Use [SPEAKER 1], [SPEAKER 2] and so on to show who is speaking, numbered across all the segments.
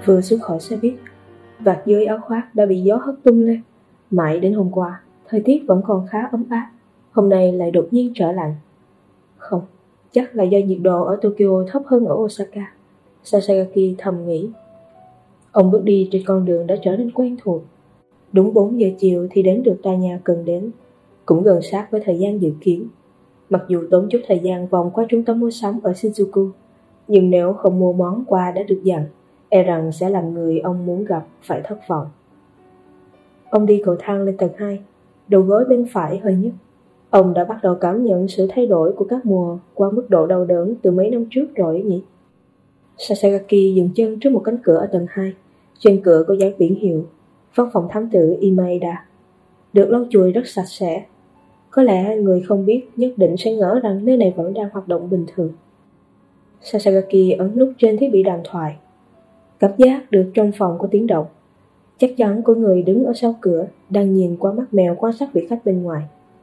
[SPEAKER 1] Vừa xuống khỏi xe buýt, vạt dưới áo khoác đã bị gió hất tung lên. Mãi đến hôm qua, thời tiết vẫn còn khá ấm áp, hôm nay lại đột nhiên trở lạnh. Không, chắc là do nhiệt độ ở Tokyo thấp hơn ở Osaka, Sasaki thầm nghĩ. Ông bước đi trên con đường đã trở nên quen thuộc. Đúng 4 giờ chiều thì đến được tòa nhà cần đến, cũng gần sát với thời gian dự kiến. Mặc dù tốn chút thời gian vòng qua trung tâm mua sắm ở Shinjuku, nhưng nếu không mua món quà đã được dặn, e rằng sẽ làm người ông muốn gặp phải thất vọng. Ông đi cầu thang lên tầng 2, đầu gối bên phải hơi nhức. Ông đã bắt đầu cảm nhận sự thay đổi của các mùa qua mức độ đau đớn từ mấy năm trước rồi nhỉ? Sasaki dừng chân trước một cánh cửa ở tầng 2. Trên cửa có dán biển hiệu Văn phòng thám tử Imaida, được lau chùi rất sạch sẽ. Có lẽ người không biết nhất định sẽ ngỡ rằng nơi này vẫn đang hoạt động bình thường. Sasaki ấn nút trên thiết bị đàm thoại. Cảm giác được trong phòng có tiếng động. Chắc chắn có người đứng ở sau cửa đang nhìn qua mắt mèo quan sát vị khách bên ngoài.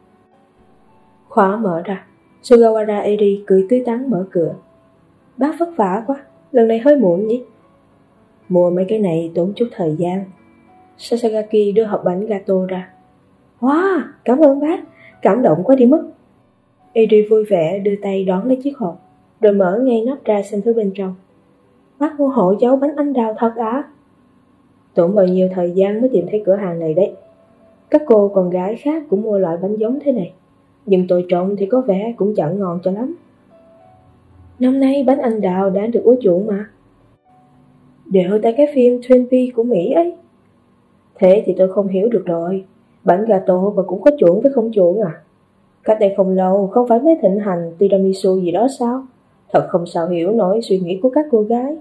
[SPEAKER 1] Khóa mở ra, Sugawara Eri cười tươi tắn mở cửa. Bác vất vả quá, lần này hơi muộn nhỉ? Mua mấy cái này tốn chút thời gian. Sasaki đưa hộp bánh gato ra. Wow, cảm ơn bác, cảm động quá đi mất. Eri vui vẻ đưa tay đón lấy chiếc hộp, rồi mở ngay nắp ra xem thứ bên trong. Bác mua hộ cháu bánh anh đào thật á? Tốn bao nhiêu thời gian mới tìm thấy cửa hàng này đấy. Các cô con gái khác cũng mua loại bánh giống thế này, nhưng tôi trông thì có vẻ cũng chẳng ngon cho lắm. Năm nay bánh anh đào đã được ưa chuộng mà. Đều tại cái phim Twin Peaks của Mỹ ấy. Thế thì tôi không hiểu được rồi. Bánh gato và cũng có chuộng với không chuộng à? Cách đây không lâu không phải mới thịnh hành tiramisu gì đó sao? Thật không sao hiểu nổi suy nghĩ của các cô gái.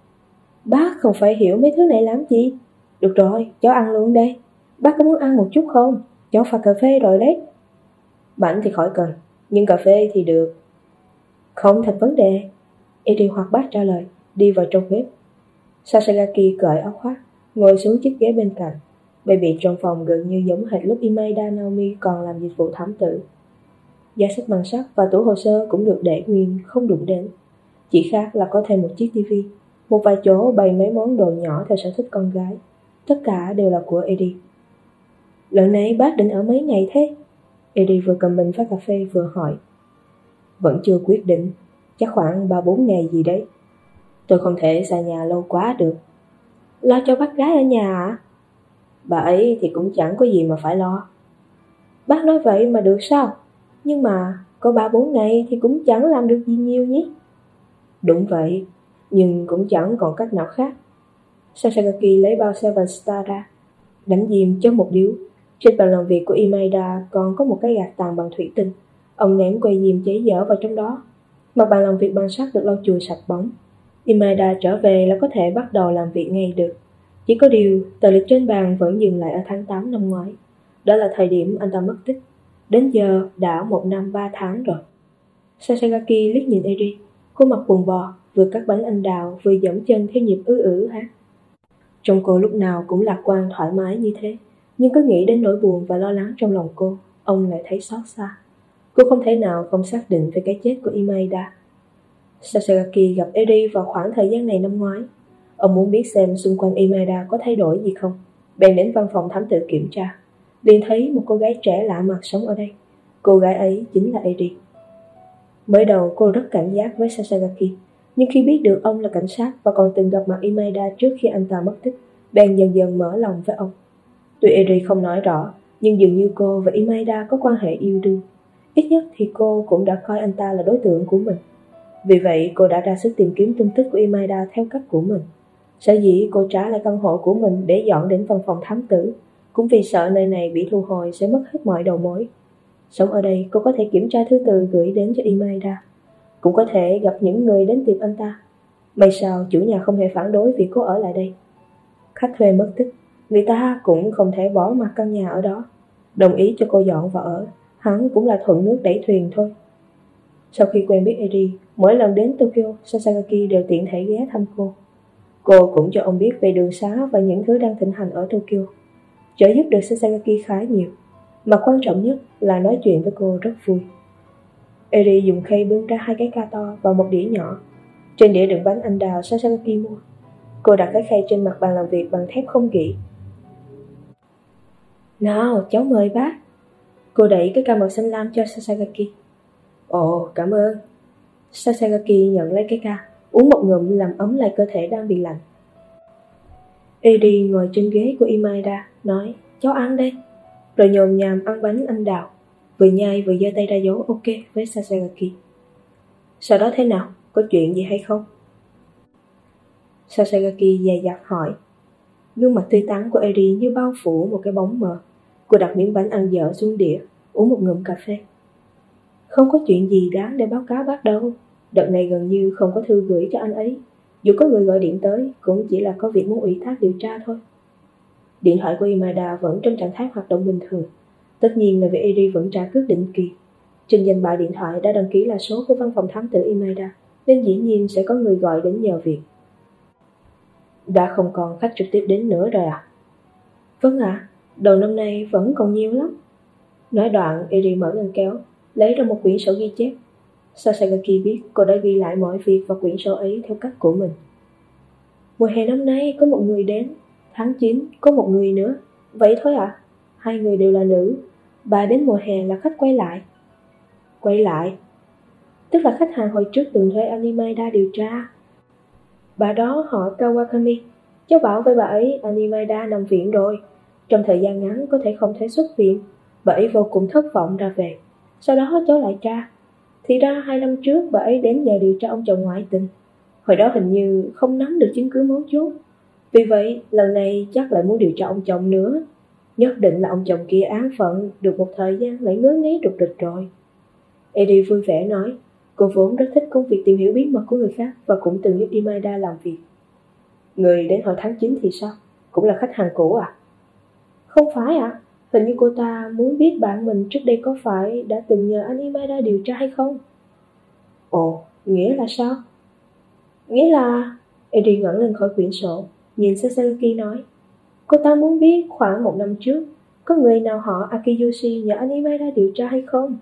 [SPEAKER 1] Bác không phải hiểu mấy thứ này làm gì. Được rồi, cháu ăn luôn đây. Bác có muốn ăn một chút không? Cháu pha cà phê rồi đấy. Bánh thì khỏi cần, nhưng cà phê thì được. Không thành vấn đề. Eri hoạt bát trả lời, đi vào trong bếp. Sasaki cởi áo khoác, ngồi xuống chiếc ghế bên cạnh. Bày biện trong phòng gần như giống hệt lúc Imaida Naomi còn làm dịch vụ thám tử. Giá sách bằng sắt và tủ hồ sơ cũng được để nguyên, không đụng đến. Chỉ khác là có thêm một chiếc tivi, một vài chỗ bày mấy món đồ nhỏ theo sở thích con gái. Tất cả đều là của Eri. Lần này bác định ở mấy ngày thế? Eri vừa cầm bình pha cà phê vừa hỏi. Vẫn chưa quyết định, chắc khoảng 3-4 ngày gì đấy. Tôi không thể xa nhà lâu quá được. Lo cho bác gái ở nhà à? Bà ấy thì cũng chẳng có gì mà phải lo. Bác nói vậy mà được sao? Nhưng mà có 3-4 ngày thì cũng chẳng làm được gì nhiều nhé. Đúng vậy, nhưng cũng chẳng còn cách nào khác. Sasaki lấy bao Seven Star ra, đánh diêm cho một điếu. Trên bàn làm việc của Imaida còn có một cái gạt tàn bằng thủy tinh. Ông ném que diêm cháy dở vào trong đó. Mặt bàn làm việc bằng sắt được lau chùi sạch bóng. Imaida trở về là có thể bắt đầu làm việc ngay được. Chỉ có điều, tờ lịch trên bàn vẫn dừng lại ở tháng 8 năm ngoái. Đó là thời điểm anh ta mất tích. Đến giờ đã 1 năm 3 tháng rồi. Sasaki liếc nhìn Eri, khuôn mặt quần bò, vừa cắt bánh anh đào vừa giẫm chân theo nhịp hát. Trông cô lúc nào cũng lạc quan thoải mái như thế, nhưng cứ nghĩ đến nỗi buồn và lo lắng trong lòng cô, ông lại thấy xót xa. Cô không thể nào không xác định về cái chết của Imaida. Sasaki gặp Eri vào khoảng thời gian này năm ngoái. Ông muốn biết xem xung quanh Imaida có thay đổi gì không, bèn đến văn phòng thám tử kiểm tra. Liền thấy một cô gái trẻ lạ mặt sống ở đây. Cô gái ấy chính là Eri. Mới đầu cô rất cảnh giác với Sasaki, nhưng khi biết được ông là cảnh sát và còn từng gặp mặt Imaida trước khi anh ta mất tích, bèn dần dần mở lòng với ông. Tuy Eri không nói rõ, nhưng dường như cô và Imaida có quan hệ yêu đương. Ít nhất thì cô cũng đã coi anh ta là đối tượng của mình. Vì vậy cô đã ra sức tìm kiếm tung tích của Imaida theo cách của mình. Sở dĩ cô trả lại căn hộ của mình để dọn đến văn phòng thám tử, cũng vì sợ nơi này bị thu hồi sẽ mất hết mọi đầu mối. Sống ở đây cô có thể kiểm tra thư từ gửi đến cho Imaida, cũng có thể gặp những người đến tìm anh ta. May sao chủ nhà không hề phản đối việc cô ở lại đây. Khách thuê mất tích, người ta cũng không thể bỏ mặc căn nhà ở đó. Đồng ý cho cô dọn vào ở, hắn cũng là thuận nước đẩy thuyền thôi. Sau khi quen biết Eri, mỗi lần đến Tokyo, Sasaki đều tiện thể ghé thăm cô. Cô cũng cho ông biết về đường xá và những thứ đang thịnh hành ở Tokyo, trợ giúp được Sasaki khá nhiều, mà quan trọng nhất là nói chuyện với cô rất vui. Eri dùng khay bưng ra 2 cái ca to và một đĩa nhỏ. Trên đĩa đựng bánh anh đào Sasaki mua. Cô đặt cái khay trên mặt bàn làm việc bằng thép không gỉ. Nào, cháu mời bác. Cô đẩy cái ca mật xanh lam cho Sasagaki. Ồ, cảm ơn. Sasagaki nhận lấy cái ca, uống một ngụm làm ấm lại cơ thể đang bị lạnh. Eri ngồi trên ghế của Imaida, nói, cháu ăn đây. Rồi nhồm nhàm ăn bánh anh đào, vừa nhai vừa giơ tay ra dấu ok với Sasagaki. Sau đó thế nào, có chuyện gì hay không? Sasagaki dè dặt hỏi. Gương mặt tươi tắn của Eri như bao phủ một cái bóng mờ. Cô đặt miếng bánh ăn dở xuống đĩa, uống một ngụm cà phê. Không có chuyện gì đáng để báo cáo bác đâu. Đợt này gần như không có thư gửi cho anh ấy. Dù có người gọi điện tới, cũng chỉ là có việc muốn ủy thác điều tra thôi. Điện thoại của Imada vẫn trong trạng thái hoạt động bình thường. Tất nhiên là vì Eri vẫn trả cước định kỳ. Trên danh bạ điện thoại đã đăng ký là số của văn phòng thám tử Imada, nên dĩ nhiên sẽ có người gọi đến nhờ việc. Đã không còn khách trực tiếp đến nữa rồi à? Vâng ạ, đầu năm nay vẫn còn nhiều lắm. Nói đoạn, Eri mở ngăn kéo, lấy ra một quyển sổ ghi chép. Sasagaki biết cô đã ghi lại mọi việc vào quyển sổ ấy theo cách của mình. Mùa hè năm nay có một người đến, tháng 9 có một người nữa. Vậy thôi ạ? Hai người đều là nữ. Bà đến mùa hè là khách quay lại. Quay lại? Tức là khách hàng hồi trước từng thuê Animaida điều tra. Bà đó họ Kawakami. Cháu bảo với bà ấy Animaida nằm viện rồi. Trong thời gian ngắn có thể không thể xuất viện. Bà ấy vô cùng thất vọng ra về. Sau đó cháu lại tra. Thì ra 2 năm trước bà ấy đến nhờ điều tra ông chồng ngoại tình. Hồi đó hình như không nắm được chứng cứ mấu chốt. Vì vậy lần này chắc lại muốn điều tra ông chồng nữa. Nhất định là ông chồng kia án phận, được một thời gian lại ngứa ngáy rụt rịch rồi. Eddie vui vẻ nói, cô vốn rất thích công việc tìm hiểu bí mật của người khác và cũng từng giúp Imaida làm việc. Người đến hồi tháng 9 thì sao? Cũng là khách hàng cũ à? Không phải ạ. Hình như cô ta muốn biết bạn mình trước đây có phải đã từng nhờ anh Imaida điều tra hay không? Ồ, nghĩa là sao? Nghĩa là... Eddie ngẩng lên khỏi quyển sổ, nhìn Sasaki nói, cô ta muốn biết khoảng 1 năm trước có người nào họ Akiyoshi nhờ anh Imaida điều tra hay không?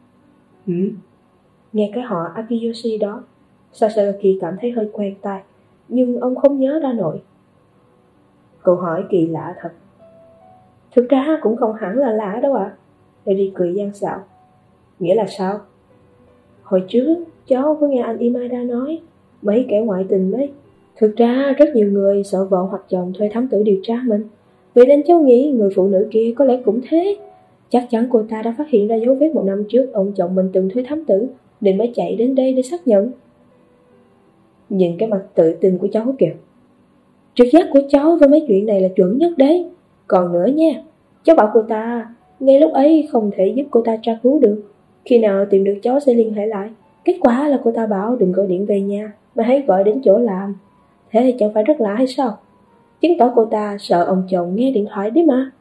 [SPEAKER 1] Nghe cái họ Akiyoshi đó, Sasaki cảm thấy hơi quen tai, nhưng ông không nhớ ra nổi. Câu hỏi kỳ lạ thật. Thực ra cũng không hẳn là lạ đâu ạ. Eddie cười gian xạo. Nghĩa là sao? Hồi trước cháu có nghe anh Imaida nói mấy kẻ ngoại tình đấy. Thực ra rất nhiều người sợ vợ hoặc chồng thuê thám tử điều tra mình. Vậy nên cháu nghĩ người phụ nữ kia có lẽ cũng thế. Chắc chắn cô ta đã phát hiện ra dấu vết 1 năm trước ông chồng mình từng thuê thám tử, nên mới chạy đến đây để xác nhận. Nhìn cái mặt tự tin của cháu kìa. Trực giác của cháu với mấy chuyện này là chuẩn nhất đấy. Còn nữa nha, cháu bảo cô ta ngay lúc ấy không thể giúp cô ta tra cứu được. Khi nào tìm được cháu sẽ liên hệ lại. Kết quả là cô ta bảo đừng gọi điện về nhà, mà hãy gọi đến chỗ làm. Thế thì chẳng phải rất lạ hay sao? Chứng tỏ cô ta sợ ông chồng nghe điện thoại đấy mà.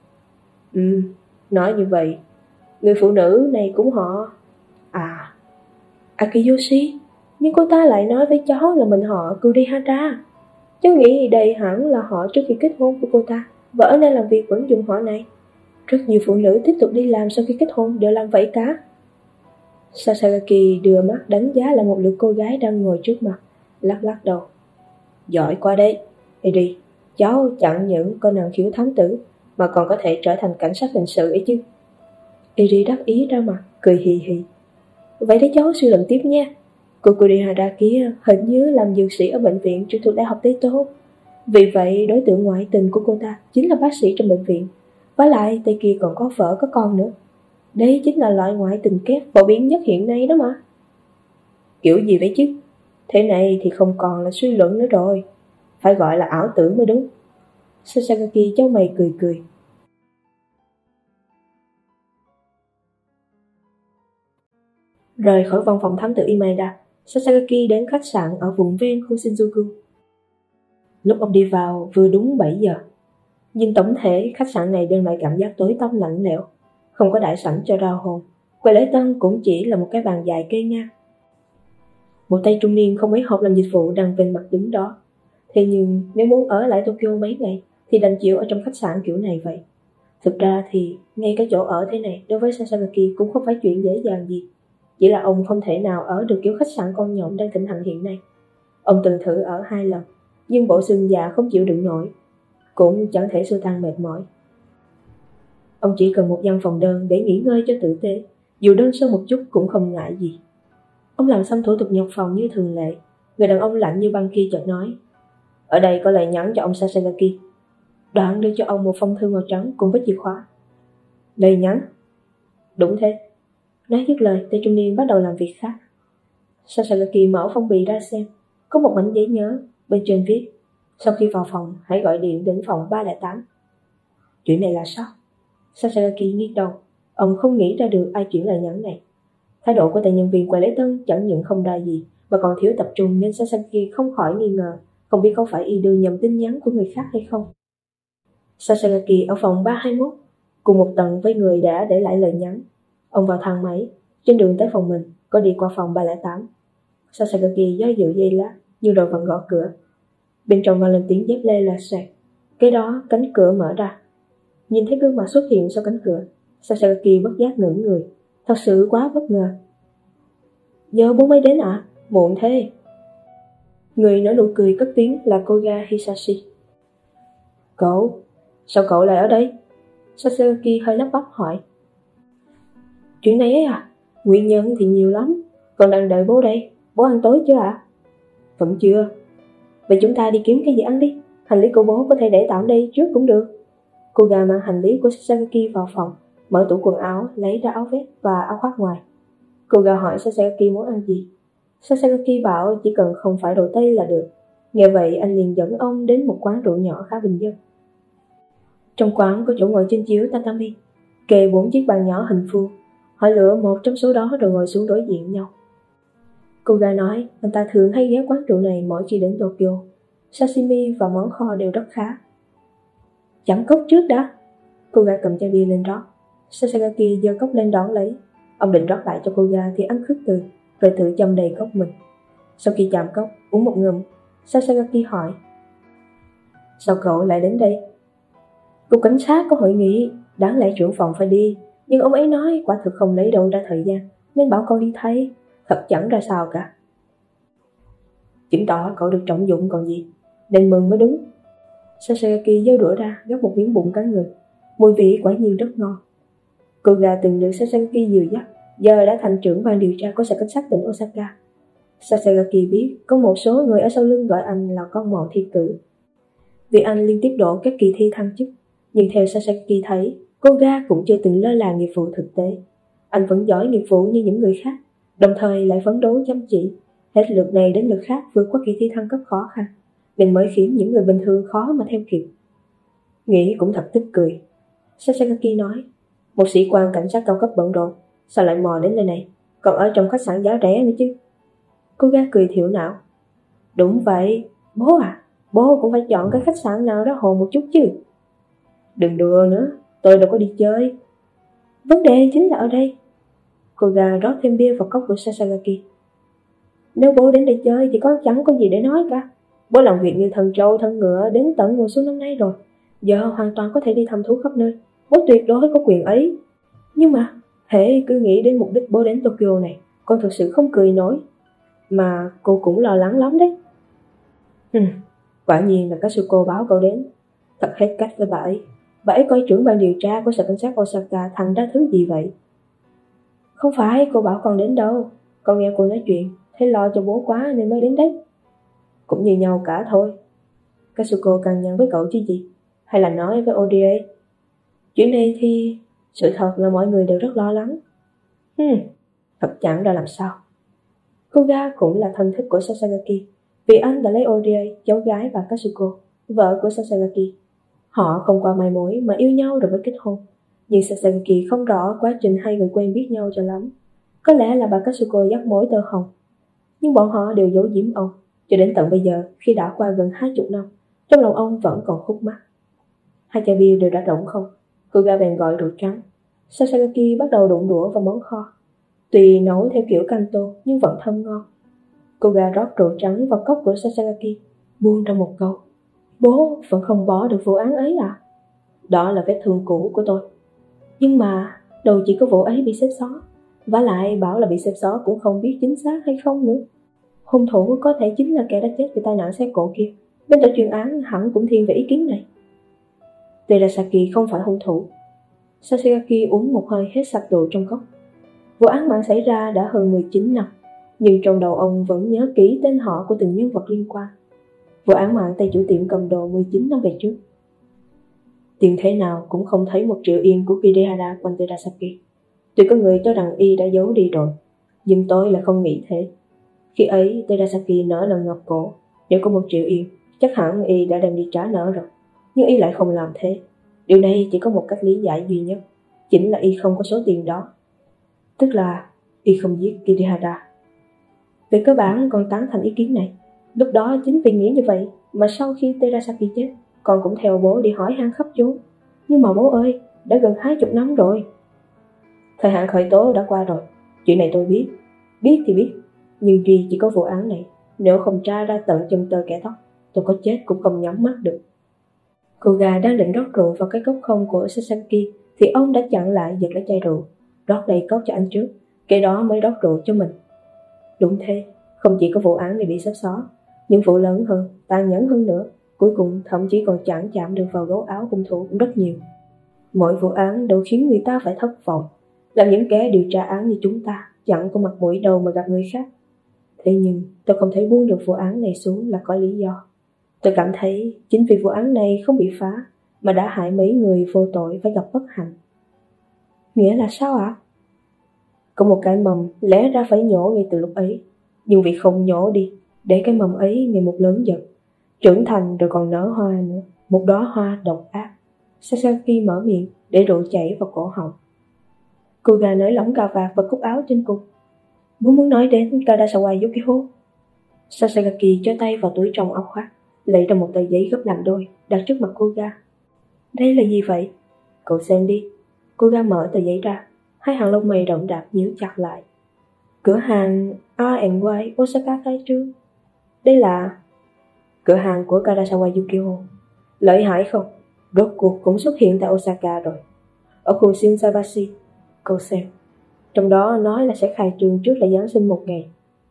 [SPEAKER 1] Nói như vậy, người phụ nữ này cũng họ... À, Akiyoshi. Nhưng cô ta lại nói với cháu là mình họ Kurihara. Cháu nghĩ đây hẳn là họ trước khi kết hôn của cô ta, và ở nơi làm việc vẫn dùng họ này. Rất nhiều phụ nữ tiếp tục đi làm sau khi kết hôn đều làm vậy cả. Sasaki đưa mắt đánh giá lại một lượt cô gái đang ngồi trước mặt, lắc lắc đầu. Giỏi quá đấy, Eri, cháu chẳng những có năng khiếu thám tử, mà còn có thể trở thành cảnh sát hình sự ấy chứ. Eri đắc ý ra mặt, cười hì hì. Vậy để cháu suy luận tiếp nha. Cô Kurihara kia hình như làm dược sĩ ở bệnh viện trực thuộc Đại học Tây Tô. Vì vậy đối tượng ngoại tình của cô ta chính là bác sĩ trong bệnh viện. Và lại tay kia còn có vợ có con nữa. Đây chính là loại ngoại tình kép phổ biến nhất hiện nay đó mà. Kiểu gì vậy chứ? Thế này thì không còn là suy luận nữa rồi, phải gọi là ảo tưởng mới đúng. Sasaki cháu mày cười cười. Rời khỏi văn phòng thám tử Imaida, Sasaki đến khách sạn ở vùng ven khu Shinjuku. Lúc ông đi vào vừa đúng 7 giờ. Nhưng tổng thể khách sạn này đem lại cảm giác tối tăm lạnh lẽo, không có đại sảnh cho rao hồn. Quầy lễ tân cũng chỉ là một cái bàn dài kê ngang. Một tay trung niên không mấy hợp làm dịch vụ đang bên mặt đứng đó. Thế nhưng nếu muốn ở lại Tokyo mấy ngày thì đành chịu ở trong khách sạn kiểu này vậy. Thực ra thì ngay cái chỗ ở thế này đối với Sasaki cũng không phải chuyện dễ dàng gì. Chỉ là ông không thể nào ở được kiểu khách sạn con nhộng đang thịnh hành hiện nay. Ông từng thử ở 2 lần, nhưng bộ xương già không chịu đựng nổi, cũng chẳng thể xua tan mệt mỏi. Ông chỉ cần một gian phòng đơn để nghỉ ngơi cho tử tế, dù đơn sơ một chút cũng không ngại gì. Ông làm xong thủ tục nhập phòng như thường lệ. Người đàn ông lạnh như băng kia chợt nói, ở đây có lời nhắn cho ông Sasagaki. Đoạn đưa cho ông một phong thư màu trắng cùng với chìa khóa. Lời nhắn? Đúng thế. Nói dứt lời, tay trung niên bắt đầu làm việc khác. Sasagaki mở phong bì ra xem. Có một mảnh giấy nhớ, bên trên viết, sau khi vào phòng, hãy gọi điện đến phòng 308. Chuyện này là sao? Sasagaki nghiêng đầu. Ông không nghĩ ra được ai chuyển lời nhắn này. Thái độ của tay nhân viên quầy lễ tân chẳng những không ra gì, mà còn thiếu tập trung, nên Sasagaki không khỏi nghi ngờ, không biết có phải y đưa nhầm tin nhắn của người khác hay không. Sasagaki ở phòng 321, cùng một tầng với người đã để lại lời nhắn. Ông vào thang máy, trên đường tới phòng mình, có đi qua phòng 308. Sasagaki do dự giây lát, nhưng rồi vẫn gõ cửa. Bên trong vang lên tiếng dép lê là xoẹt. Kế đó cánh cửa mở ra. Nhìn thấy gương mặt xuất hiện sau cánh cửa, Sasagaki bất giác ngẩng người. Thật sự quá bất ngờ. Giờ bố mới đến ạ? Muộn thế. Người nở nụ cười cất tiếng là Koga Hisashi. Cậu? Sao cậu lại ở đây? Sasagaki hơi lắp bắp hỏi. Chuyện này ấy à? Nguyên nhân thì nhiều lắm. Còn đang đợi bố đây. Bố ăn tối chưa ạ? Vẫn chưa. Vậy chúng ta đi kiếm cái gì ăn đi. Hành lý của bố có thể để tạm đây trước cũng được. Koga mang hành lý của Sasagaki vào phòng, mở tủ quần áo, lấy ra áo vest và áo khoác ngoài. Koga hỏi Sasagaki muốn ăn gì. Sasagaki bảo chỉ cần không phải đồ Tây là được. Nghe vậy anh liền dẫn ông đến một quán rượu nhỏ khá bình dân. Trong quán có chỗ ngồi trên chiếu tatami, kề 4 chiếc bàn nhỏ hình vuông. Họ lựa một trong số đó rồi ngồi xuống đối diện nhau. Koga nói anh ta thường hay ghé quán rượu này mỗi khi đến Tokyo. Sashimi và món kho đều rất khá. Chặn cốc trước đã. Koga cầm chai bia lên rót. Sasagaki giơ cốc lên đón lấy. Ông định rót lại cho Koga thì anh khước từ, rồi tự châm đầy cốc mình. Sau khi chạm cốc, uống một ngụm, Sasagaki hỏi, sao cậu lại đến đây? Cục cảnh sát có hội nghị, đáng lẽ trưởng phòng phải đi, nhưng ông ấy nói quả thực không lấy đâu ra thời gian, nên bảo cậu đi thay. Thật chẳng ra sao cả. Chứng tỏ cậu được trọng dụng còn gì, nên mừng mới đúng. Sasagaki giơ đũa ra, gắp một miếng bụng cá ngừ. Mùi vị quả nhiên rất ngon. Koga từng được Sasagaki dìu dắt, giờ đã thành trưởng ban điều tra của sở cảnh sát tỉnh Osaka. Sasagaki biết có một số người ở sau lưng gọi anh là con mồi thi cử, vì anh liên tiếp đổ các kỳ thi thăng chức. Nhưng theo Sasagaki thấy, Koga cũng chưa từng lơ là nghiệp vụ thực tế. Anh vẫn giỏi nghiệp vụ như những người khác, đồng thời lại phấn đấu chăm chỉ, hết lượt này đến lượt khác vượt qua kỳ thi thăng cấp khó khăn, nên mới khiến những người bình thường khó mà theo kịp. Nghĩ cũng thật tức cười. Sasagaki nói, một sĩ quan cảnh sát cao cấp bận rộn, sao lại mò đến nơi này, còn ở trong khách sạn giá rẻ nữa chứ. Koga cười thiểu não. Đúng vậy, bố à, bố cũng phải chọn cái khách sạn nào đó hồn một chút chứ. Đừng đùa nữa, tôi đâu có đi chơi. Vấn đề chính là ở đây. Koga rót thêm bia vào cốc của Sasagaki. Nếu bố đến đây chơi thì chẳng có gì để nói cả. Bố làm việc như thần trâu thân ngựa đến tận mùa xuân năm nay rồi, giờ hoàn toàn có thể đi thăm thú khắp nơi. Bố tuyệt đối có quyền ấy. Nhưng mà hễ cứ nghĩ đến mục đích bố đến Tokyo này, con thực sự không cười nổi. Mà cô cũng lo lắng lắm đấy. Quả nhiên là Katsuko báo cậu đến. Thật hết cách với bà ấy. Bà ấy coi trưởng ban điều tra của sở cảnh sát Osaka thành ra thứ gì vậy? Không phải cô bảo con đến đâu. Con nghe cô nói chuyện, thấy lo cho bố quá nên mới đến đấy. Cũng như nhau cả thôi. Katsuko cằn nhằn với cậu chứ gì. Hay là nói với ODA? Chuyện này thì sự thật là mọi người đều rất lo lắng. Thật chẳng ra làm sao. Koga cũng là thân thích của Sasagaki, vì anh đã lấy ODA, cháu gái, và Katsuko, vợ của Sasagaki. Họ không qua mai mối mà yêu nhau rồi mới kết hôn. Nhưng Sasagaki không rõ quá trình hai người quen biết nhau cho lắm. Có lẽ là bà Katsuko dắt mối tơ hồng. Nhưng bọn họ đều giấu giếm ông, cho đến tận bây giờ, khi đã qua gần 20 năm, trong lòng ông vẫn còn khúc mắc. Hai chai bia đều đã rỗng không. Koga bèn gọi rượu trắng. Sasagaki bắt đầu đụng đũa vào món kho. Tuy nấu theo kiểu kanto nhưng vẫn thơm ngon. Koga rót rượu trắng vào cốc của Sasagaki, buông ra một câu. Bố vẫn không bỏ được vụ án ấy à? Đó là vết thương cũ của tôi. Nhưng mà đâu chỉ có vụ ấy bị xếp xó. Vả lại bảo là bị xếp xó cũng không biết chính xác hay không nữa. Hung thủ có thể chính là kẻ đã chết vì tai nạn xe cộ kia. Bên tổ chuyên án hẳn cũng thiên về ý kiến này. Terasaki không phải hung thủ. Sasaki uống một hơi hết sạch rượu trong cốc. Vụ án mạng xảy ra đã hơn 19 năm, nhưng trong đầu ông vẫn nhớ kỹ tên họ của từng nhân vật liên quan. Vụ án mạng tay chủ tiệm cầm đồ 19 năm về trước. Tìm thế nào cũng không thấy 1 triệu yên của Kirihara quanh Terasaki. Tuy có người cho rằng y đã giấu đi rồi, nhưng tôi là không nghĩ thế. Khi ấy Terasaki nỡ lần ngọc cổ, nếu có 1 triệu yên, chắc hẳn y đã đem đi trả nợ rồi. Nhưng y lại không làm thế. Điều này chỉ có một cách lý giải duy nhất, chính là y không có số tiền đó. Tức là y không giết Kirihara. Về cơ bản con tán thành ý kiến này. Lúc đó chính vì nghĩ như vậy mà sau khi Terasaki chết, con cũng theo bố đi hỏi han khắp chốn. Nhưng mà bố ơi, đã gần 20 năm rồi. Thời hạn khởi tố đã qua rồi. Chuyện này tôi biết. Biết thì biết. Nhưng duy chỉ có vụ án này. Nếu không tra ra tận chân tơ kẻ tóc, tôi có chết cũng không nhắm mắt được. Cô gà đang định rót rượu vào cái cốc không của Sasaki thì ông đã chặn lại, giật lấy chai rượu. Rót đầy cốc cho anh trước, cái đó mới rót rượu cho mình. Đúng thế, không chỉ có vụ án này bị xóa xó, những vụ lớn hơn, tàn nhẫn hơn nữa, cuối cùng thậm chí còn chẳng chạm được vào gấu áo hung thủ cũng rất nhiều. Mỗi vụ án đều khiến người ta phải thất vọng, làm những kẻ điều tra án như chúng ta chẳng có mặt mũi đâu mà gặp người khác. Thế nhưng tôi không thể buông được vụ án này xuống là có lý do. Tôi cảm thấy chính vì vụ án này không bị phá mà đã hại mấy người vô tội phải gặp bất hạnh. Nghĩa là sao ạ? Có một cái mầm lẽ ra phải nhổ ngay từ lúc ấy, nhưng vì không nhổ đi, để cái mầm ấy ngày một lớn dần, trưởng thành rồi còn nở hoa nữa, một đóa hoa độc ác. Sasaki mở miệng để rượu chảy vào cổ họng. Cô gà nới lỏng cà vạt và cúc áo trên cùng. Bố muốn nói đến Karasawa Yukihiro. Sasaki cho tay vào túi trong áo khoác, lấy ra một tờ giấy gấp làm đôi, đặt trước mặt cô gà. Đây là gì vậy? Cậu xem đi. Cô gà mở tờ giấy ra, hai hàng lông mày rậm rạp nhíu chặt lại. Cửa hàng R&Y Osaka khai trương. Đây là cửa hàng của Karasawa Yukihiro. Lợi hại không? Rốt cuộc cũng xuất hiện tại Osaka rồi. Ở khu Shinsaibashi. Cậu xem. Trong đó nói là sẽ khai trương trước là Giáng sinh 1 ngày.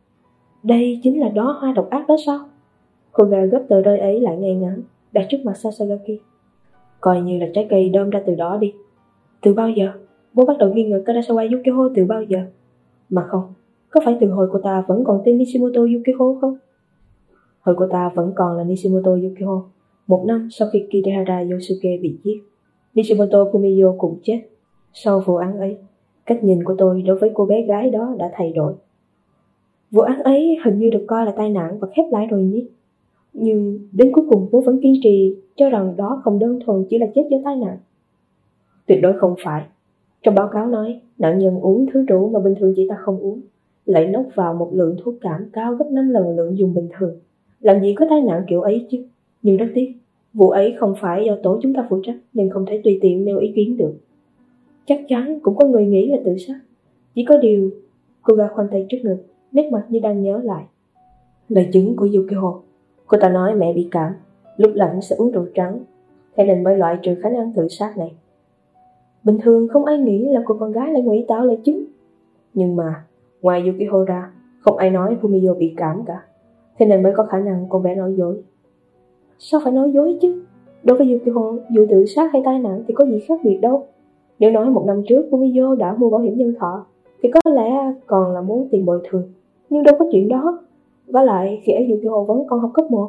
[SPEAKER 1] Đây chính là đóa hoa độc ác đó sao? Cô gà gấp tờ rơi ấy lại ngay ngắn, đặt trước mặt Sasaki. Coi như là trái cây đơm ra từ đó đi. Từ bao giờ? Bố bắt đầu nghi ngờ Karasawa Yukihiro từ bao giờ? Mà không, có phải từ hồi cô ta vẫn còn tên Nishimoto Yukihiro không? Hồi cô ta vẫn còn là Nishimoto Yukihiro, 1 năm sau khi Kirihara Yosuke bị giết. Nishimoto Fumiyo cũng chết. Sau vụ án ấy, cách nhìn của tôi đối với cô bé gái đó đã thay đổi. Vụ án ấy hình như được coi là tai nạn và khép lại rồi nhỉ? Nhưng đến cuối cùng bố vẫn kiên trì cho rằng đó không đơn thuần chỉ là chết do tai nạn. Tuyệt đối không phải. Trong báo cáo nói, nạn nhân uống thứ rượu mà bình thường chị ta không uống, lại nốc vào một lượng thuốc cảm cao gấp 5 lần lượng dùng bình thường. Làm gì có tai nạn kiểu ấy chứ? Nhưng rất tiếc, vụ ấy không phải do tổ chúng ta phụ trách nên không thể tùy tiện nêu ý kiến được. Chắc chắn cũng có người nghĩ là tự sát. Chỉ có điều, cô gái khoanh tay trước ngực, nét mặt như đang nhớ lại lời chứng của Yukihiro. Cô ta nói mẹ bị cảm, lúc lạnh sẽ uống rượu trắng, thế nên mới loại trừ khả năng tự sát này. Bình thường không ai nghĩ là cô con gái lại ngụy tạo lời chứng. Nhưng mà, ngoài Yukihiro ra, không ai nói Fumiyo bị cảm cả. Thế nên mới có khả năng con bé nói dối. Sao phải nói dối chứ? Đối với Yukihiro, dù tự sát hay tai nạn thì có gì khác biệt đâu. Nếu nói 1 năm trước Fumiyo đã mua bảo hiểm nhân thọ, thì có lẽ còn là muốn tiền bồi thường. Nhưng đâu có chuyện đó. Và lại khi ấy Yukihiro vẫn còn học cấp 1.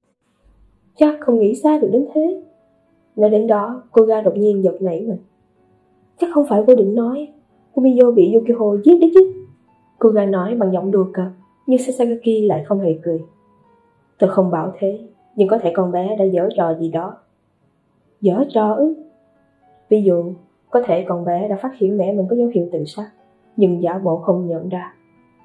[SPEAKER 1] Chắc không nghĩ xa được đến thế. Nói đến đó, cô gái đột nhiên giật nảy mình. Chắc không phải cô định nói Fumiyo bị Yukihiro giết đấy chứ? Cô gái nói bằng giọng đùa cợt, nhưng Sasaki lại không hề cười. Tôi không bảo thế, nhưng có thể con bé đã giở trò gì đó. Giở trò ư? Ví dụ, có thể con bé đã phát hiện mẹ mình có dấu hiệu tự sát, nhưng giả bộ không nhận ra.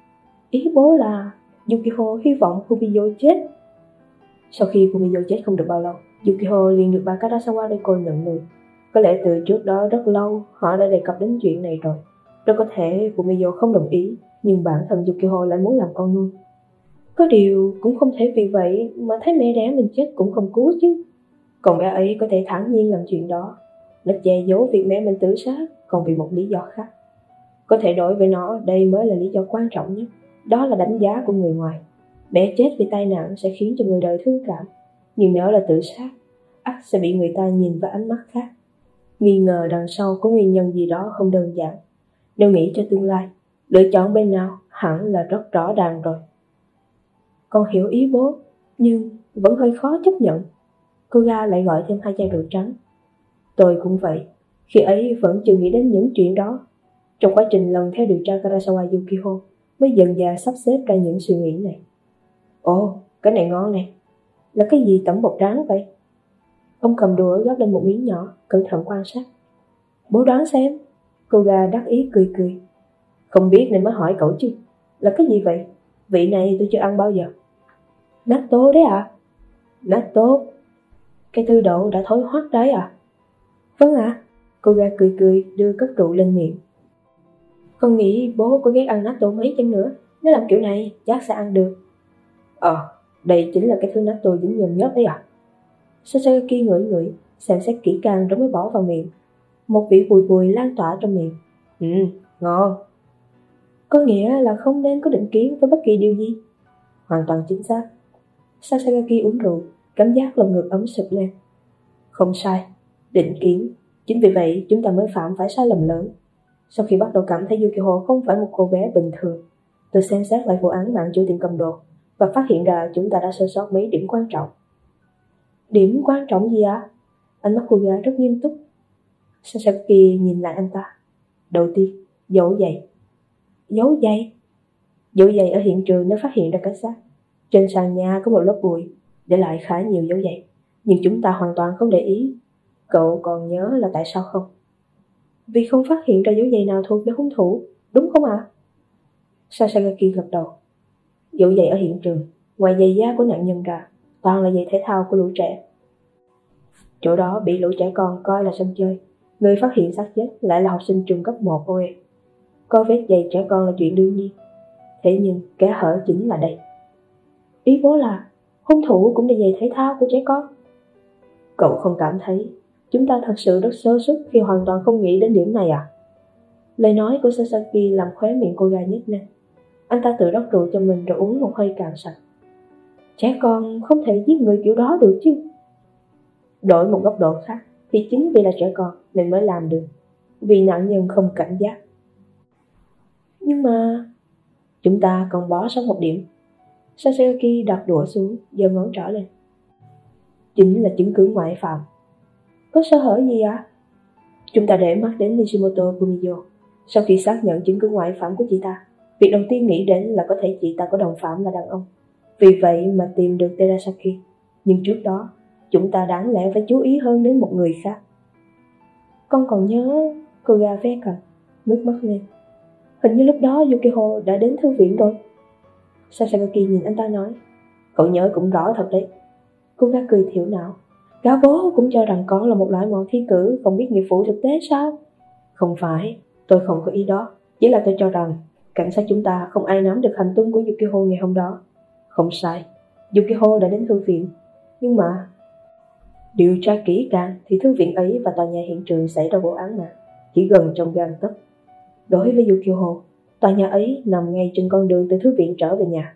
[SPEAKER 1] Ý bố là Yukihiro hy vọng Fumiyo chết. Sau khi Fumiyo chết không được bao lâu, Yukihiro liền được bà Karasawa Reiko nhận nuôi. Có lẽ từ trước đó rất lâu họ đã đề cập đến chuyện này rồi. Rất có thể Fumiyo không đồng ý, nhưng bản thân Yukihiro lại muốn làm con nuôi. Có điều cũng không thể vì vậy mà thấy mẹ đẻ mình chết cũng không cứu chứ. Còn bé ấy có thể thản nhiên làm chuyện đó. Nó che giấu việc mẹ mình tự sát, còn vì một lý do khác. Có thể đối với nó, đây mới là lý do quan trọng nhất. Đó là đánh giá của người ngoài. Bé chết vì tai nạn sẽ khiến cho người đời thương cảm. nhưng nếu là tự sát, ắt sẽ bị người ta nhìn với ánh mắt khác. Nghi ngờ đằng sau có nguyên nhân gì đó không đơn giản. Nếu nghĩ cho tương lai, lựa chọn bên nào hẳn là rất rõ ràng rồi. Con hiểu ý bố, nhưng vẫn hơi khó chấp nhận. Cô ga lại gọi thêm 2 chai rượu trắng. Tôi cũng vậy, khi ấy vẫn chưa nghĩ đến những chuyện đó. Trong quá trình lần theo điều tra Karasawa Yukiko mới dần dà sắp xếp ra những suy nghĩ này. Ồ, cái này ngon này. Là cái gì tẩm bột rán vậy? Ông cầm đũa gắp lên một miếng nhỏ, cẩn thận quan sát. Bố đoán xem. Cô gà đắc ý cười cười. Không biết nên mới hỏi cậu chứ. Là cái gì vậy? Vị này tôi chưa ăn bao giờ. Natto đấy à? Natto? Cái thứ đậu đã thối hoắt đấy à? Vâng ạ. Cô gà cười cười đưa cốc rượu lên miệng. Con nghĩ bố có ghét ăn natto mấy chăng nữa. Nếu làm kiểu này chắc sẽ ăn được. Đây chính là cái thứ natto dính nhờn nhất ấy à? Sasaki ngửi ngửi, xem xét kỹ càng rồi mới bỏ vào miệng. Một vị bùi bùi lan tỏa trong miệng. Ngon. Có nghĩa là không nên có định kiến với bất kỳ điều gì. Hoàn toàn chính xác. Sasaki uống rượu, cảm giác lồng ngực ấm sực lên. Không sai, định kiến. Chính vì vậy chúng ta mới phạm phải sai lầm lớn. Sau khi bắt đầu cảm thấy Yukiko không phải một cô bé bình thường, tôi xem xét lại vụ án mạng chủ tiệm cầm đồ và phát hiện ra chúng ta đã sơ sót mấy điểm quan trọng. Điểm quan trọng gì ạ? Ánh mắt cô gái rất nghiêm túc. Sasaki nhìn lại anh ta. Đầu tiên, dấu giày. Dấu giày? Dấu giày ở hiện trường nếu phát hiện ra cái xác. Trên sàn nhà có một lớp bụi, để lại khá nhiều dấu giày, nhưng chúng ta hoàn toàn không để ý. Cậu còn nhớ là tại sao không? Vì không phát hiện ra dấu giày nào thuộc về hung thủ, đúng không ạ? Sasaki gật đầu. Dấu giày ở hiện trường, ngoài giày da của nạn nhân ra, toàn là giày thể thao của lũ trẻ. Chỗ đó bị lũ trẻ con coi là sân chơi. Người phát hiện xác chết lại là học sinh trường cấp 1 thôi. Có vết giày trẻ con là chuyện đương nhiên. Thế nhưng kẻ hở chính là đây. Ý bố là hung thủ cũng đi giày thể thao của trẻ con. Cậu không cảm thấy chúng ta thật sự rất sơ suất khi hoàn toàn không nghĩ đến điểm này à? Lời nói của Sasaki làm khóe miệng cô gái nhếch lên. Anh ta tự rót rượu cho mình rồi uống một hơi cạn sạch. Trẻ con không thể giết người kiểu đó được chứ. Đổi một góc độ khác thì chính vì là trẻ con nên mới làm được, vì nạn nhân không cảnh giác. Nhưng mà chúng ta còn bỏ sót một điểm. Sasaki đặt đũa xuống, giơ ngón trỏ lên. Chính là chứng cứ ngoại phạm. Có sơ hở gì ạ? Chúng ta để mắt đến Nishimoto Kumiyo. Sau khi xác nhận chứng cứ ngoại phạm của chị ta, việc đầu tiên nghĩ đến là có thể chị ta có đồng phạm là đàn ông. Vì vậy mà tìm được Terasaki. Nhưng trước đó chúng ta đáng lẽ phải chú ý hơn đến một người khác. Con còn nhớ. Cô gà ve cầm, nước mắt lên. Hình như lúc đó Yukiko đã đến thư viện rồi. Sasaki nhìn anh ta nói. Cậu nhớ cũng rõ thật đấy. Cô gái cười thiểu não. Gã bố cũng cho rằng con là một loại mọn thi cử, không biết nghiệp vụ thực tế sao? Không phải, tôi không có ý đó. Chỉ là tôi cho rằng cảnh sát chúng ta không ai nắm được hành tung của Yukiko ngày hôm đó. Không sai, Yukiko đã đến thư viện. Nhưng mà điều tra kỹ càng thì thư viện ấy và tòa nhà hiện trường xảy ra vụ án mạng chỉ gần trong gang tấc. Đối với Yukiko, tòa nhà ấy nằm ngay trên con đường từ thư viện trở về nhà.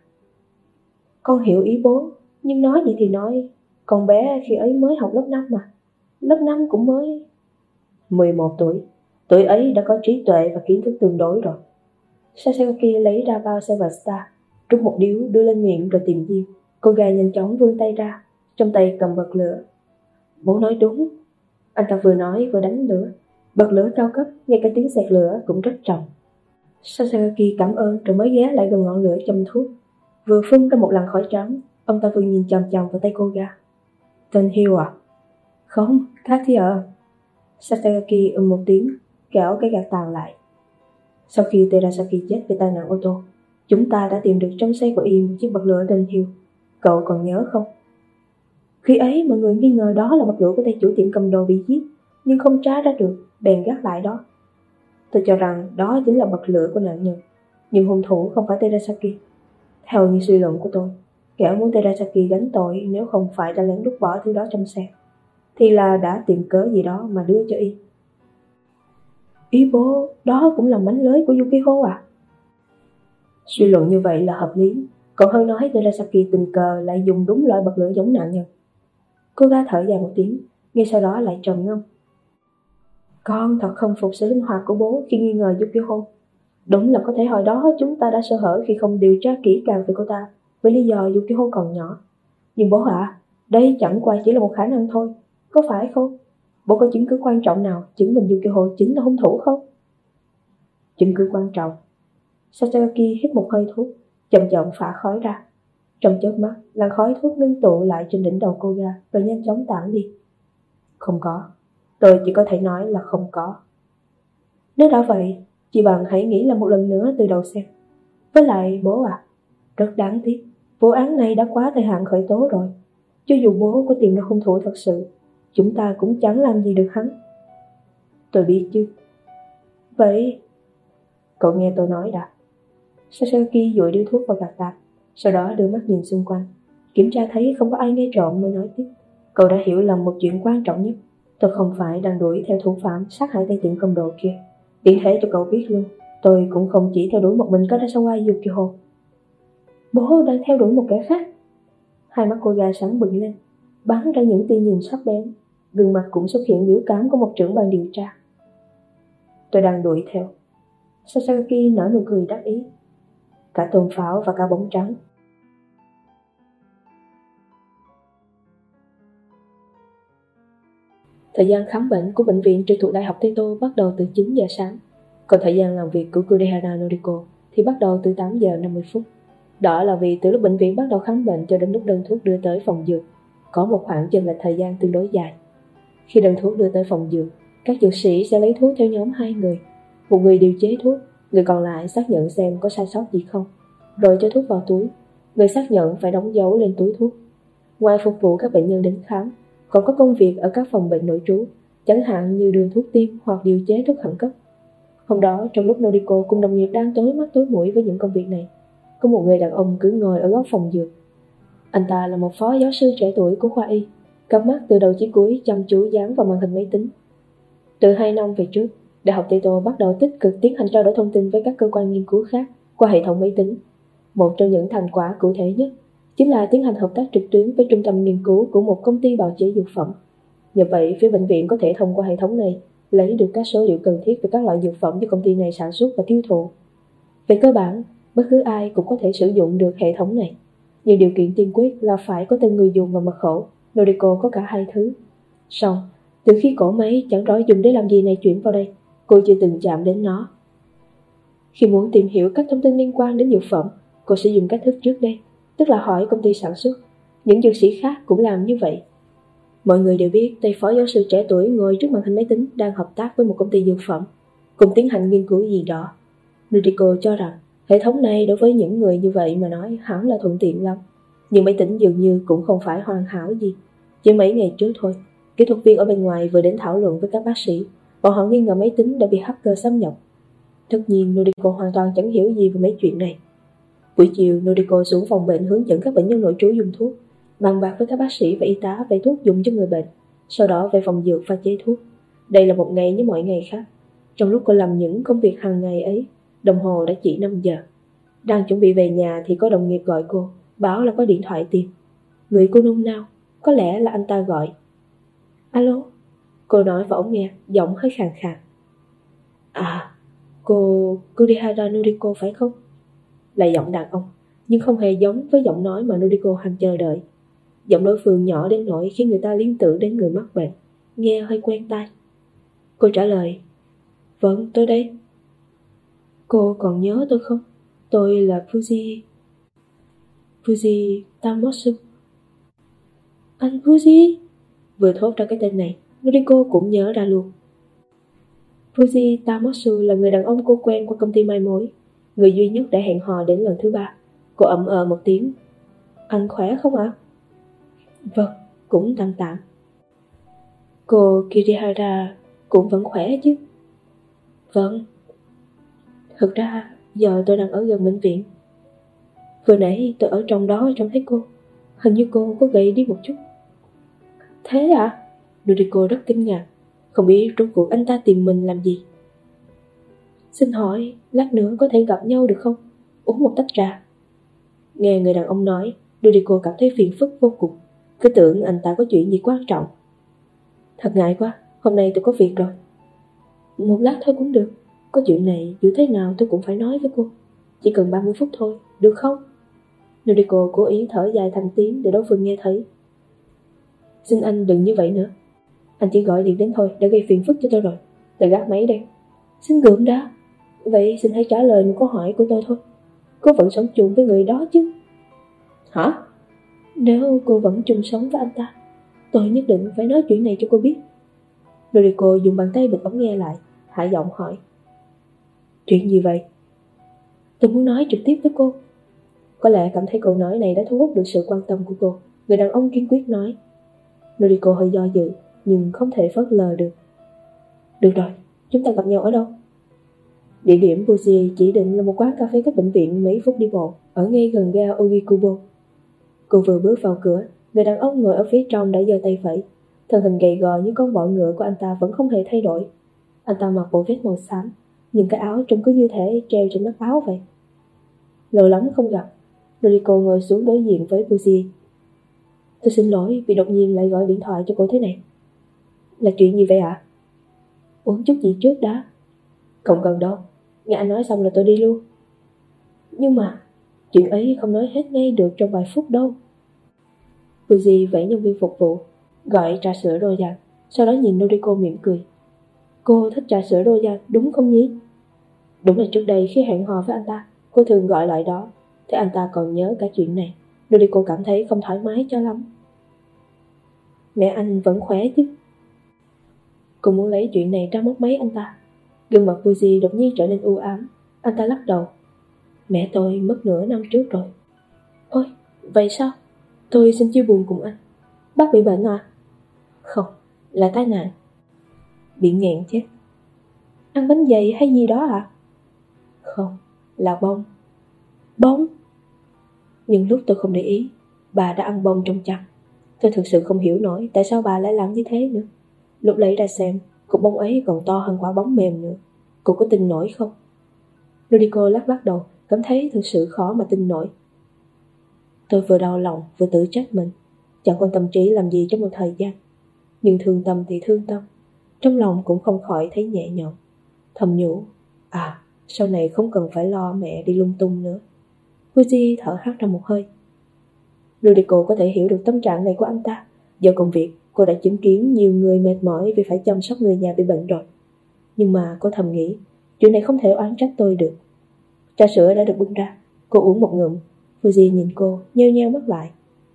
[SPEAKER 1] Con hiểu ý bố, nhưng nói gì thì nói, con bé khi ấy mới học lớp 5 mà. Lớp 5 cũng mới 11 tuổi. Tuổi ấy đã có trí tuệ và kiến thức tương đối rồi. Sasaki lấy ra bao Severstar, rút một điếu đưa lên miệng rồi tìm diêm. Cô gái nhanh chóng vươn tay ra, trong tay cầm bật lửa. Bố nói đúng. Anh ta vừa nói vừa đánh lửa. Bật lửa cao cấp, ngay cả tiếng xẹt lửa cũng rất trầm. Sasaki cảm ơn rồi mới ghé lại gần ngọn lửa châm thuốc. Vừa phun ra một làn khói trắng, ông ta vừa nhìn chằm chằm vào tay cô gái. Tên Hill à? Không, Katia. Sasaki một tiếng, kéo cái gạt tàn lại. Sau khi Terasaki chết vì tai nạn ô tô, chúng ta đã tìm được trong xe của y một chiếc bật lửa tên Hill. Cậu còn nhớ không? Khi ấy mọi người nghi ngờ đó là bật lửa của tay chủ tiệm cầm đồ bị giết, nhưng không tra ra được, bèn gác lại đó. Tôi cho rằng đó chính là bật lửa của nạn nhân, nhưng hung thủ không phải Terasaki. Theo như suy luận của tôi, kẻ muốn Terasaki gánh tội nếu không phải đã lén lút bỏ thứ đó trong xe, thì là đã tìm cớ gì đó mà đưa cho y. Ý bố, đó cũng là mánh lới của Yukiko à? Suy luận như vậy là hợp lý, còn hơn nói Terasaki tình cờ lại dùng đúng loại bật lửa giống nạn nhân. Cô gái thở dài một tiếng, ngay sau đó lại trầm ngâm. Con thật không phục sự linh hoạt của bố khi nghi ngờ Yukiko. Đúng là có thể hồi đó chúng ta đã sơ hở khi không điều tra kỹ càng về cô ta, với lý do Yukiko còn nhỏ. Nhưng bố ạ, đây chẳng qua chỉ là một khả năng thôi, có phải không? Bố có chứng cứ quan trọng nào chứng minh Yukiko chính là hung thủ không? Chứng cứ quan trọng? Sasaki hít một hơi thuốc, chậm chậm phả khói ra. Trong chớp mắt, làn khói thuốc ngưng tụ lại trên đỉnh đầu cô ra rồi nhanh chóng tản đi. Không có, tôi chỉ có thể nói là không có. Nếu đã vậy, chị bạn hãy nghĩ lại một lần nữa từ đầu xem. Với lại bố à, rất đáng tiếc, vụ án này đã quá thời hạn khởi tố rồi. Cho dù bố có tìm ra hung thủ thật sự, chúng ta cũng chẳng làm gì được hắn. Tôi biết chứ. Vậy, cậu nghe tôi nói đã. Sasaki dụi điếu thuốc vào gạt tàn, sau đó đưa mắt nhìn xung quanh, kiểm tra thấy không có ai nghe trộm mới nói tiếp. Cậu đã hiểu lầm một chuyện quan trọng nhất. Tôi không phải đang đuổi theo thủ phạm sát hại tay tiệm cầm đồ kia. Tiện thể cho cậu biết luôn, tôi cũng không chỉ theo đuổi một mình Karasawa Yukiko. Bố đang theo đuổi một kẻ khác. Hai mắt cô gái sáng bừng lên, bắn ra những tia nhìn sắc bén, gương mặt cũng xuất hiện biểu cảm của một trưởng ban điều tra. Tôi đang đuổi theo. Sasaki nở nụ cười đắc ý. Cả tôm pháo và cả bóng trắng. Thời gian khám bệnh của bệnh viện trực thuộc Đại học Teito bắt đầu từ 9 giờ sáng, còn thời gian làm việc của Kurihara Noriko thì bắt đầu từ 8 giờ 50 phút. Đó là vì từ lúc bệnh viện bắt đầu khám bệnh cho đến lúc đơn thuốc đưa tới phòng dược, có một khoảng chênh lệch thời gian tương đối dài. Khi đơn thuốc đưa tới phòng dược, các dược sĩ sẽ lấy thuốc theo nhóm 2 người. Một người điều chế thuốc, người còn lại xác nhận xem có sai sót gì không, rồi cho thuốc vào túi. Người xác nhận phải đóng dấu lên túi thuốc. Ngoài phục vụ các bệnh nhân đến khám, còn có công việc ở các phòng bệnh nội trú, chẳng hạn như đường thuốc tiêm hoặc điều chế thuốc khẩn cấp. Hôm đó, trong lúc Noriko cùng đồng nghiệp đang tối mắt tối mũi với những công việc này, có một người đàn ông cứ ngồi ở góc phòng dược. Anh ta là một phó giáo sư trẻ tuổi của khoa y, cặp mắt từ đầu chí cuối chăm chú dán vào màn hình máy tính. Từ 2 năm về trước, Đại học Teito bắt đầu tích cực tiến hành trao đổi thông tin với các cơ quan nghiên cứu khác qua hệ thống máy tính. Một trong những thành quả cụ thể nhất chính là tiến hành hợp tác trực tuyến với trung tâm nghiên cứu của một công ty bào chế dược phẩm. Như vậy, phía bệnh viện có thể thông qua hệ thống này lấy được các số liệu cần thiết về các loại dược phẩm do công ty này sản xuất và tiêu thụ. Về cơ bản, bất cứ ai cũng có thể sử dụng được hệ thống này, nhưng điều kiện tiên quyết là phải có tên người dùng và mật khẩu. Noriko có cả hai thứ. Xong, từ khi cổ máy chẳng rõ dùng để làm gì này chuyển vào đây, cô chưa từng chạm đến nó. Khi muốn tìm hiểu các thông tin liên quan đến dược phẩm, cô sẽ dùng cách thức trước đây, tức là hỏi công ty sản xuất. Những dược sĩ khác cũng làm như vậy. Mọi người đều biết tay phó giáo sư trẻ tuổi ngồi trước màn hình máy tính đang hợp tác với một công ty dược phẩm, cùng tiến hành nghiên cứu gì đó. Noriko cho rằng hệ thống này đối với những người như vậy mà nói hẳn là thuận tiện lắm. Nhưng máy tính dường như cũng không phải hoàn hảo gì. Chỉ mấy ngày trước thôi, kỹ thuật viên ở bên ngoài vừa đến thảo luận với các bác sĩ. Bọn họ nghi ngờ máy tính đã bị hacker xâm nhập. Tất nhiên Noriko hoàn toàn chẳng hiểu gì về mấy chuyện này. Buổi chiều, Noriko xuống phòng bệnh hướng dẫn các bệnh nhân nội trú dùng thuốc, bàn bạc với các bác sĩ và y tá về thuốc dùng cho người bệnh, sau đó về phòng dược pha chế thuốc. Đây là một ngày như mọi ngày khác. Trong lúc cô làm những công việc hàng ngày ấy, đồng hồ đã chỉ 5 giờ. Đang chuẩn bị về nhà thì có đồng nghiệp gọi cô, báo là có điện thoại tìm. Người cô nôn nao, có lẽ là anh ta gọi. Alo? Cô nói vào ống nghe, giọng hơi khàn khàn. À, cô Kurihara Noriko phải không? Là giọng đàn ông, nhưng không hề giống với giọng nói mà Noriko hằng chờ đợi. Giọng đối phương nhỏ đến nỗi khiến người ta liên tưởng đến người mắc bệnh, nghe hơi quen tai. Cô trả lời, vâng, tôi đây. Cô còn nhớ tôi không? Tôi là Fuji Tamotsu. Anh Fuji? Vừa thốt ra cái tên này, Noriko cũng nhớ ra luôn. Fuji Tamotsu là người đàn ông cô quen qua công ty mai mối, người duy nhất đã hẹn hò đến lần thứ 3. Cô ậm một tiếng. Anh khỏe không ạ? Vâng, cũng tạm tạm. Cô Kirihara cũng vẫn khỏe chứ? Vâng. Thực ra giờ tôi đang ở gần bệnh viện. Vừa nãy tôi ở trong đó trông thấy cô. Hình như cô có gầy đi một chút. Thế à? Noriko rất kinh ngạc, không biết rốt cuộc anh ta tìm mình làm gì. Xin hỏi, lát nữa có thể gặp nhau được không? Uống một tách trà. Nghe người đàn ông nói, Noriko cảm thấy phiền phức vô cùng. Cứ tưởng anh ta có chuyện gì quan trọng. Thật ngại quá, hôm nay tôi có việc rồi. Một lát thôi cũng được. Có chuyện này dù thế nào tôi cũng phải nói với cô. Chỉ cần 30 phút thôi, được không? Noriko cố ý thở dài thành tiếng để đối phương nghe thấy. Xin anh đừng như vậy nữa. Anh chỉ gọi điện đến thôi, đã gây phiền phức cho tôi rồi. Tôi gác máy đây. Xin gượng đã. Vậy xin hãy trả lời một câu hỏi của tôi thôi. Cô vẫn sống chung với người đó chứ? Hả? Nếu cô vẫn chung sống với anh ta, tôi nhất định phải nói chuyện này cho cô biết. Noriko dùng bàn tay bịt ống nghe lại, hạ giọng hỏi. Chuyện gì vậy? Tôi muốn nói trực tiếp với cô. Có lẽ cảm thấy câu nói này đã thu hút được sự quan tâm của cô. Người đàn ông kiên quyết nói. Noriko hơi do dự, nhưng không thể phớt lờ được. Được rồi, chúng ta gặp nhau ở đâu? Địa điểm Fuji chỉ định là một quán cà phê cách bệnh viện mấy phút đi bộ, ở ngay gần ga Ogikubo. Cô vừa bước vào cửa, người đàn ông ngồi ở phía trong đã giơ tay vẫy. Thân hình gầy gò như con bọ ngựa của anh ta vẫn không hề thay đổi. Anh ta mặc bộ vest màu xám, nhưng cái áo trông cứ như thể treo trên nắp áo vậy. Lâu lắm không gặp, Noriko ngồi xuống đối diện với Fuji. Tôi xin lỗi vì đột nhiên lại gọi điện thoại cho cô thế này. Là chuyện gì vậy ạ? Uống chút gì trước đã. Không cần đâu, nghe anh nói xong là tôi đi luôn. Nhưng mà chuyện ấy không nói hết ngay được trong vài phút đâu. Fuji vẫy nhân viên phục vụ, gọi trà sữa Royan, sau đó nhìn Noriko mỉm cười. Cô thích trà sữa Royan đúng không nhỉ? Đúng là trước đây khi hẹn hò với anh ta, cô thường gọi lại đó. Thế anh ta còn nhớ cả chuyện này. Noriko cảm thấy không thoải mái cho lắm. Mẹ anh vẫn khỏe chứ? Cô muốn lấy chuyện này ra móc máy anh ta. Gương mặt Fuji đột nhiên trở nên u ám. Anh ta lắc đầu. Mẹ tôi mất nửa năm trước rồi. Ôi, vậy sao? Tôi xin chia buồn cùng anh. Bác bị bệnh à? Không, là tai nạn. Bị nghẹn chết. Ăn bánh dày hay gì đó à? Không, là bông. Bông? Nhưng lúc tôi không để ý, bà đã ăn bông trong chăn. Tôi thực sự không hiểu nổi tại sao bà lại làm như thế nữa. Lúc lấy ra xem, cục bông ấy còn to hơn quả bóng mềm nữa. Cô có tin nổi không? Noriko lắc lắc đầu, cảm thấy thực sự khó mà tin nổi. Tôi vừa đau lòng vừa tự trách mình. Chẳng quan tâm trí làm gì trong một thời gian. Nhưng thương tâm thì thương tâm, trong lòng cũng không khỏi thấy nhẹ nhõm. Thầm nhủ, sau này không cần phải lo mẹ đi lung tung nữa. Fuji thở hắt ra một hơi. Noriko có thể hiểu được tâm trạng này của anh ta. Do công việc, cô đã chứng kiến nhiều người mệt mỏi vì phải chăm sóc người nhà bị bệnh rồi. Nhưng mà cô thầm nghĩ, chuyện này không thể oán trách tôi được. Trà sữa đã được bưng ra, cô uống một ngụm. Fuji nhìn cô, nheo nheo mắt lại.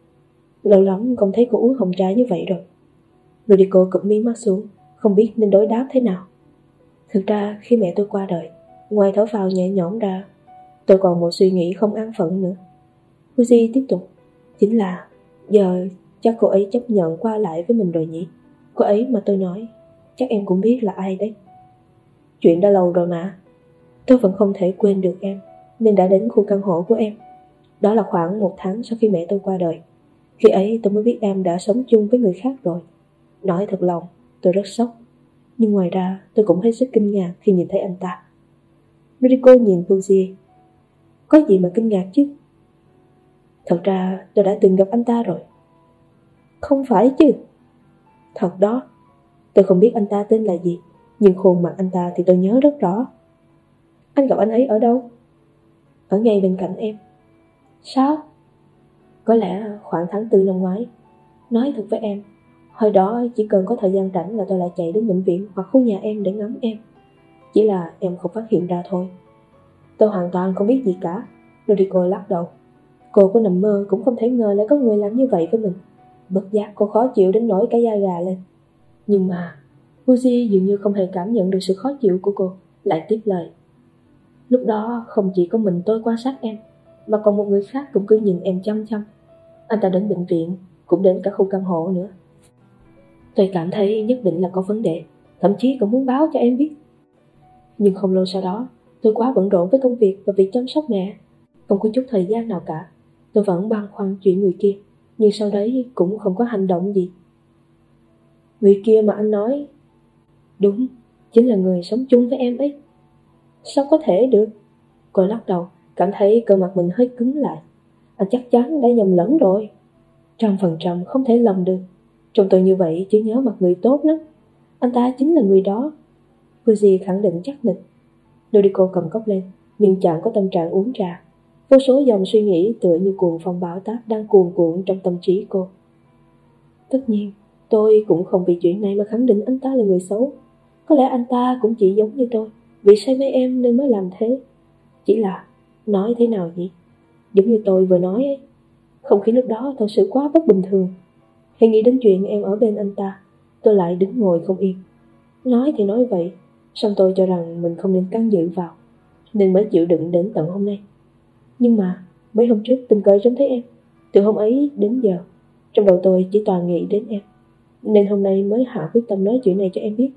[SPEAKER 1] Lâu lắm không thấy cô uống hồng trà như vậy rồi. Noriko cụp mí mắt xuống, không biết nên đối đáp thế nào. Thực ra khi mẹ tôi qua đời, ngoài thở phào nhẹ nhõm ra, tôi còn một suy nghĩ không an phận nữa. Fuji tiếp tục. Chính là giờ chắc cô ấy chấp nhận qua lại với mình rồi nhỉ. Cô ấy mà tôi nói, chắc em cũng biết là ai đấy. Chuyện đã lâu rồi mà. Tôi vẫn không thể quên được em, nên đã đến khu căn hộ của em. Đó là khoảng 1 tháng sau khi mẹ tôi qua đời. Khi ấy tôi mới biết em đã sống chung với người khác rồi. Nói thật lòng, tôi rất sốc. Nhưng ngoài ra tôi cũng hết sức kinh ngạc khi nhìn thấy anh ta. Noriko nhìn Fuji. Có gì mà kinh ngạc chứ? Thật ra tôi đã từng gặp anh ta rồi. Không phải chứ? Thật đó. Tôi không biết anh ta tên là gì, nhưng khuôn mặt anh ta thì tôi nhớ rất rõ. Anh gặp anh ấy ở đâu? Ở ngay bên cạnh em. Sao? Có lẽ khoảng tháng 4 năm ngoái. Nói thật với em, hồi đó chỉ cần có thời gian rảnh là tôi lại chạy đến bệnh viện hoặc khu nhà em để ngắm em. Chỉ là em không phát hiện ra thôi. Tôi hoàn toàn không biết gì cả. Noriko lắc đầu. Cô có nằm mơ cũng không thể ngờ lại có người làm như vậy với mình. Bất giác cô khó chịu đến nỗi cả da gà lên. Nhưng mà Fuji dường như không hề cảm nhận được sự khó chịu của cô, lại tiếp lời. Lúc đó không chỉ có mình tôi quan sát em, mà còn một người khác cũng cứ nhìn em chăm chăm. Anh ta đến bệnh viện, cũng đến cả khu căn hộ nữa. Tôi cảm thấy nhất định là có vấn đề, thậm chí còn muốn báo cho em biết. Nhưng không lâu sau đó, tôi quá bận rộn với công việc và việc chăm sóc mẹ, không có chút thời gian nào cả. Tôi vẫn băn khoăn chuyện người kia, nhưng sau đấy cũng không có hành động gì. Người kia mà anh nói? Đúng, chính là người sống chung với em ấy. Sao có thể được? Cô lắc đầu, cảm thấy cơ mặt mình hơi cứng lại. Anh chắc chắn đã nhầm lẫn rồi. 100% không thể lầm được. Trông tôi như vậy chứ nhớ mặt người tốt lắm. Anh ta chính là người đó. Fuji khẳng định chắc nịch. Noriko cầm cốc lên, nhưng chẳng có tâm trạng uống trà. Vô số dòng suy nghĩ tựa như cuồng phong bão táp đang cuồn cuộn trong tâm trí cô. Tất nhiên, tôi cũng không vì chuyện này mà khẳng định anh ta là người xấu. Có lẽ anh ta cũng chỉ giống như tôi, vì say mê em nên mới làm thế. Chỉ là, nói thế nào nhỉ? Giống như tôi vừa nói ấy, không khí lúc đó thật sự quá bất bình thường. Khi nghĩ đến chuyện em ở bên anh ta, tôi lại đứng ngồi không yên. Nói thì nói vậy, song tôi cho rằng mình không nên can dự vào, nên mới chịu đựng đến tận hôm nay. Nhưng mà, mấy hôm trước tình cờ trông thấy em. Từ hôm ấy đến giờ, trong đầu tôi chỉ toàn nghĩ đến em. Nên hôm nay mới hạ quyết tâm nói chuyện này cho em biết.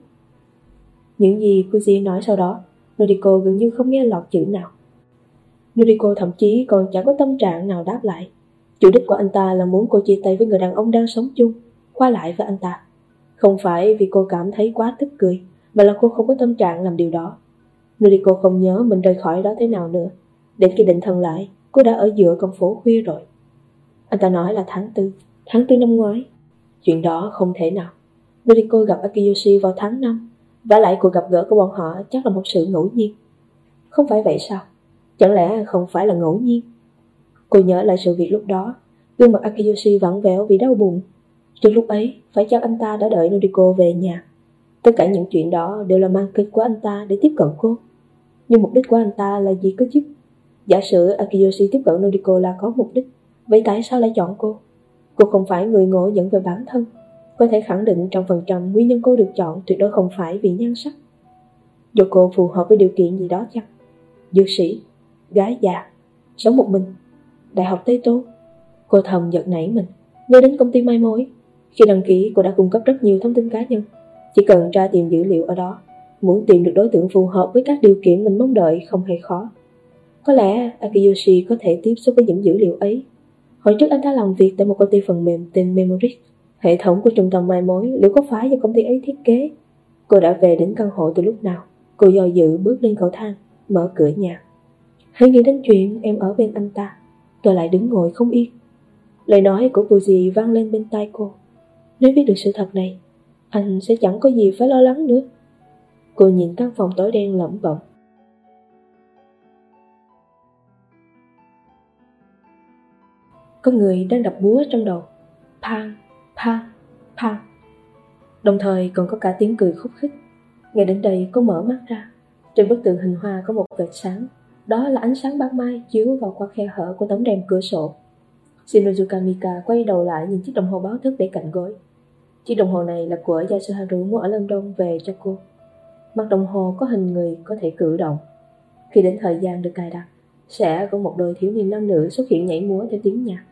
[SPEAKER 1] Những gì Fuji nói sau đó, Noriko gần như không nghe lọt chữ nào. Noriko thậm chí còn chẳng có tâm trạng nào đáp lại. Chủ đích của anh ta là muốn cô chia tay với người đàn ông đang sống chung, qua lại với anh ta. Không phải vì cô cảm thấy quá tức cười, mà là cô không có tâm trạng làm điều đó. Noriko không nhớ mình rời khỏi đó thế nào nữa. Đến khi định thần lại, cô đã ở giữa con phố khuya rồi. Anh ta nói là tháng 4 năm ngoái. Chuyện đó không thể nào. Noriko gặp Akiyoshi vào tháng 5, vả lại cuộc gặp gỡ của bọn họ chắc là một sự ngẫu nhiên. Không phải vậy sao? Chẳng lẽ không phải là ngẫu nhiên? Cô nhớ lại sự việc lúc đó, gương mặt Akiyoshi vặn vẹo vì đau buồn. Trước lúc ấy, phải chăng anh ta đã đợi Noriko về nhà? Tất cả những chuyện đó đều là màn kịch của anh ta để tiếp cận cô. Nhưng mục đích của anh ta là gì cơ chứ? Giả sử Akiyoshi tiếp cận Noriko là có mục đích, vậy tại sao lại chọn cô? Cô không phải người ngộ nhận về bản thân. Có thể khẳng định 100% nguyên nhân cô được chọn tuyệt đối không phải vì nhan sắc. Do cô phù hợp với điều kiện gì đó chăng? Dược sĩ, gái già, sống một mình, đại học Tây Tô. Cô thầm giật nảy mình, nhớ đến công ty mai mối. Khi đăng ký, cô đã cung cấp rất nhiều thông tin cá nhân. Chỉ cần tra tìm dữ liệu ở đó, muốn tìm được đối tượng phù hợp với các điều kiện mình mong đợi không hề khó. Có lẽ Akiyoshi có thể tiếp xúc với những dữ liệu ấy. Hồi trước anh ta làm việc tại một công ty phần mềm tên Memory. Hệ thống của trung tâm mai mối liệu có phải do công ty ấy thiết kế? Cô đã về đến căn hộ từ lúc nào? Cô do dự bước lên cầu thang, mở cửa nhà. Hãy nghĩ đến chuyện em ở bên anh ta. Tôi lại đứng ngồi không yên. Lời nói của Fuji vang lên bên tai cô. Nếu biết được sự thật này, anh sẽ chẳng có gì phải lo lắng nữa. Cô nhìn căn phòng tối đen lẩm bẩm. Có người đang đập búa trong đầu. Pang, pang, pang. Đồng thời còn có cả tiếng cười khúc khích. Ngay đến đây cô mở mắt ra. Trên bức tường hình hoa có một vệt sáng. Đó là ánh sáng ban mai chiếu vào qua khe hở của tấm rèm cửa sổ. Shinozuka Mika quay đầu lại nhìn chiếc đồng hồ báo thức để cạnh gối. Chiếc đồng hồ này là của Yasuharu mua ở London về cho cô. Mặt đồng hồ có hình người có thể cử động. Khi đến thời gian được cài đặt, sẽ có một đôi thiếu niên nam nữ xuất hiện nhảy múa theo tiếng nhạc.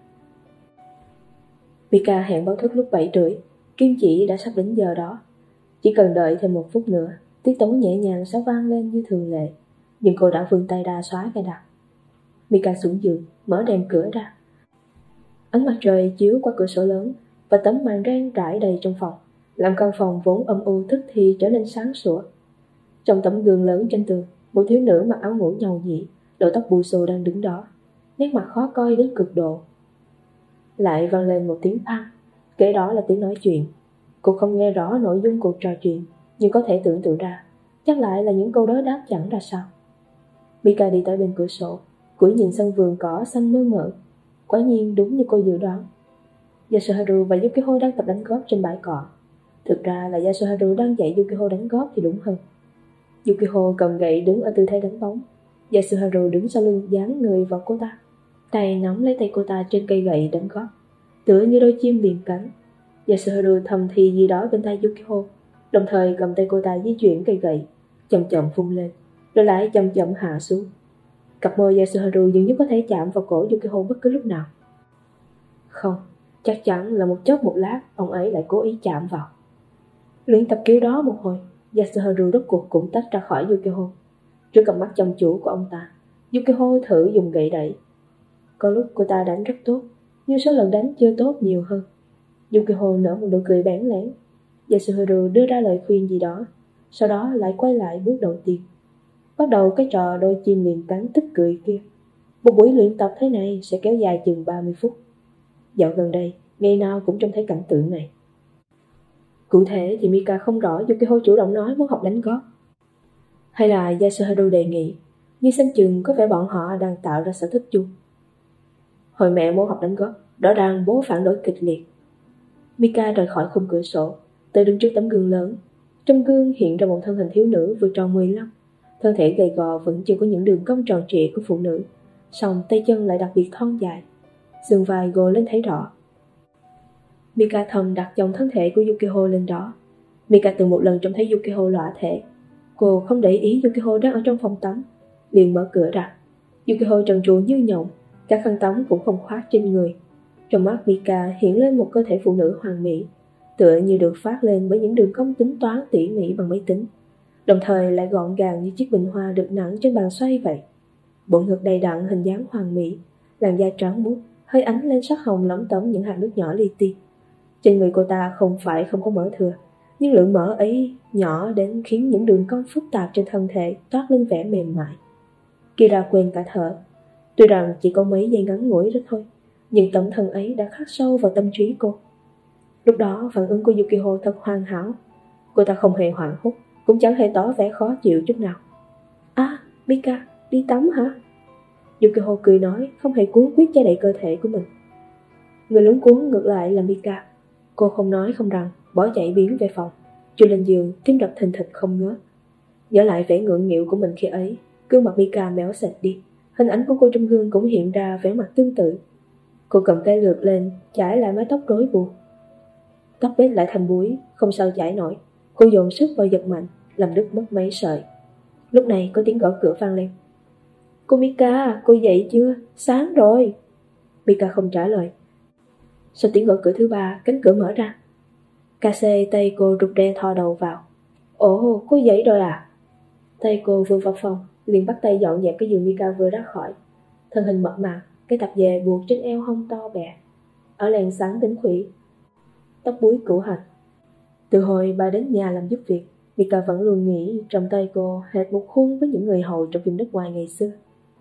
[SPEAKER 1] Mika hẹn báo thức lúc 7h30, kim chỉ đã sắp đến giờ đó. Chỉ cần đợi thêm 1 phút nữa, tiết tấu nhẹ nhàng sẽ vang lên như thường lệ. Nhưng cô đã vươn tay ra xóa cài đặt. Mika xuống giường, mở rèm cửa ra. Ánh mặt trời chiếu qua cửa sổ lớn và tấm màn ren trải đầy trong phòng, làm căn phòng vốn âm u tức thì trở nên sáng sủa. Trong tấm gương lớn trên tường, một thiếu nữ mặc áo ngủ nhàu nhị, đầu tóc bù xù đang đứng đó, nét mặt khó coi đến cực độ. Lại vang lên một tiếng pang, kế đó là tiếng nói chuyện. Cô không nghe rõ nội dung cuộc trò chuyện, nhưng có thể tưởng tượng ra, chắc lại là những câu đối đáp chẳng ra sao. Mika đi tới bên cửa sổ, cúi nhìn sân vườn cỏ xanh mơn mởn. Quả nhiên đúng như cô dự đoán. Yasuharu và Yukiko đang tập đánh golf trên bãi cỏ. Thực ra là Yasuharu đang dạy Yukiko đánh golf thì đúng hơn. Yukiko cầm gậy đứng ở tư thế đánh bóng. Yasuharu đứng sau lưng dán người vào cô ta, tay nắm lấy tay cô ta trên cây gậy đánh golf, tựa như đôi chim liền cánh. Yasuharu thầm thì gì đó bên tay Yukiko, đồng thời cầm tay cô ta di chuyển cây gậy, chậm chậm vung lên, rồi lại chậm chậm hạ xuống. Cặp môi Yasuharu dường như có thể chạm vào cổ Yukiko bất cứ lúc nào. Không, chắc chắn là một chốc một lát ông ấy lại cố ý chạm vào. Luyện tập kiểu đó một hồi, Yasuharu rốt cuộc cũng tách ra khỏi Yukiko. Trước cặp mắt chăm chú của ông ta, Yukiko thử dùng gậy đẩy. Có lúc cô ta đánh rất tốt, nhưng số lần đánh chưa tốt nhiều hơn. Yukiko nở một nụ cười bẽn lẽn. Yasuharu đưa ra lời khuyên gì đó, sau đó lại quay lại bước đầu tiên. Bắt đầu cái trò đôi chim liền cánh tức cười kia. Một buổi luyện tập thế này sẽ kéo dài chừng 30 phút. Dạo gần đây, ngày nào cũng trông thấy cảnh tượng này. Cụ thể thì Mika không rõ Yukiko chủ động nói muốn học đánh golf, hay là Yasuharu đề nghị, nhưng xem chừng có vẻ bọn họ đang tạo ra sở thích chung. Hồi mẹ muốn học đánh golf, rõ ràng bố phản đối kịch liệt. Mika rời khỏi khung cửa sổ, tới đứng trước tấm gương lớn. Trong gương hiện ra một thân hình thiếu nữ vừa tròn 15. Thân thể gầy gò vẫn chưa có những đường cong tròn trịa của phụ nữ, song tay chân lại đặc biệt thon dài, xương vai gồ lên thấy rõ. Mika thầm đặt dòng thân thể của Yukiko lên đó. Mika từng một lần trông thấy Yukiko lõa thể. Cô không để ý Yukiko đang ở trong phòng tắm, liền mở cửa ra. Yukiko trần truồng như nhộng, cả khăn tắm cũng không khoác trên người. Trong mắt Mika hiện lên một cơ thể phụ nữ hoàn mỹ, tựa như được phát lên bởi những đường cong tính toán tỉ mỉ bằng máy tính, đồng thời lại gọn gàng như chiếc bình hoa được nặng trên bàn xoay vậy. Bộ ngực đầy đặn hình dáng hoàn mỹ, làn da trắng muốt, hơi ánh lên sắc hồng lấm tấm những hạt nước nhỏ li ti. Trên người cô ta không phải không có mỡ thừa, nhưng lượng mỡ ấy nhỏ đến khiến những đường cong phức tạp trên thân thể toát lên vẻ mềm mại. Kira quên cả thở. Tuy rằng chỉ có mấy giây ngắn ngủi đó thôi, nhưng tấm thân ấy đã khắc sâu vào tâm trí cô. Lúc đó phản ứng của Yukiko thật hoàn hảo. Cô ta không hề hoảng hốt, cũng chẳng hề tỏ vẻ khó chịu chút nào. À, Mika, đi tắm hả? Yukiko cười nói, không hề cuống quyết che đậy cơ thể của mình. Người luống cuống ngược lại là Mika. Cô không nói không rằng, bỏ chạy biến về phòng, chui lên giường, tim đập thình thịch không ngớt. Nhớ lại vẻ ngượng nghịu của mình khi ấy, gương mặt Mika méo sệt đi. Hình ảnh của cô trong gương cũng hiện ra vẻ mặt tương tự. Cô cầm cây lược lên, chải lại mái tóc rối bù. Tóc bết lại thành búi, không sao chải nổi. Cô dồn sức vào giật mạnh, làm đứt mất mấy sợi. Lúc này có tiếng gõ cửa vang lên. Cô Mika, cô dậy chưa? Sáng rồi. Mika không trả lời. Sau tiếng gõ cửa thứ ba, cánh cửa mở ra. Kase tay cô rụt rè thò đầu vào. Ồ, cô dậy rồi à? Tay cô vừa vào phòng, liền bắt tay dọn dẹp cái giường Mika vừa ra khỏi. Thân hình mập mạp, cái tạp dề buộc trên eo hông to bẹ, ở len sáng tính khủy, tóc búi củ hạch. Từ hồi bà đến nhà làm giúp việc, Mika vẫn luôn nghĩ trong tay cô hệt một khuôn với những người hầu trong phim nước ngoài ngày xưa.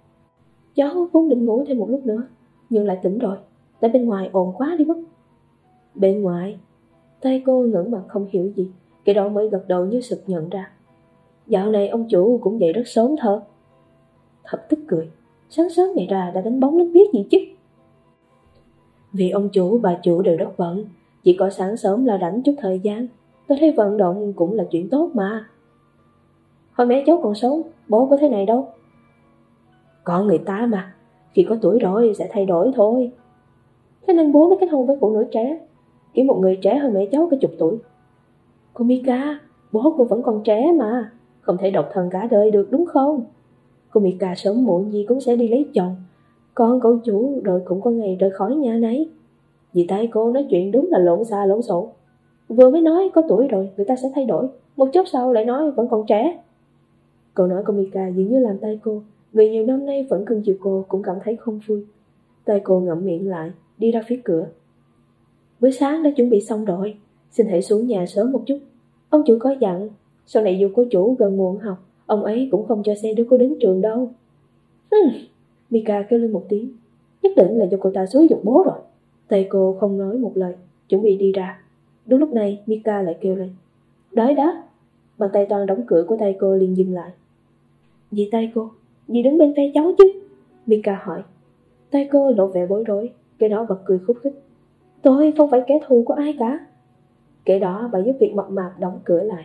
[SPEAKER 1] Cháu vốn định ngủ thêm một lúc nữa, nhưng lại tỉnh rồi, tại bên ngoài ồn quá đi mất. Bên ngoài? Tay cô ngẩng mặt không hiểu gì, cái đó mới gật đầu như sực nhận ra. Dạo này ông chủ cũng dậy rất sớm thật. Thật tức cười, sáng sớm ngày ra đã đánh bóng lên biết gì chứ. Vì ông chủ bà chủ đều rất bận, chỉ có sáng sớm là rảnh chút thời gian. Tôi thấy vận động cũng là chuyện tốt mà. Hồi mẹ cháu còn sống, bố có thế này đâu. Con người ta mà, khi có tuổi rồi sẽ thay đổi thôi. Thế nên bố mới kết hôn với phụ nữ trẻ, kiểu một người trẻ hơn mẹ cháu cả chục tuổi. Cô Mika, bố cô vẫn còn trẻ mà, không thể độc thân cả đời được đúng không? Cô Mika sớm muộn gì cũng sẽ đi lấy chồng, con cậu chủ rồi cũng có ngày rời khỏi nhà này. Vì tay cô nói chuyện đúng là lộn xà lộn xộn. Vừa mới nói có tuổi rồi người ta sẽ thay đổi, một chút sau lại nói vẫn còn trẻ. Câu nói của Mika dường như làm tay cô, người nhiều năm nay vẫn cưng chiều cô, cũng cảm thấy không vui. Tay cô ngậm miệng lại, đi ra phía cửa. Bữa sáng đã chuẩn bị xong rồi, xin hãy xuống nhà sớm một chút. Ông chủ có dặn, sau này dù cô chủ gần muộn học, ông ấy cũng không cho xe đưa cô đến trường đâu. Mika kêu lên một tiếng, nhất định là do cô ta xúi giục bố rồi. Tay cô không nói một lời, chuẩn bị đi ra. Đúng lúc này Mika lại kêu lên, đợi đã. Bàn tay toàn đóng cửa của tay cô liền dừng lại. Vì tay cô, vì đứng bên tay cháu chứ? Mika hỏi. Tay cô lộ vẻ bối rối, cái đó bật cười khúc khích. Tôi không phải kẻ thù của ai cả. Kể đó bà giúp việc mập mạp đóng cửa lại.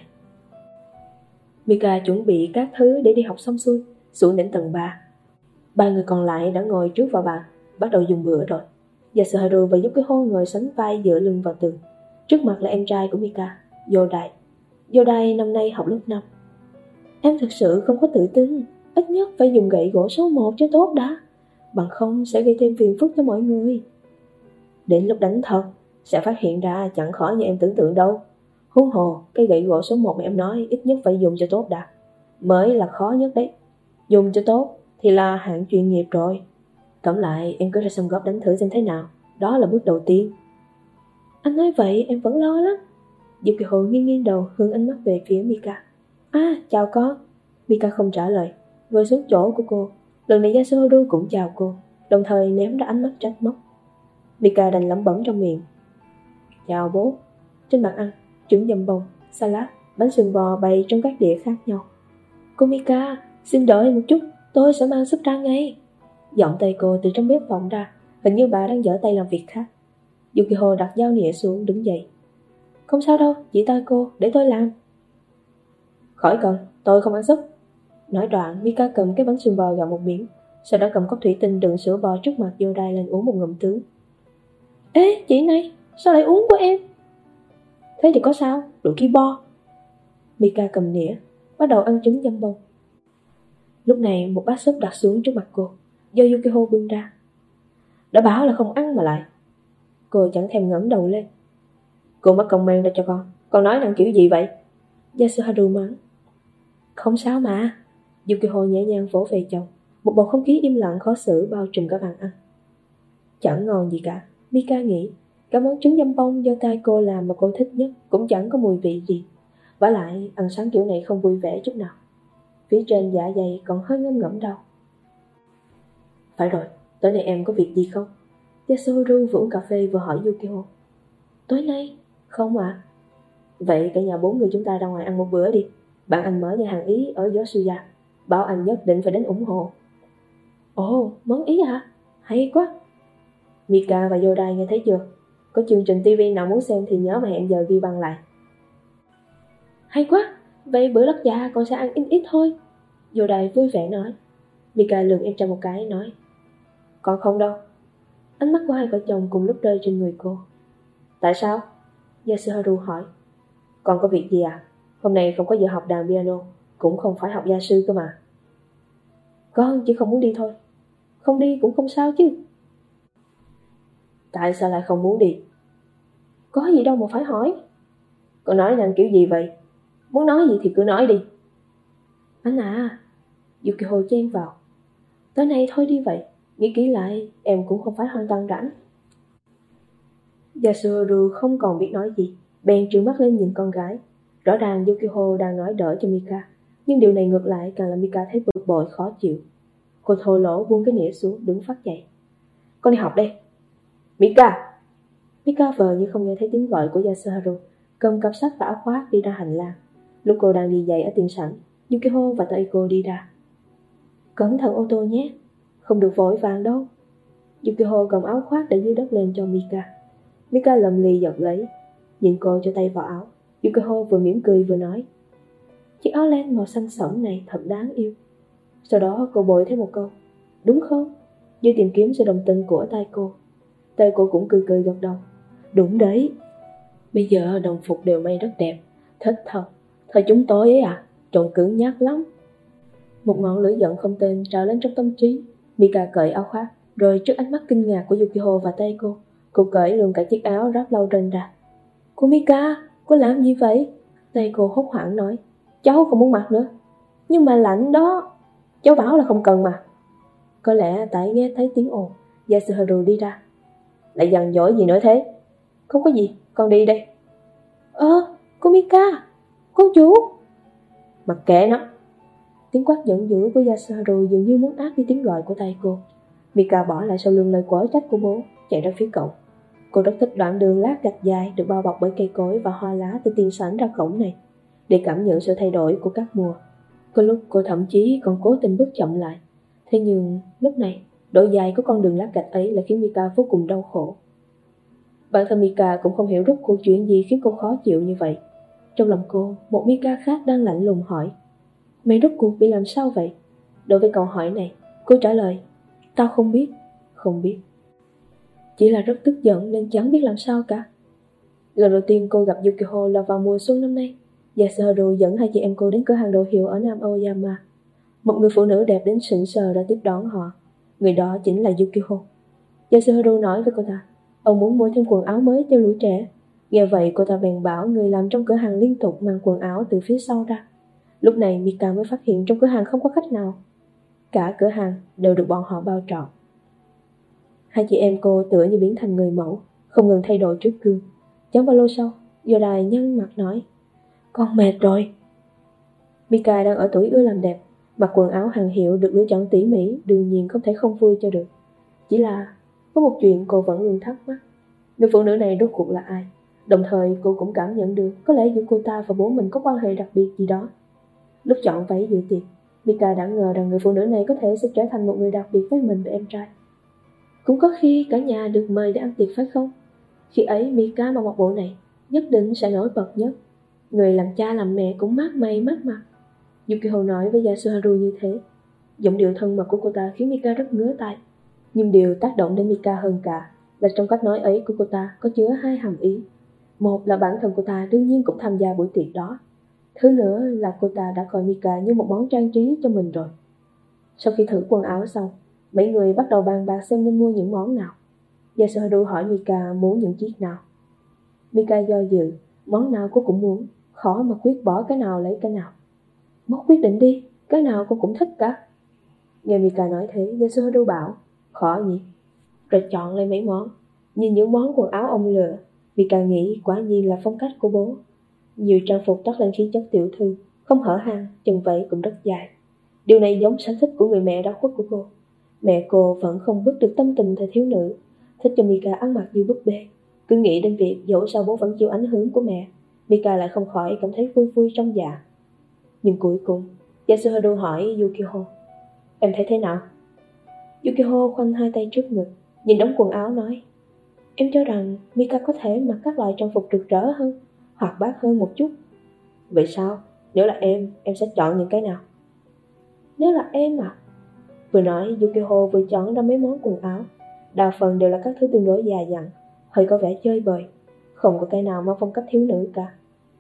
[SPEAKER 1] Mika chuẩn bị các thứ để đi học xong xuôi, xuống đến tầng 3. Ba người còn lại đã ngồi trước vào bàn, bắt đầu dùng bữa rồi. Yasuharu và Yukiko ngồi sánh vai dựa lưng vào tường. Trước mặt là em trai của Mika, Yodai. Yodai năm nay học lớp 5. Em thực sự không có tự tin, ít nhất phải dùng gậy gỗ số 1 cho tốt đã, bằng không sẽ gây thêm phiền phức cho mọi người. Đến lúc đánh thật, sẽ phát hiện ra chẳng khó như em tưởng tượng đâu. Huống hồ, cái gậy gỗ số 1 mà em nói ít nhất phải dùng cho tốt đã, mới là khó nhất đấy. Dùng cho tốt thì là hạng chuyên nghiệp rồi. Tóm lại, em cứ ra sân golf đánh thử xem thế nào, đó là bước đầu tiên. Anh nói vậy em vẫn lo lắm. Yukiko nghiêng đầu hướng ánh mắt về phía Mika. À, chào con. Mika không trả lời, ngồi xuống chỗ của cô. Lần này Yasuharu cũng chào cô, đồng thời ném ra ánh mắt trách móc. Mika đành lẩm bẩm trong miệng, Chào bố. Trên bàn ăn, trứng dầm bông, salad, bánh sườn bò bày trong các đĩa khác nhau. Cô Mika, xin đợi một chút, tôi sẽ mang súp ra ngay. Giọng tay cô từ trong bếp vọng ra, hình như bà đang giở tay làm việc khác. Yukiko đặt dao nĩa xuống đứng dậy. Không sao đâu, chỉ tay cô, để tôi làm. Khỏi cần, tôi không ăn súp. Nói đoạn, Mika cầm cái bánh sườn bò gặm một miếng, sau đó cầm cốc thủy tinh đựng sữa bò trước mặt Yodai lên uống một ngụm tướng. Ê, chị này, sao lại uống của em? Thế thì có sao, đồ ki bo. Mika cầm nĩa, bắt đầu ăn trứng dăm bông. Lúc này một bát súp đặt xuống trước mặt cô, do Yukiko bưng ra. Đã bảo là không ăn mà lại. Cô chẳng thèm ngẩng đầu lên. Cô mất công mang ra cho con nói năng kiểu gì vậy? Yasuharu mắng. Không sao mà. Yukiko nhẹ nhàng vỗ về chồng. Một bầu không khí im lặng khó xử bao trùm cả bàn ăn. Chẳng ngon gì cả, Mika nghĩ. Cả món trứng dăm bông do tay cô làm mà cô thích nhất cũng chẳng có mùi vị gì. Vả lại ăn sáng kiểu này không vui vẻ chút nào. Phía trên dạ dày còn hơi ngâm ngẫm đau. Phải rồi, tối nay em có việc gì không? Yasuharu vừa uống cà phê vừa hỏi Yukiko. Tối nay? Không ạ. Vậy cả nhà 4 người chúng ta ra ngoài ăn một bữa đi. Bạn anh mở nhà hàng Ý ở Yosuya, bảo anh nhất định phải đến ủng hộ. Ồ, món Ý hả? Hay quá. Mika và Yodai nghe thấy chưa? Có chương trình TV nào muốn xem thì nhớ mà hẹn giờ ghi băng lại. Hay quá, vậy bữa lót dạ con sẽ ăn ít thôi. Yodai vui vẻ nói. Mika lườm em trai một cái nói. Con không đâu. Ánh mắt của hai vợ chồng cùng lúc rơi trên người cô. Tại sao? Yasuharu hỏi. Con có việc gì à? Hôm nay không có giờ học đàn piano, cũng không phải học gia sư cơ mà. Con chỉ không muốn đi thôi. Không đi cũng không sao chứ. Tại sao lại không muốn đi? Có gì đâu mà phải hỏi. Con nói năng kiểu gì vậy? Muốn nói gì thì cứ nói đi. Anh à, Yukiko chen vào. Tối nay thôi đi vậy. Nghĩ kỹ lại, em cũng không phải hoàn toàn rảnh. Yasuharu không còn biết nói gì, bèn trừng mắt lên nhìn con gái. Rõ ràng Yukiko đang nói đỡ cho Mika, nhưng điều này ngược lại càng làm Mika thấy bực bội khó chịu. Cô thô lỗ buông cái nĩa xuống, đứng phát dậy. Con đi học đây. Mika! Mika vờ như không nghe thấy tiếng gọi của Yasuharu, cầm cặp sách và áo khoác đi ra hành lang. Lúc cô đang đi giày ở tiền sảnh, Yukiko và Taiko đi ra. Cẩn thận ô tô nhé, không được vội vàng đâu. Yukiko cầm áo khoác để dưới đất lên cho Mika. Mika lầm lì giật lấy, nhìn cô cho tay vào áo. Yukiko vừa mỉm cười vừa nói. Chiếc áo len màu xanh sẫm này thật đáng yêu. Sau đó cô bồi thêm một câu. Đúng không? Như tìm kiếm sự đồng tình của Taiko. Taiko cũng cười cười gật đầu. Đúng đấy. Bây giờ đồng phục đều may rất đẹp. Thích thật. Thời chúng tôi ấy à, trông cứng nhắc lắm. Một ngọn lửa giận không tên trào lên trong tâm trí. Mika cởi áo khoác, rồi trước ánh mắt kinh ngạc của Yukiko và Taiko, cô cởi luôn cả chiếc áo ráp lâu rên ra. Cô Mika, cô làm gì vậy? Taiko hốt hoảng nói. Cháu không muốn mặc nữa. Nhưng mà lạnh đó. Cháu bảo là không cần mà. Có lẽ tại nghe thấy tiếng ồn, Yasuharu đi ra. Lại dằn dỗi gì nữa thế? Không có gì, con đi đây. Cô Mika, cô chú. Mặc kệ nó. Tiếng quát giận dữ của Yasuharu dường như muốn át đi tiếng gọi của Taiko. Mika bỏ lại sau lưng lời quở trách của bố, chạy ra phía cổng. Cô rất thích đoạn đường lát gạch dài được bao bọc bởi cây cối và hoa lá từ tiền sảnh ra cổng này, để cảm nhận sự thay đổi của các mùa. Có lúc cô thậm chí còn cố tình bước chậm lại. Thế nhưng lúc này, độ dài của con đường lát gạch ấy lại khiến Mika vô cùng đau khổ. Bản thân Mika cũng không hiểu rốt cuộc chuyện gì khiến cô khó chịu như vậy. Trong lòng cô, một Mika khác đang lạnh lùng hỏi. Mày rốt cuộc bị làm sao vậy? Đối với câu hỏi này, cô trả lời. Tao không biết, không biết. Chỉ là rất tức giận nên chẳng biết làm sao cả. Lần đầu tiên cô gặp Yukiko là vào mùa xuân năm nay. Yasuharu dẫn hai chị em cô đến cửa hàng đồ hiệu ở Nam Aoyama. Một người phụ nữ đẹp đến sững sờ đã tiếp đón họ. Người đó chính là Yukiko. Yasuharu nói với cô ta, ông muốn mua thêm quần áo mới cho lũ trẻ. Nghe vậy cô ta bèn bảo người làm trong cửa hàng liên tục mang quần áo từ phía sau ra. Lúc này Mika mới phát hiện trong cửa hàng không có khách nào. Cả cửa hàng đều được bọn họ bao trọn. Hai chị em cô tựa như biến thành người mẫu, không ngừng thay đổi trước gương. Chẳng bao lâu sau, Yodai nhăn mặt nói, con mệt rồi. Mika đang ở tuổi ưa làm đẹp, mặc quần áo hàng hiệu được lựa chọn tỉ mỉ, đương nhiên không thể không vui cho được. Chỉ là có một chuyện cô vẫn luôn thắc mắc. Người phụ nữ này rốt cuộc là ai? Đồng thời cô cũng cảm nhận được có lẽ giữa cô ta và bố mình có quan hệ đặc biệt gì đó. Lúc chọn váy dự tiệc, Mika đã ngờ rằng người phụ nữ này có thể sẽ trở thành một người đặc biệt với mình và em trai. Cũng có khi cả nhà được mời để ăn tiệc phải không? Khi ấy Mika mặc một bộ này nhất định sẽ nổi bật nhất. Người làm cha làm mẹ cũng mát mày mát mặt. Yukiko nói với Yasuharu như thế. Giọng điệu thân mật của cô ta khiến Mika rất ngứa tai. Nhưng điều tác động đến Mika hơn cả là trong cách nói ấy của cô ta có chứa hai hàm ý. Một là bản thân cô ta đương nhiên cũng tham gia buổi tiệc đó. Thứ nữa là cô ta đã coi Mika như một món trang trí cho mình rồi. Sau khi thử quần áo xong, mấy người bắt đầu bàn bạc xem nên mua những món nào. Yasuharu hỏi Mika muốn những chiếc nào. Mika do dự, món nào cô cũng muốn, khó mà quyết bỏ cái nào lấy cái nào. Bố quyết định đi, cái nào cô cũng thích cả. Nghe Mika nói thế, Yasuharu bảo, khó nhỉ? Rồi chọn lấy mấy món. Nhìn những món quần áo ông lựa, Mika nghĩ quả nhiên là phong cách của bố. Nhiều trang phục toát lên khí chất tiểu thư, không hở hang, chân váy cũng rất dài. Điều này giống sở thích của người mẹ đã khuất của cô. Mẹ cô vẫn không vứt được tâm tình thời thiếu nữ, thích cho Mika ăn mặc như búp bê. Cứ nghĩ đến việc dẫu sao bố vẫn chịu ảnh hưởng của mẹ, Mika lại không khỏi cảm thấy vui vui trong dạ. Nhưng cuối cùng, Yasuharu hỏi Yukiko, em thấy thế nào? Yukiko khoanh hai tay trước ngực, nhìn đống quần áo nói, em cho rằng Mika có thể mặc các loại trang phục rực rỡ hơn, hoạt bát hơn một chút. Vậy sao? Nếu là em sẽ chọn những cái nào? Nếu là em à? Vừa nói Yukiko vừa chọn ra mấy món quần áo. Đa phần đều là các thứ tương đối già dặn, hơi có vẻ chơi bời, không có cái nào mang phong cách thiếu nữ cả.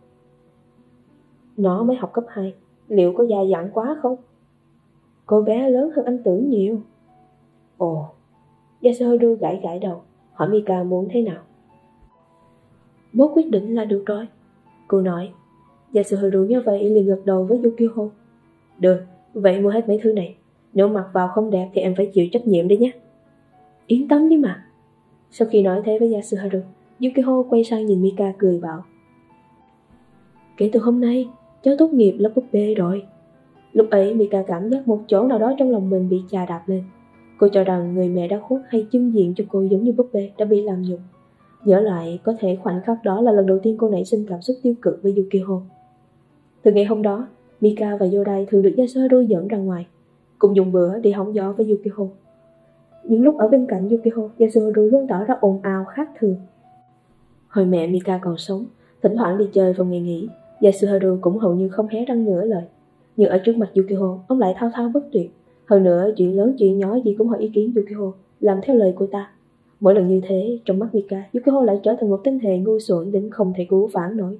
[SPEAKER 1] Nó mới học cấp 2, liệu có già dặn quá không? Cô bé lớn hơn anh tưởng nhiều. Ồ, Yasuharu gãi gãi đầu, hỏi Mika muốn thế nào. Bố quyết định là được rồi, cô nói. Yasuharu nghe vậy liền gật đầu với Yukiko. Được, vậy mua hết mấy thứ này. Nếu mặc vào không đẹp thì em phải chịu trách nhiệm đấy nhé. Yên tâm đi mà. Sau khi nói thế với Yasuharu, Yukiko quay sang nhìn Mika cười bảo, kể từ hôm nay, cháu tốt nghiệp lớp búp bê rồi. Lúc ấy Mika cảm giác một chỗ nào đó trong lòng mình bị chà đạp lên. Cô cho rằng người mẹ đã khuất hay chưng diện cho cô giống như búp bê đã bị làm nhục. Nhớ lại, có thể khoảnh khắc đó là lần đầu tiên cô nảy sinh cảm xúc tiêu cực với Yukiko. Từ ngày hôm đó, Mika và Yodai thường được Yasuharu dẫn ra ngoài, cùng dùng bữa đi hóng gió với Yukiko. Những lúc ở bên cạnh Yukiko, Yasuharu luôn tỏ ra ồn ào khác thường. Hồi mẹ Mika còn sống, thỉnh thoảng đi chơi vào ngày nghỉ, Yasuharu cũng hầu như không hé răng nửa lời. Nhưng ở trước mặt Yukiko, ông lại thao thao bất tuyệt. Hơn nữa, chuyện lớn chuyện nhỏ gì cũng hỏi ý kiến Yukiko, làm theo lời cô ta. Mỗi lần như thế, trong mắt Mika, Yukiko lại trở thành một tinh hề ngu xuẩn đến không thể cứu vãn nổi.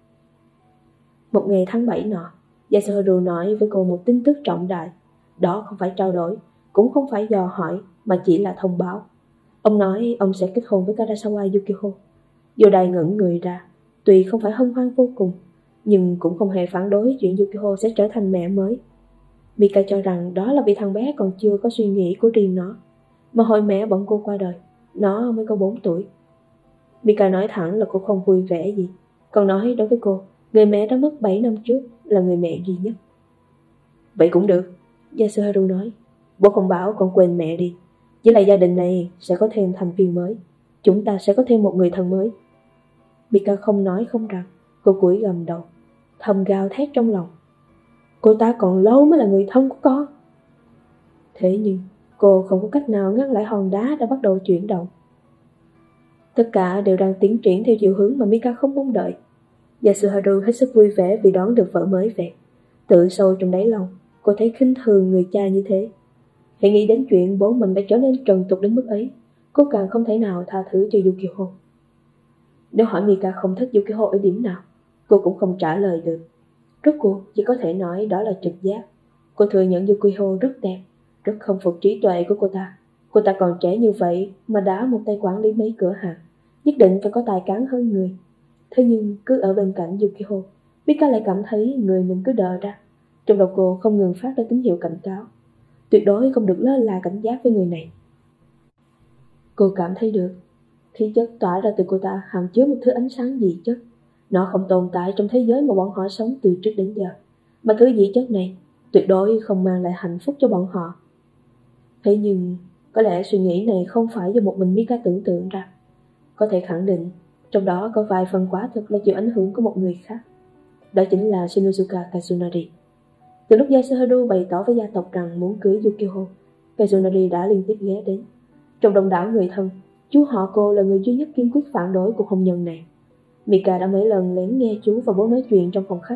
[SPEAKER 1] Một ngày tháng 7 nọ, Yasuharu nói với cô một tin tức trọng đại. Đó không phải trao đổi, cũng không phải dò hỏi, mà chỉ là thông báo. Ông nói ông sẽ kết hôn với Karasawa Yukiko. Yodai ngẩn người ra, tuy không phải hân hoan vô cùng, nhưng cũng không hề phản đối chuyện Yukiko sẽ trở thành mẹ mới. Mika cho rằng đó là vì thằng bé còn chưa có suy nghĩ của riêng nó, mà hồi mẹ bọn cô qua đời, nó mới có 4 tuổi. Mika nói thẳng là cô không vui vẻ gì, còn nói đối với cô, người mẹ đã mất 7 năm trước là người mẹ duy nhất. Vậy cũng được, Yasuharu nói. Bố không bảo con quên mẹ đi. Với lại gia đình này sẽ có thêm thành viên mới, chúng ta sẽ có thêm một người thân mới. Mika không nói không rằng, cô cúi gằm đầu, thầm gào thét trong lòng. Cô ta còn lâu mới là người thân của con. Thế nhưng cô không có cách nào ngăn lại hòn đá đã bắt đầu chuyển động. Tất cả đều đang tiến triển theo chiều hướng mà Mika không mong đợi. Yasuharu hết sức vui vẻ vì đón được vợ mới về. Tự sâu trong đáy lòng, cô thấy khinh thường người cha như thế. Hãy nghĩ đến chuyện bố mình đã trở nên trần tục đến mức ấy, cô càng không thể nào tha thứ cho Yukiko. Nếu hỏi Mika không thích Yukiko ở điểm nào, cô cũng không trả lời được. Rốt cuộc chỉ có thể nói đó là trực giác. Cô thừa nhận Yukiko rất đẹp, rất không phục trí tuệ của cô ta. Cô ta còn trẻ như vậy mà đã một tay quản lý mấy cửa hàng, nhất định phải có tài cán hơn người. Thế nhưng cứ ở bên cạnh Yukiko, Mika lại cảm thấy người mình cứ đờ ra. Trong đầu cô không ngừng phát ra tín hiệu cảnh cáo. Tuyệt đối không được lơ là cảnh giác với người này. Cô cảm thấy được, khí chất tỏa ra từ cô ta hàm chứa một thứ ánh sáng dị chất. Nó không tồn tại trong thế giới mà bọn họ sống từ trước đến giờ. Mà thứ dị chất này tuyệt đối không mang lại hạnh phúc cho bọn họ. Thế nhưng có lẽ suy nghĩ này không phải do một mình Mika tưởng tượng ra. Có thể khẳng định trong đó có vài phần quả thực là chịu ảnh hưởng của một người khác. Đó chính là Shinozuka Kazunari. Từ lúc Yasuharu bày tỏ với gia tộc rằng muốn cưới Yukiko, Kazunari đã liên tiếp ghé đến. Trong đông đảo người thân, chú họ cô là người duy nhất kiên quyết phản đối cuộc hôn nhân này. Mika đã mấy lần lén nghe chú và bố nói chuyện trong phòng khách.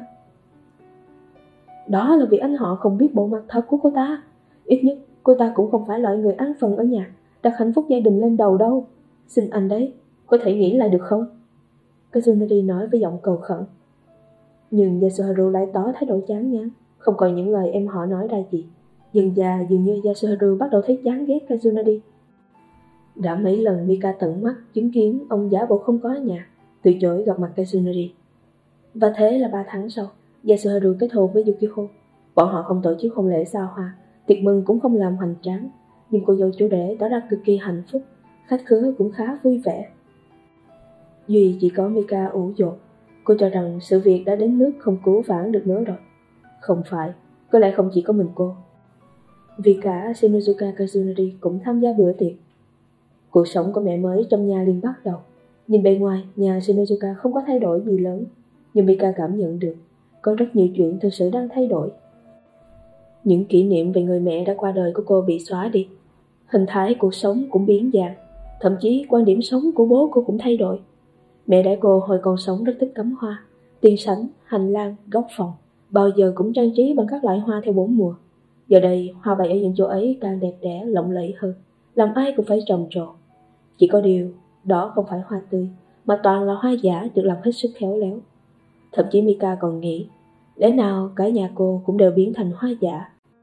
[SPEAKER 1] Đó là vì anh họ không biết bộ mặt thật của cô ta. Ít nhất cô ta cũng không phải loại người ăn phần ở nhà, đặt hạnh phúc gia đình lên đầu đâu. Xin anh đấy, có thể nghĩ lại được không? Kazunari nói với giọng cầu khẩn. Nhưng Yasuharu lại tỏ thái độ chán ngán, không còn những lời em họ nói ra gì. Dần dà dường như Yasuharu bắt đầu thấy chán ghét Kazunari. Đã mấy lần Mika tận mắt chứng kiến ông giả bộ không có ở nhà, từ chối gặp mặt Kazunari. Và thế là 3 tháng sau, Yasuharu kết hôn với Yukiko. Bọn họ không tổ chức hôn lễ xa hoa, tiệc mừng cũng không làm hoành tráng, nhưng cô dâu chủ rể tỏ ra cực kỳ hạnh phúc, khách khứa cũng khá vui vẻ. Duy chỉ có Mika ủ dột. Cô cho rằng sự việc đã đến nước không cứu vãn được nữa rồi. Không phải, có lẽ không chỉ có mình cô. Vì cả Shinozuka Kazunari cũng tham gia bữa tiệc. Cuộc sống của mẹ mới trong nhà liền bắt đầu. Nhìn bề ngoài, nhà Shinozuka không có thay đổi gì lớn, nhưng Mika cảm nhận được có rất nhiều chuyện thực sự đang thay đổi. Những kỷ niệm về người mẹ đã qua đời của cô bị xóa đi. Hình thái cuộc sống cũng biến dạng. Thậm chí quan điểm sống của bố cô cũng thay đổi. Mẹ đẻ cô hồi còn sống rất thích cắm hoa. Tiền sảnh, hành lang, góc phòng bao giờ cũng trang trí bằng các loại hoa theo 4 mùa. Giờ đây hoa bày ở những chỗ ấy càng đẹp đẽ, lộng lẫy hơn, làm ai cũng phải trầm trồ. Chỉ có điều, đó không phải hoa tươi, mà toàn là hoa giả được làm hết sức khéo léo. Thậm chí Mika còn nghĩ, lẽ nào cả nhà cô cũng đều biến thành hoa giả.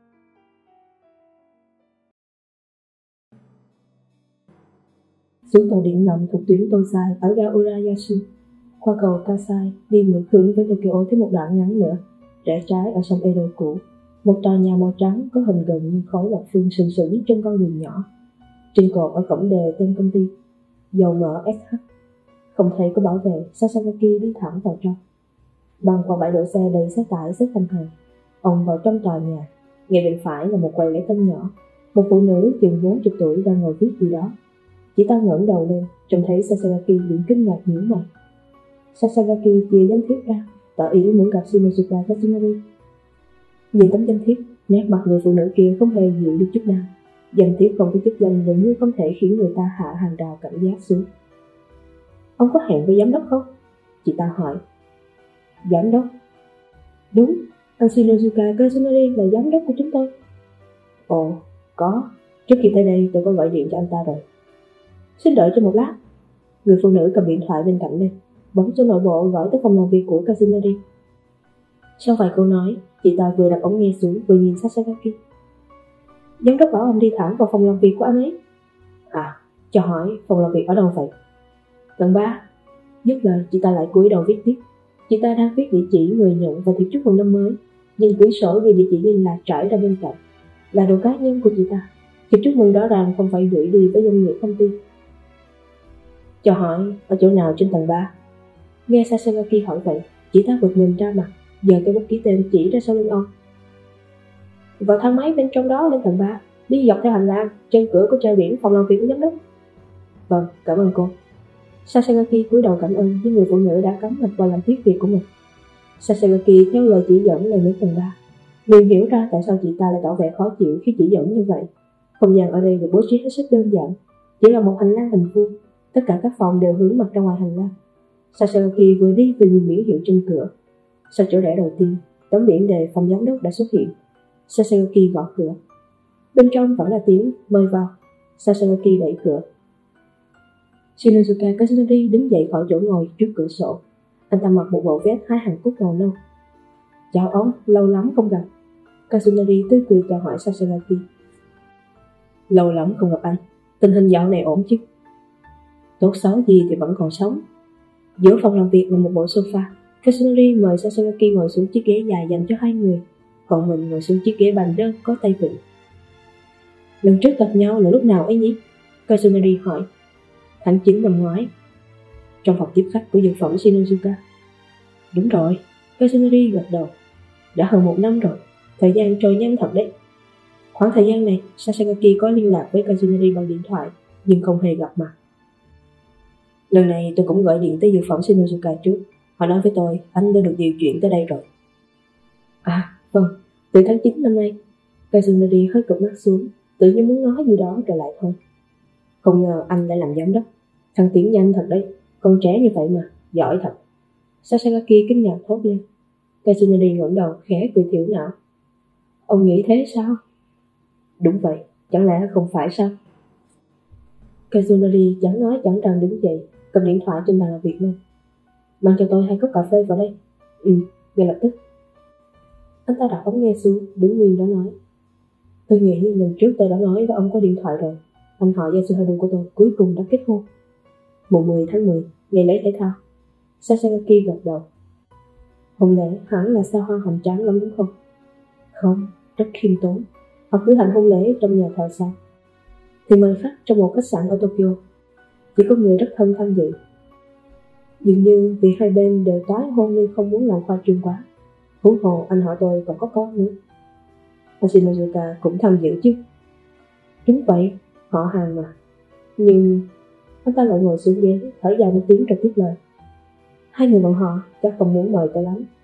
[SPEAKER 1] Xuống tàu điện ngầm thuộc tuyến Tozai ở ga Urayasu, qua cầu Kasai đi ngược hướng với Tokyo thêm một đoạn ngắn nữa, rẽ trái ở sông Edo cũ. Một tòa nhà màu trắng có hình gần như khối lập phương sừng sững trên con đường nhỏ. Trên cột ở cổng đề tên công ty dầu mỡ SH. Không thấy có bảo vệ, Sasaki đi thẳng vào trong. Băng qua bãi đỗ xe đầy xe tải xếp thành hàng. Ông vào trong tòa nhà. Ngay bên phải là một quầy lễ tân nhỏ. Một phụ nữ chừng 40 tuổi đang ngồi viết gì đó. Chị ta ngẩng đầu lên, trông thấy Sasaki liền kinh ngạc nhíu mày. Sasaki chia danh thiếp ra, tỏ ý muốn gặp Shinozuka Kazunari. Nhìn tấm danh thiếp, nét mặt người phụ nữ kia không hề dịu đi chút nào. Danh thiếp không có chức danh gần như không thể khiến người ta hạ hàng rào cảnh giác xuống. Ông có hẹn với giám đốc không? Chị ta hỏi. Giám đốc? Đúng, anh Shinozuka Kazunari là giám đốc của chúng tôi. Ồ, có. Trước khi tới đây tôi có gọi điện cho anh ta rồi. Xin đợi cho một lát. Người phụ nữ cầm điện thoại bên cạnh lên, bấm số nội bộ gọi tới phòng làm việc của Kazunari. Sau vài câu nói, chị ta vừa đặt ống nghe xuống vừa nhìn Sasaki. Giám đốc bảo ông đi thẳng vào phòng làm việc của anh ấy. À, cho hỏi phòng làm việc ở đâu vậy? Tầng 3. Dứt lời, chị ta lại cúi đầu viết tiếp. Chị ta đang viết địa chỉ người nhận và thiệp chúc mừng năm mới, nhưng quyển sổ ghi địa chỉ liên lạc trải ra bên cạnh. Là đồ cá nhân của chị ta. Thiệp chúc mừng rõ ràng không phải gửi đi với danh nghĩa công ty. Cho hỏi ở chỗ nào trên tầng 3? Nghe Sasaki hỏi vậy, chị ta bực mình ra mặt, giờ cái bút ký tên chỉ ra sau lưng ông. Vào thang máy bên trong đó lên tầng 3, đi dọc theo hành lang, trên cửa có treo biển phòng làm việc của giám đốc. Vâng, cảm ơn cô. Sasaki cúi đầu cảm ơn với người phụ nữ đã cắm mặt vào làm tiếp việc của mình. Sasaki theo lời chỉ dẫn lên đến tầng 3, liền hiểu ra tại sao chị ta lại tỏ vẻ khó chịu khi chỉ dẫn như vậy. Không gian ở đây được bố trí hết sức đơn giản, chỉ là một hành lang hình vuông, tất cả các phòng đều hướng mặt ra ngoài hành lang. Sasaki vừa đi vừa nhìn biển hiệu trên cửa. Sau chỗ rẽ đầu tiên, tấm biển đề phòng giám đốc đã xuất hiện. Sasaki gõ cửa. Bên trong vẫn là tiếng mời vào. Sasaki đẩy cửa. Shinozuka Kazunari đứng dậy khỏi chỗ ngồi trước cửa sổ. Anh ta mặc một bộ vest 2 hàng cúc màu nâu. Chào ông, lâu lắm không gặp. Kazunari tươi cười chào hỏi Sasaki. Lâu lắm không gặp anh, tình hình dạo này ổn chứ? Tốt xấu gì thì vẫn còn sống. Giữa phòng làm việc là một bộ sofa. Kazunari mời Sasaki ngồi xuống chiếc ghế dài dành cho 2 người, còn mình ngồi xuống chiếc ghế bàn đơn có tay vịn. Lần trước gặp nhau là lúc nào ấy nhỉ? Kazunari hỏi. Tháng 9 năm ngoái, trong phòng tiếp khách của dược phẩm Shinozuka. Đúng rồi, Kazunari gật đầu. Đã hơn 1 năm rồi, thời gian trôi nhanh thật đấy. Khoảng thời gian này, Sasaki có liên lạc với Kazunari bằng điện thoại, nhưng không hề gặp mặt. Lần này tôi cũng gọi điện tới dược phẩm Shinozuka trước. Họ nói với tôi anh đã được điều chuyển tới đây rồi. À, vâng, từ tháng 9 năm nay. Kazunori hơi cụp mắt xuống, tự nhiên muốn nói gì đó rồi lại thôi. Không ngờ anh lại làm giám đốc. Thằng tiến nhanh thật đấy, con trẻ như vậy mà, giỏi thật. Sasaki kinh ngạc thốt lên. Kazunori ngẩng đầu khẽ cười thiểu não. Ông nghĩ thế sao? Đúng vậy, chẳng lẽ không phải sao? Kazunori chẳng nói chẳng rằng đứng dậy, cầm điện thoại trên bàn làm việc lên. Mang cho tôi 2 cốc cà phê vào đây. Ngay lập tức. Anh ta đặt ống nghe xuống, đứng nguyên đó nói. Tôi nghĩ lần trước tôi đã nói với ông có điện thoại rồi. Anh họ Yasuharu của tôi cuối cùng đã kết hôn. Mùng 10 tháng 10, ngày lễ thể thao. Sasaki gật đầu. Hôn lễ hẳn là xa hoa hoành tráng lắm đúng không? Không, rất khiêm tốn. Họ cử hành hôn lễ trong nhà thờ sao? Thì mời khách trong một khách sạn ở Tokyo. Chỉ có người rất thân tham dự. Dường như vì hai bên đều tái hôn nên không muốn làm khoa trương quá. Huống hồ anh họ tôi còn có con nữa. Shinozuka cũng tham dự chứ? Đúng vậy, họ hàng mà. Nhưng anh ta lại ngồi xuống ghế, thở dài một tiếng rồi tiếp lời. Hai người bọn họ chắc không muốn mời tôi lắm.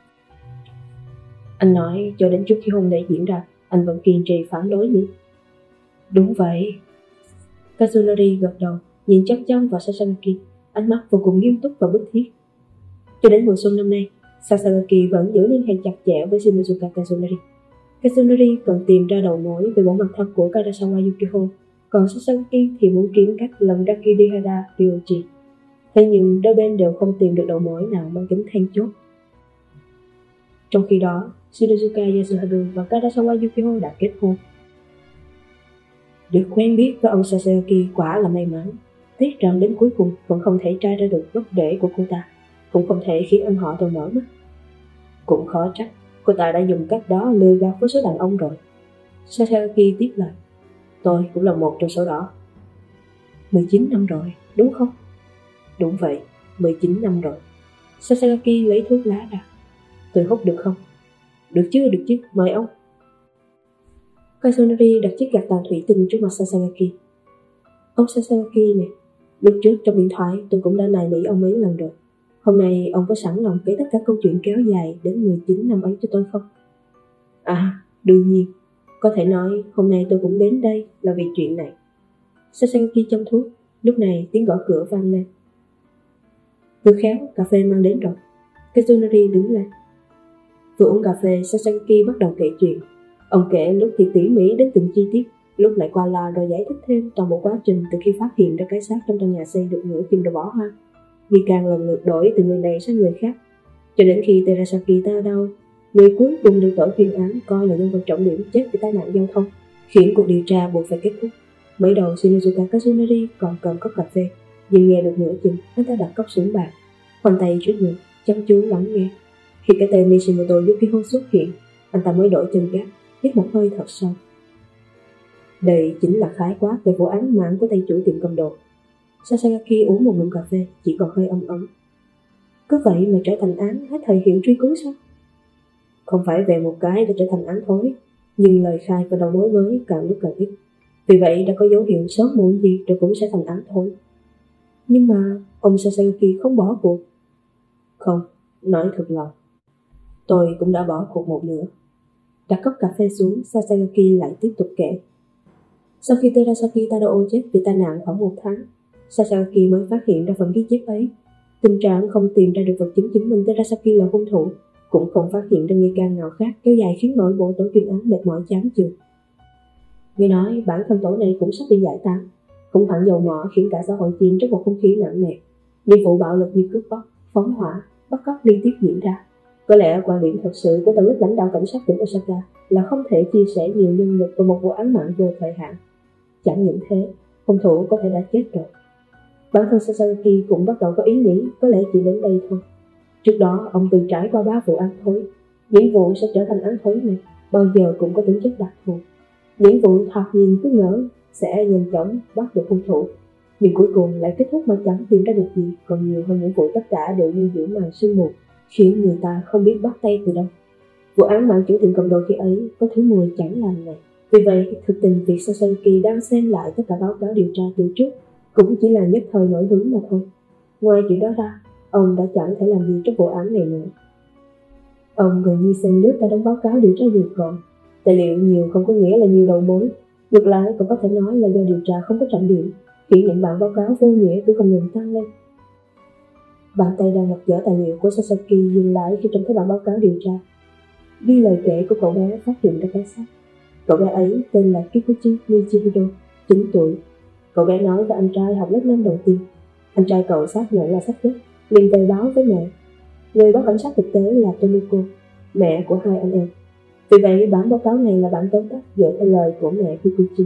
[SPEAKER 1] Anh nói cho đến trước khi hôn lễ diễn ra, anh vẫn kiên trì phản đối nhỉ? Đúng vậy. Kazunori gật đầu, nhìn chăm chăm vào Sasaki, ánh mắt vô cùng nghiêm túc và bức thiết. Cho đến mùa xuân năm nay, Sasaki vẫn giữ liên hệ chặt chẽ với Shinozuka Kazunori. Kazunori cần tìm ra đầu mối về bộ mặt thật của Karasawa Yukiko, còn Sasaki thì muốn kiếm cách lần ra Kirihara Ryoji. Thế nhưng đôi bên đều không tìm được đầu mối nào mang tính then chốt. Trong khi đó, Shinozuka Yasuharu và Karasawa Yukiko đã kết hôn. Được quen biết với ông Sasaki quả là may mắn. Tiếc rằng đến cuối cùng vẫn không thể tra ra được gốc rễ của cô ta, cũng không thể khiến anh họ tôi mở mắt. Cũng khó trách cô ta đã dùng cách đó lừa gạt với số đàn ông rồi. Sasaki tiếp lời. Tôi cũng là một trong số đó. 19 năm rồi, đúng không? Đúng vậy, 19 năm rồi. Sasaki lấy thuốc lá ra. Tôi hút được không? Được chứ, mời ông. Kazunori đặt chiếc gạt tàn thủy tinh trước mặt Sasaki. Ông Sasaki này, lúc trước trong điện thoại tôi cũng đã nài nỉ ông mấy lần rồi. Hôm nay ông có sẵn lòng kể tất cả câu chuyện kéo dài đến 19 năm ấy cho tôi không? À, đương nhiên. Có thể nói hôm nay tôi cũng đến đây là vì chuyện này. Sasaki châm thuốc. Lúc này tiếng gõ cửa vang lên. Vừa khéo, cà phê mang đến rồi. Kazunori đứng lên. Vừa uống cà phê, Sasaki bắt đầu kể chuyện. Ông kể lúc thì tỉ mỉ đến từng chi tiết, lúc lại qua loa rồi giải thích thêm toàn bộ quá trình từ khi phát hiện ra cái xác trong căn nhà xây được nửa chừng đã bỏ hoang. Nghi can lần lượt đổi từ người này sang người khác, cho đến khi Terasaki ta đâu, người cuối cùng được tổ chuyên án coi là nhân vật trọng điểm chết vì tai nạn giao thông, khiến cuộc điều tra buộc phải kết thúc. Mới đầu Shinozuka Kazunori còn cầm cốc cà phê, nhưng nghe được nửa chừng, anh ta đặt cốc xuống bàn, khoanh tay trước ngực, chăm chú lắng nghe. Khi cái tên Nishimoto Yukihiro xuất hiện, anh ta mới đổi chân gác, hít một hơi thật sâu. Đây chính là khái quát về vụ án mạng của tay chủ tiệm cầm đồ. Sasaki uống một ngụm cà phê, chỉ còn hơi ấm. Cứ vậy mà trở thành án hết thời hiệu truy cứu sao? Không phải về một cái đã trở thành án thối, nhưng lời khai và đầu mối mới càng lúc càng ít. Vì vậy đã có dấu hiệu sớm muộn gì rồi cũng sẽ thành án thối. Nhưng mà ông Sasaki không bỏ cuộc. Không, nói thật lòng, tôi cũng đã bỏ cuộc một nửa. Đặt cốc cà phê xuống, Sasaki lại tiếp tục kể. Sau khi Terasaki Tadao chết vì tai nạn khoảng 1 tháng, Sasaki mới phát hiện ra phần ghi chép ấy. Tình trạng không tìm ra được vật chứng chứng minh Terasaki là hung thủ, cũng không phát hiện ra nghi can nào khác, kéo dài khiến nội bộ tổ chuyên án mệt mỏi chán chường. Nghe nói bản thân tổ này cũng sắp bị giải tán, khủng hoảng dầu mỏ khiến cả xã hội chìm trong một không khí nặng nề. Những vụ bạo lực như cướp bóc, phóng hỏa, bắt cóc liên tiếp diễn ra. Có lẽ quan điểm thật sự của tầng lớp lãnh đạo cảnh sát tỉnh Osaka là không thể chia sẻ nhiều nhân lực vào một vụ án mạng vô thời hạn. Chẳng những thế, hung thủ có thể đã chết rồi. Bản thân Sasaki cũng bắt đầu có ý nghĩ có lẽ chỉ đến đây thôi. Trước đó ông từng trải qua 3 vụ án thối. Những vụ sẽ trở thành án thối này bao giờ cũng có tính chất đặc thù. Những vụ thoạt nhìn cứ ngỡ sẽ nhanh chóng bắt được hung thủ, nhưng cuối cùng lại kết thúc mà chẳng tìm ra được gì, còn nhiều hơn những vụ tất cả đều như giữa màn sương mù, khiến người ta không biết bắt tay từ đâu. Vụ án mạng chủ tiệm cầm đồ khi ấy có thứ mùi chẳng lành này. Vì vậy, thực tình việc Sasaki đang xem lại tất cả báo cáo điều tra từ trước cũng chỉ là nhất thời nổi hứng mà thôi. Ngoài chuyện đó ra, ông đã chẳng thể làm gì trong vụ án này nữa. Ông gần như xem lướt cả đống báo cáo điều tra việc gọn. Tài liệu nhiều không có nghĩa là nhiều đầu mối. Ngược lại cũng có thể nói là do điều tra không có trọng điểm, khiến những bản báo cáo vô nghĩa cứ không ngừng tăng lên. Bàn tay đang lật dở tài liệu của Sasaki dừng lại khi trông thấy bản báo cáo điều tra. Ghi lời kể của cậu bé phát hiện ra cái xác. Cậu bé ấy tên là Kikuchi Michihiro, 9 tuổi. Cậu bé nói với anh trai học lớp 5 đầu tiên. Anh trai cậu xác nhận là xác chết, liền về báo với mẹ. Người báo cảnh sát thực tế là Tomoko, mẹ của hai anh em. Vì vậy bản báo cáo này là bản tóm tắt dựa theo lời của mẹ Kikuchi.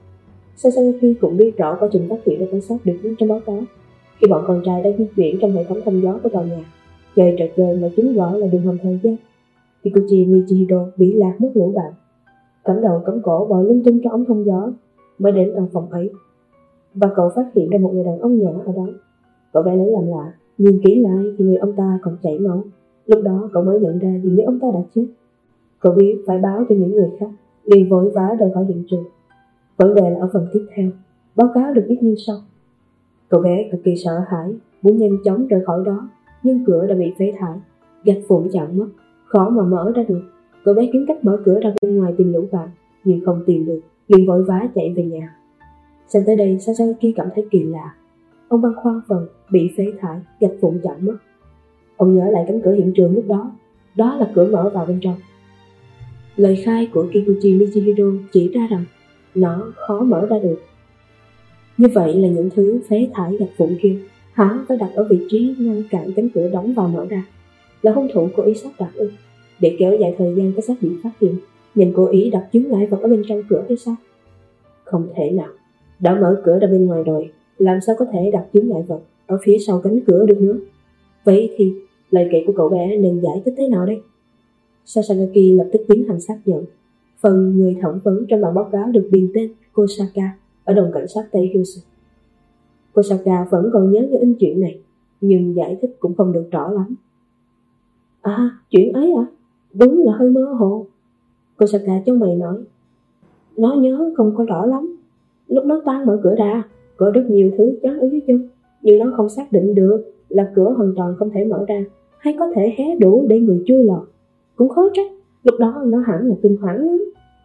[SPEAKER 1] Sasaki cũng biết rõ quá trình phát hiện ra cái xác được viết trong báo cáo. Khi bọn con trai đang di chuyển trong hệ thống thông gió của tòa nhà, chơi trò chơi mà chúng gọi là đường hầm thời gian, Kikuchi Michihiro bị lạc mất lũ bạn, cắm đầu cắm cổ bò lung tung trong ống thông gió mới đến căn phòng ấy. Và cậu phát hiện ra một người đàn ông nhỏ ở đó. Cậu bé lấy làm lạ, nhìn kỹ lại thì người ông ta còn chảy máu. Lúc đó cậu mới nhận ra dường như ông ta đã chết. Cậu biết phải báo cho những người khác, liền vội vã rời khỏi hiện trường. Vấn đề là ở phần tiếp theo, báo cáo được viết như sau. Cậu bé cực kỳ sợ hãi, muốn nhanh chóng rời khỏi đó, nhưng cửa đã bị phế thải, gạch vụn chặn mất, khó mà mở ra được. Cậu bé kiếm cách mở cửa ra bên ngoài tìm lũ bạn, nhưng không tìm được, liền vội vã chạy về nhà. Xem tới đây, Sasaki cảm thấy kỳ lạ. Ông băn khoăn phần bị phế thải, gạch vụn chặn mất. Ông nhớ lại cánh cửa hiện trường lúc đó, đó là cửa mở vào bên trong. Lời khai của Kikuchi Michihiro chỉ ra rằng nó khó mở ra được. Như vậy là những thứ phế thải gạch vụn kia hắn phải đặt ở vị trí ngăn cản cánh cửa đóng vào mở ra. Là hung thủ cố ý sắp đặt để kéo dài thời gian cái xác bị phát hiện, nên cố ý đặt chướng ngại vật ở bên trong cửa hay sao? Không thể nào, đã mở cửa ra bên ngoài rồi, làm sao có thể đặt chướng ngại vật ở phía sau cánh cửa được nữa? Vậy thì lời kể của cậu bé nên giải thích thế nào đây? Sasaki lập tức tiến hành xác nhận. Phần người thẩm vấn trong bản báo cáo được điền tên Kosaka ở đồn cảnh sát Tây Hyusu. Kosaka vẫn còn nhớ như in chuyện này, nhưng giải thích cũng không được rõ lắm. À, chuyện ấy à? Đúng là hơi mơ hồ. Kosaka trong mày nói. Nó nhớ không có rõ lắm. Lúc nó toan mở cửa ra, có rất nhiều thứ chắn ở dưới chân, nhưng nó không xác định được là cửa hoàn toàn không thể mở ra, hay có thể hé đủ để người chui lọt. Cũng khó trách, lúc đó nó hẳn là kinh hoàng lắm.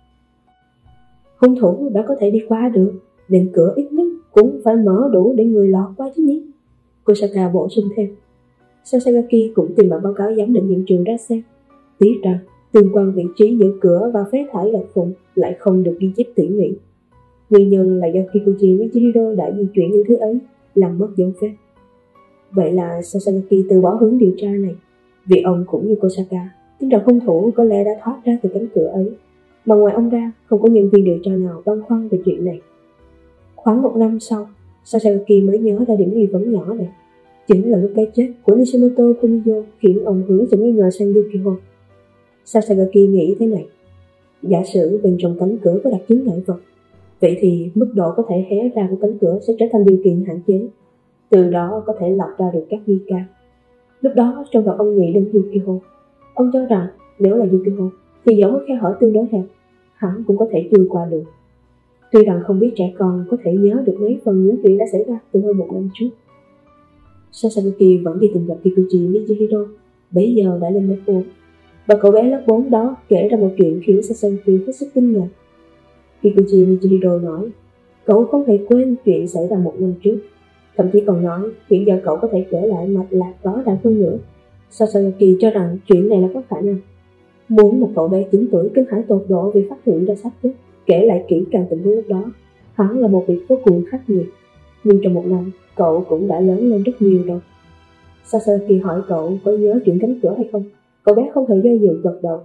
[SPEAKER 1] Hung thủ đã có thể đi qua được, nên cửa ít nhất cũng phải mở đủ để người lọt qua chứ nhỉ? Kosaka bổ sung thêm. Sasaki cũng tìm bản báo cáo giám định hiện trường ra xem. Tiếc rằng tương quan vị trí giữa cửa và phế thải gạch vụn lại không được ghi chép tỉ mỉ. Nguyên nhân là do Kikuchi Michihiro đã di chuyển những thứ ấy, làm mất dấu vết. Vậy là Sasaki từ bỏ hướng điều tra này, vì ông cũng như Kosaka tin rằng hung thủ có lẽ đã thoát ra từ cánh cửa ấy, mà ngoài ông ra không có nhân viên điều tra nào băn khoăn về chuyện này. Khoảng 1 năm sau, Sasaki mới nhớ ra điểm nghi vấn nhỏ này. Chính là lúc cái chết của Nishimoto Fumiyo khiến ông hướng sự nghi ngờ sang Yukio. Sasaki nghĩ thế này. Giả sử bên trong cánh cửa có đặt chướng ngại vật, vậy thì mức độ có thể hé ra của cánh cửa sẽ trở thành điều kiện hạn chế. Từ đó có thể lọc ra được các nghi can. Lúc đó trong đầu ông nghĩ đến Yukio. Ông cho rằng nếu là Yukio thì dẫu có khe hở tương đối hẹp, hắn cũng có thể chui qua được. Tuy rằng không biết trẻ con có thể nhớ được mấy phần những chuyện đã xảy ra từ hơn 1 năm trước. Sasaki vẫn đi tìm gặp Kikuchi Michihiro, bấy giờ đã lên lớp 4. Và cậu bé lớp 4 đó kể ra một chuyện khiến Sasaki hết sức kinh ngạc. Kikuchi Michihiro nói, cậu không hề quên chuyện xảy ra 1 năm trước. Thậm chí còn nói, hiện giờ cậu có thể kể lại mạch lạc đó đã hơn nữa. Sasaki cho rằng chuyện này là có khả năng. Muốn một cậu bé 9 tuổi kinh hãi tột độ vì phát hiện ra xác chết, kể lại kỹ càng tình huống lúc đó, hắn là một việc vô cùng khắc nghiệt. Nhưng trong 1 năm, cậu cũng đã lớn lên rất nhiều rồi. Sasaki hỏi cậu có nhớ chuyện cánh cửa hay không. Cậu bé không hề do dự gật đầu.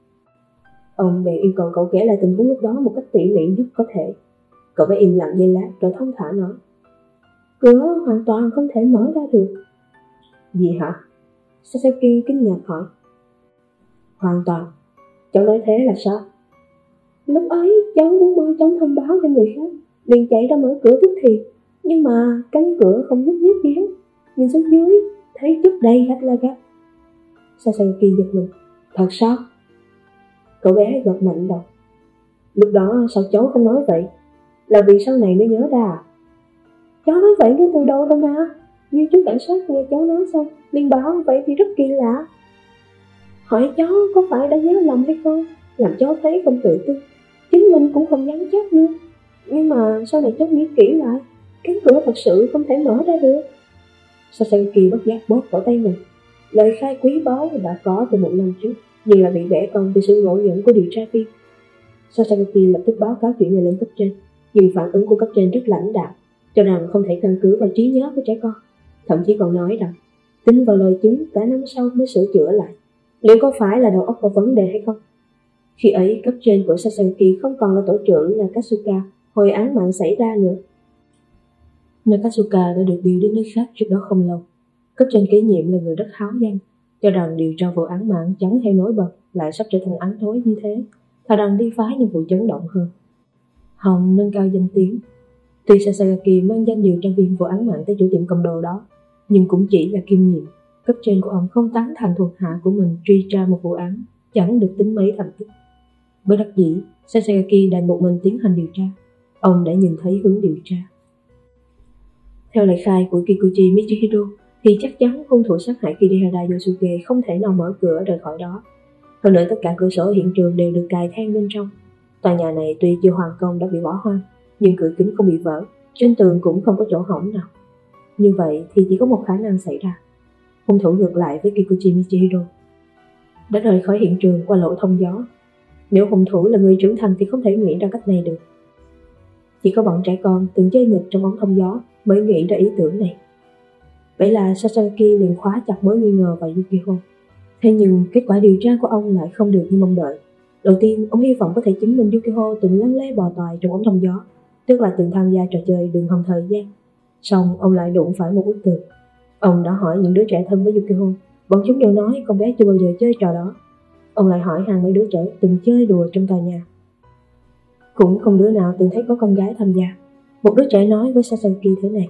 [SPEAKER 1] Ông bèn yêu cầu cậu kể lại tình huống lúc đó một cách tỉ mỉ nhất có thể. Cậu bé im lặng giây lát rồi thông thả nói, cửa hoàn toàn không thể mở ra được. Gì hả? Sasaki kinh ngạc hỏi. Hoàn toàn? Cháu nói thế là sao? Lúc ấy cháu muốn mau chóng thông báo cho người khác, liền chạy ra mở cửa tức thì, nhưng mà cánh cửa không nhúc nhích gì hết. Nhìn xuống dưới thấy chất đầy gạch là gạch. Sasaki giật mình. Thật sao? Cậu bé gật mạnh đầu. Lúc đó sao cháu không nói vậy? Là vì sau này mới nhớ ra. Cháu nói vậy ngay từ đầu rồi mà. Nhưng chú cảnh sát nghe cháu nói xong liền bảo vậy thì rất kỳ lạ. Hỏi cháu có phải đã nhớ lầm hay không, làm cháu thấy không tự tin, chứng minh cũng không dám chắc nữa. Nhưng mà sau này cháu nghĩ kỹ lại, cánh cửa thật sự không thể mở ra được. Sasaki bất giác bóp vào tay mình. Lời khai quý báu đã có từ 1 năm trước, nhưng là bị bẻ cong vì sự ngộ nhận của điều tra viên. Sasaki lập tức báo cáo chuyện này lên cấp trên, nhưng phản ứng của cấp trên rất lãnh đạm, cho rằng không thể căn cứ vào trí nhớ của trẻ con, thậm chí còn nói rằng tin vào lời chứng cả năm sau mới sửa chữa lại. Liệu có phải là đầu óc có vấn đề hay không? Khi ấy, cấp trên của Sasaki không còn là tổ trưởng Nakatsuka hồi án mạng xảy ra nữa. Nakatsuka đã được điều đến nơi khác trước đó không lâu. Cấp trên kế nhiệm là người rất háo danh, cho rằng điều tra vụ án mạng chẳng hay nổi bật lại sắp trở thành án thối như thế, thà rằng đi phá những vụ chấn động hơn. Hồng nâng cao danh tiếng. Tuy Sasaki mang danh điều tra viên vụ án mạng tới chủ tiệm cầm đồ đó, nhưng cũng chỉ là kiêm nhiệm. Cấp trên của ông không tán thành thuộc hạ của mình truy tra một vụ án chẳng được tính mấy thành tích. Bất đắc dĩ, Sasaki đành một mình tiến hành điều tra. Ông đã nhìn thấy hướng điều tra. Theo lời khai của Kikuchi Michihiro, thì chắc chắn hung thủ sát hại Kirihara Yosuke không thể nào mở cửa rời khỏi đó. Hơn nữa tất cả cửa sổ ở hiện trường đều được cài then bên trong. Tòa nhà này tuy chưa hoàn công đã bị bỏ hoang, nhưng cửa kính không bị vỡ, trên tường cũng không có chỗ hỏng nào. Như vậy thì chỉ có một khả năng xảy ra. Hung thủ ngược lại với Kikuchi Michihiro đã rời khỏi hiện trường qua lỗ thông gió. Nếu hung thủ là người trưởng thành thì không thể nghĩ ra cách này được. Chỉ có bọn trẻ con từng chơi nghịch trong ống thông gió mới nghĩ ra ý tưởng này. Vậy là Sasaki liền khóa chặt mối nghi ngờ vào Yukihiro. Thế nhưng kết quả điều tra của ông lại không được như mong đợi. Đầu tiên, ông hy vọng có thể chứng minh Yukihiro từng lăn lê bò toài trong ống thông gió, tức là từng tham gia trò chơi đường hầm thời gian. Xong ông lại đụng phải một bức tường. Ông đã hỏi những đứa trẻ thân với Yukihiro, bọn chúng đều nói con bé chưa bao giờ chơi trò đó. Ông lại hỏi hàng mấy đứa trẻ từng chơi đùa trong tòa nhà, cũng không đứa nào từng thấy có con gái tham gia. Một đứa trẻ nói với Sasaki thế này: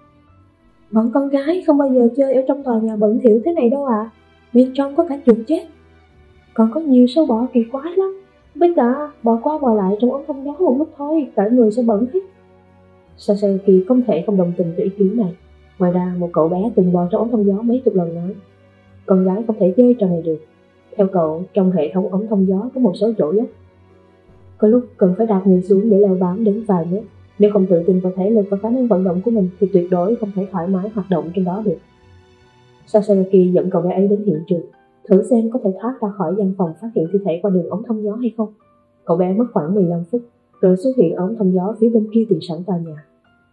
[SPEAKER 1] bọn con gái không bao giờ chơi ở trong tòa nhà bẩn thỉu thế này đâu ạ. Bên trong có cả chuột chết, còn có nhiều sâu bọ kỳ quái lắm. Với cả bò qua bò lại trong ống thông gió một lúc thôi, cả người sẽ bẩn hết. Sasaki không thể không đồng tình với ý kiến này. Ngoài ra, một cậu bé từng bò trong ống thông gió mấy chục lần nói: con gái không thể chơi trò này được. Theo cậu, trong hệ thống ống thông gió có một số chỗ dốc, có lúc cần phải đạp người xuống để leo bám đến vài mét. Nếu không tự tin vào thể lực và khả năng vận động của mình thì tuyệt đối không thể thoải mái hoạt động trên đó được. Sasaki dẫn cậu bé ấy đến hiện trường, thử xem có thể thoát ra khỏi gian phòng phát hiện thi thể qua đường ống thông gió hay không. Cậu bé mất khoảng 15 phút rồi xuất hiện ở ống thông gió phía bên kia tiền sảnh tòa nhà.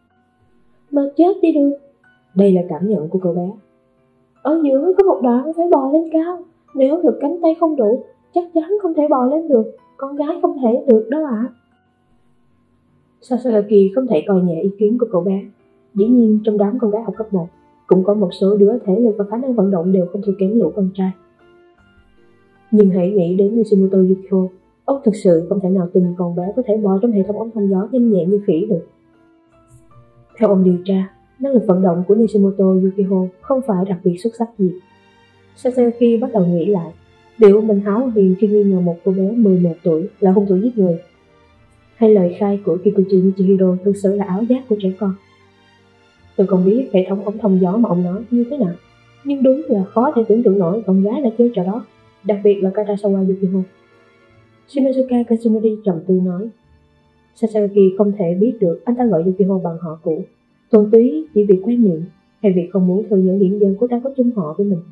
[SPEAKER 1] Mà chết đi được. Đây là cảm nhận của cậu bé. Ở giữa có một đoạn phải bò lên cao, nếu lực cánh tay không đủ chắc chắn không thể bò lên được. Con gái không thể được đó ạ. Sasaki không thể coi nhẹ ý kiến của cậu bé. Dĩ nhiên trong đám con gái học cấp 1 cũng có một số đứa thể lực và khả năng vận động đều không thua kém lũ con trai. Nhưng hãy nghĩ đến Nishimoto Yukio, ông thực sự không thể nào tin con bé có thể bò trong hệ thống ống thông gió nhanh nhẹn như khỉ được. Theo ông điều tra, năng lực vận động của Nishimoto Yukio không phải đặc biệt xuất sắc gì. Sasaki bắt đầu nghĩ lại, liệu mình háo huyền khi nghi ngờ một cô bé 11 tuổi là hung thủ giết người, hay lời khai của Kikuchi Michihiro thực sự là ảo giác của trẻ con. Tôi không biết hệ thống ống thông gió mà ông nói như thế nào, nhưng đúng là khó thể tưởng tượng nổi con gái đã chơi trò đó, đặc biệt là Karasawa Yukihiro. Shinosuke Katsunori trầm tư nói. Sasaki không thể biết được anh ta gọi Yukihiro bằng họ cũ, thuần túy chỉ vì quen miệng hay vì không muốn thừa nhận hiện giờ cô ta có chung họ với mình.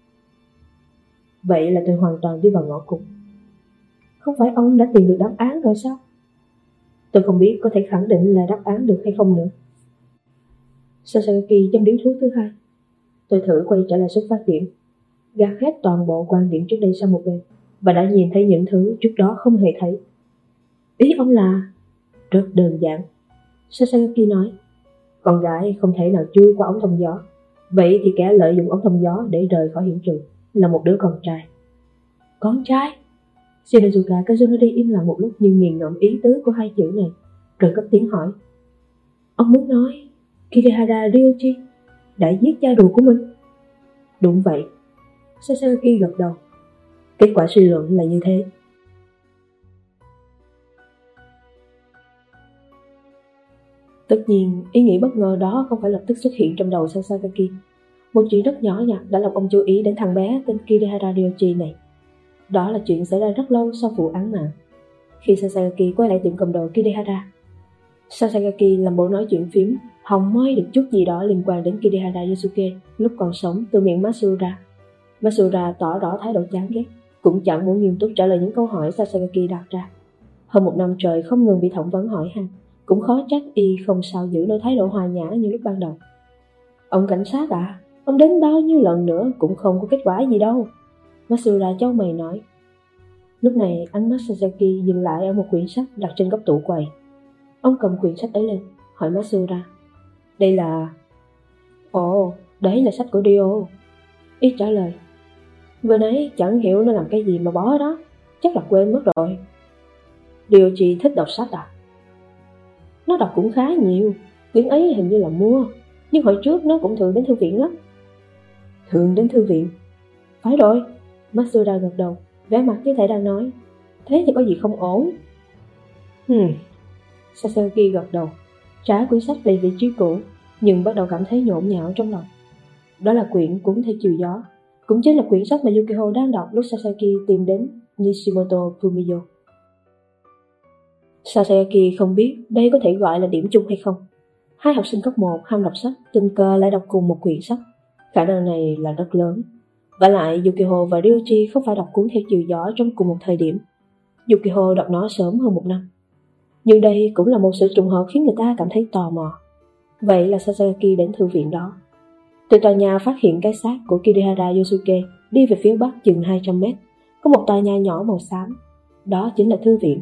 [SPEAKER 1] Vậy là tôi hoàn toàn đi vào ngõ cụt. Không phải ông đã tìm được đáp án rồi sao? Tôi không biết có thể khẳng định là đáp án được hay không nữa. Sasaki châm điếu thuốc thứ hai. Tôi thử quay trở lại xuất phát điểm, gạt hết toàn bộ quan điểm trước đây sang một bên, và đã nhìn thấy những thứ trước đó không hề thấy. Ý ông là... Rất đơn giản, Sasaki nói. Con gái không thể nào chui qua ống thông gió. Vậy thì kẻ lợi dụng ống thông gió để rời khỏi hiện trường là một đứa con trai. Con trai? Shinozuka Kazunori im lặng một lúc nhưng nghiền ngẫm ý tứ của hai chữ này, rồi cất tiếng hỏi. Ông muốn nói Kirihara Ryoji đã giết cha ruột của mình? Đúng vậy, Sasaki gật đầu. Kết quả suy luận là như thế. Tất nhiên, ý nghĩ bất ngờ đó không phải lập tức xuất hiện trong đầu Sasaki. Một chuyện rất nhỏ nhặt đã làm ông chú ý đến thằng bé tên Kirihara Ryoji này. Đó là chuyện xảy ra rất lâu sau vụ án mạng. Khi Sasaki quay lại tiệm cầm đồ Kirihara, Sasaki làm bộ nói chuyện phím, hòng moi được chút gì đó liên quan đến Kirihara Yosuke lúc còn sống từ miệng Matsura. Matsura tỏ rõ thái độ chán ghét, cũng chẳng muốn nghiêm túc trả lời những câu hỏi Sasaki đặt ra. Hơn một năm trời không ngừng bị thẩm vấn hỏi han, cũng khó trách y không sao giữ nổi thái độ hòa nhã như lúc ban đầu. Ông cảnh sát à, ông đến bao nhiêu lần nữa cũng không có kết quả gì đâu, Matsura chau mày nói. Lúc này ánh mắt Sasaki dừng lại ở một quyển sách đặt trên góc tủ quầy. Ông cầm quyển sách ấy lên, hỏi Matsura. Đây là... Ồ, đấy là sách của Dio. Y trả lời. Vừa nãy chẳng hiểu nó làm cái gì mà bỏ đó, chắc là quên mất rồi. Dio chỉ thích đọc sách à? Nó đọc cũng khá nhiều, quyển ấy hình như là mua, nhưng hồi trước nó cũng thường đến thư viện lắm. Thường đến thư viện? Phải rồi, Matsura gật đầu, vẻ mặt như thể đang nói. Thế thì có gì không ổn? Sasaki gật đầu, trả quyển sách về vị trí cũ, nhưng bắt đầu cảm thấy nhộn nhạo trong lòng. Đó là quyển Cuốn Theo Chiều Gió, cũng chính là quyển sách mà Yukiko đang đọc lúc Sasaki tìm đến Nishimoto Fumio. Sasaki không biết đây có thể gọi là điểm chung hay không. Hai học sinh cấp 1 ham đọc sách, tình cờ lại đọc cùng một quyển sách. Khả năng này là rất lớn. Vả lại Yukiko và Ryoji không phải đọc Cuốn Theo Chiều Gió trong cùng một thời điểm. Yukiko đọc nó sớm hơn một năm. Nhưng đây cũng là một sự trùng hợp khiến người ta cảm thấy tò mò. Vậy là Sasaki đến thư viện đó. Từ tòa nhà phát hiện cái xác của Kirihara Yosuke đi về phía bắc chừng 200 mét, có một tòa nhà nhỏ màu xám. Đó chính là thư viện.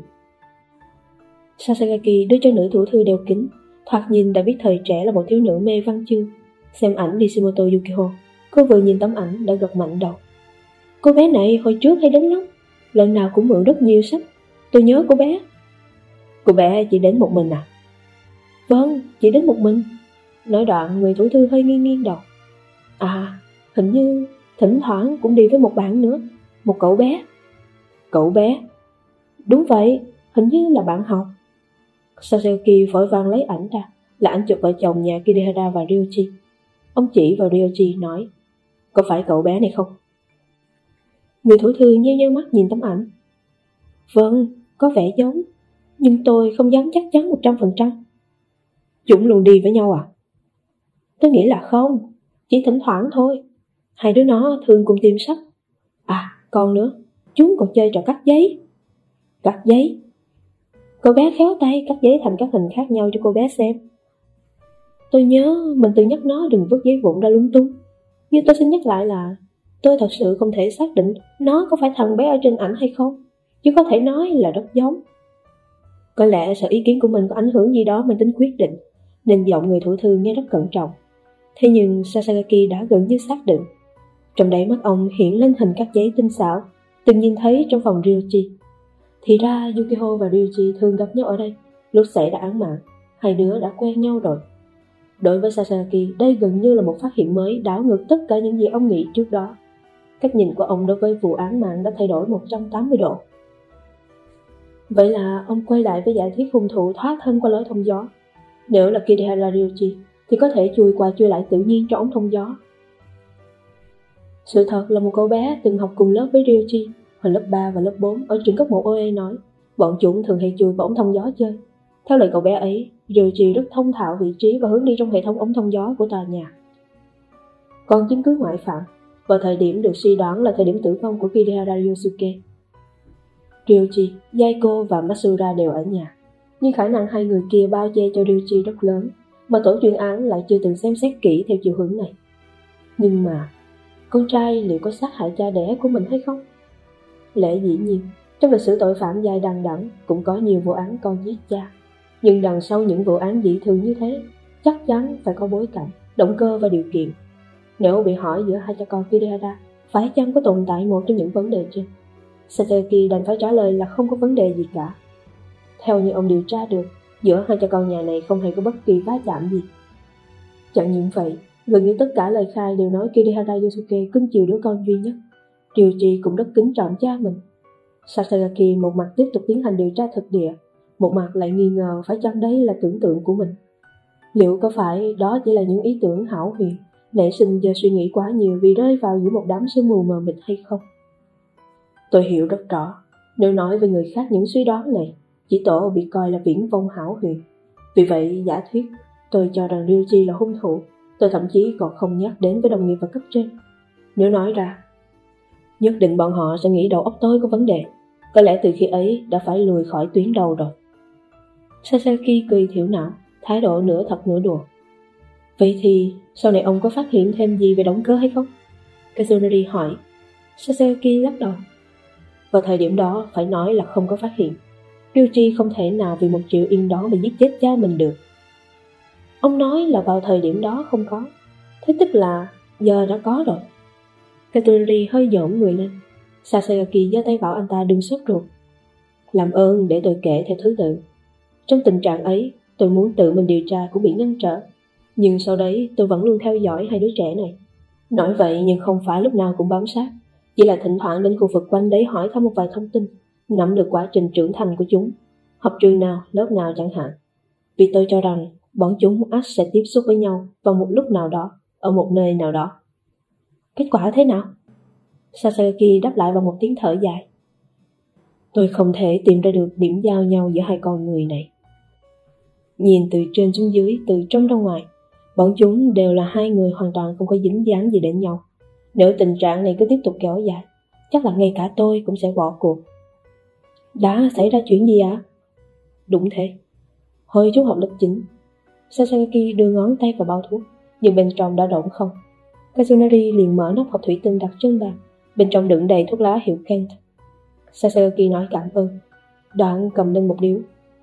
[SPEAKER 1] Sasaki đưa cho nữ thủ thư đeo kính, thoạt nhìn đã biết thời trẻ là một thiếu nữ mê văn chương. Xem ảnh Nishimoto Yukiko, cô vừa nhìn tấm ảnh đã gật mạnh đầu. Cô bé này hồi trước hay đến lắm, lần nào cũng mượn rất nhiều sách. Tôi nhớ cô bé. Cô bé chỉ đến một mình à? Vâng, chỉ đến một mình. Nói đoạn người thủ thư hơi nghiêng nghiêng đầu. À, hình như thỉnh thoảng cũng đi với một bạn nữa, một cậu bé. Cậu bé? Đúng vậy, hình như là bạn học. Sasaki vội vàng lấy ảnh ra, là ảnh chụp vợ chồng nhà Kirihara và Ryoji. Ông chỉ vào Ryoji nói, có phải cậu bé này không? Người thủ thư nheo nheo mắt nhìn tấm ảnh. Vâng, có vẻ giống, nhưng tôi không dám chắc chắn 100%. Chúng luôn đi với nhau à? Tôi nghĩ là không, chỉ thỉnh thoảng thôi. Hai đứa nó thường cùng tìm sách. À, còn nữa, chúng còn chơi trò cắt giấy. Cắt giấy? Cô bé khéo tay cắt giấy thành các hình khác nhau cho cô bé xem. Tôi nhớ mình từng nhắc nó đừng vứt giấy vụn ra lung tung. Nhưng tôi xin nhắc lại là tôi thật sự không thể xác định nó có phải thằng bé ở trên ảnh hay không, chứ có thể nói là rất giống. Có lẽ sợ ý kiến của mình có ảnh hưởng gì đó mình tính quyết định, nên giọng người thủ thư nghe rất cẩn trọng. Thế nhưng Sasaki đã gần như xác định. Trong đáy mắt ông hiện lên hình cắt giấy tinh xảo từng nhìn thấy trong phòng Ryoji. Thì ra Yukiko và Ryoji thường gặp nhau ở đây. Lúc xảy ra án mạng, hai đứa đã quen nhau rồi. Đối với Sasaki, đây gần như là một phát hiện mới đảo ngược tất cả những gì ông nghĩ trước đó. Cách nhìn của ông đối với vụ án mạng đã thay đổi 180 độ. Vậy là ông quay lại với giả thuyết hung thủ thoát thân qua lối thông gió. Nếu là Kirihara Ryoji thì có thể chui qua chui lại tự nhiên trong ống thông gió. Sự thật là một cô bé từng học cùng lớp với Ryoji hồi lớp 3 và lớp 4 ở trường cấp 1 OE nói bọn chúng thường hay chui vào ống thông gió chơi. Theo lời cậu bé ấy, Ryoji rất thông thạo vị trí và hướng đi trong hệ thống ống thông gió của tòa nhà. Còn chứng cứ ngoại phạm, vào thời điểm được suy đoán là thời điểm tử vong của Kirihara Yosuke, Ryoji, Yaiko và Matsura đều ở nhà, nhưng khả năng hai người kia bao che cho Ryoji rất lớn, mà tổ chuyên án lại chưa từng xem xét kỹ theo chiều hướng này. Nhưng mà, con trai liệu có sát hại cha đẻ của mình hay không? Lẽ dĩ nhiên, trong lịch sử tội phạm dài đằng đẵng cũng có nhiều vụ án con giết cha. Nhưng đằng sau những vụ án dị thường như thế, chắc chắn phải có bối cảnh, động cơ và điều kiện. Nếu bị hỏi giữa hai cha con Kirihara, phải chăng có tồn tại một trong những vấn đề trên, Sasaki đành phải trả lời là không có vấn đề gì cả. Theo như ông điều tra được, giữa hai cha con nhà này không hề có bất kỳ va chạm gì. Chẳng những vậy, gần như tất cả lời khai đều nói Kirihara Yosuke cưng chiều đứa con duy nhất. Ryoji cũng rất kính trọng cha mình. Sasaki một mặt tiếp tục tiến hành điều tra thực địa, một mặt lại nghi ngờ phải chăng đấy là tưởng tượng của mình. Liệu có phải đó chỉ là những ý tưởng hão huyền nảy sinh do suy nghĩ quá nhiều vì rơi vào giữa một đám sương mù mờ mịt hay không? Tôi hiểu rất rõ, nếu nói với người khác những suy đoán này, chỉ tổ bị coi là viển vông hão huyền. Vì vậy, giả thuyết, tôi cho rằng Ryuji là hung thủ, tôi thậm chí còn không nhắc đến với đồng nghiệp và cấp trên. Nếu nói ra, nhất định bọn họ sẽ nghĩ đầu óc tôi có vấn đề. Có lẽ từ khi ấy đã phải lùi khỏi tuyến đầu rồi. Sasaki cười thiểu não, thái độ nửa thật nửa đùa. Vậy thì sau này ông có phát hiện thêm gì về động cơ hay không? Kazunari hỏi. Sasaki lắc đầu. Vào thời điểm đó phải nói là không có phát hiện. Ryuji không thể nào vì 1 triệu yên đó mà giết chết cha mình được. Ông nói là vào thời điểm đó không có. Thế tức là giờ đã có rồi. Kazunari hơi dõm người lên. Sasaki giơ tay bảo anh ta đừng sốt ruột. Làm ơn để tôi kể theo thứ tự. Trong tình trạng ấy, tôi muốn tự mình điều tra cũng bị ngăn trở. Nhưng sau đấy tôi vẫn luôn theo dõi 2 đứa trẻ này. Nói vậy nhưng không phải lúc nào cũng bám sát. Chỉ là thỉnh thoảng đến khu vực quanh đấy hỏi thăm một vài thông tin, nắm được quá trình trưởng thành của chúng, học trường nào, lớp nào chẳng hạn. Vì tôi cho rằng bọn chúng ắt sẽ tiếp xúc với nhau vào một lúc nào đó, ở một nơi nào đó. Kết quả thế nào? Sasaki đáp lại bằng một tiếng thở dài. Tôi không thể tìm ra được điểm giao nhau giữa 2 con người này. Nhìn từ trên xuống dưới, từ trong ra ngoài, bọn chúng đều là 2 người hoàn toàn không có dính dáng gì đến nhau. Nếu tình trạng này cứ tiếp tục kéo dài, chắc là ngay cả tôi cũng sẽ bỏ cuộc. Đã xảy ra chuyện gì ạ? Đúng thế. Hồi chúng học lớp 9, Sasaki đưa ngón tay vào bao thuốc, nhưng bên trong đã rỗng không. Kazunari liền mở nắp hộp thủy tinh đặt trên bàn, bên trong đựng đầy thuốc lá hiệu Kent. Sasaki nói cảm ơn, đoạn cầm lên một điếu.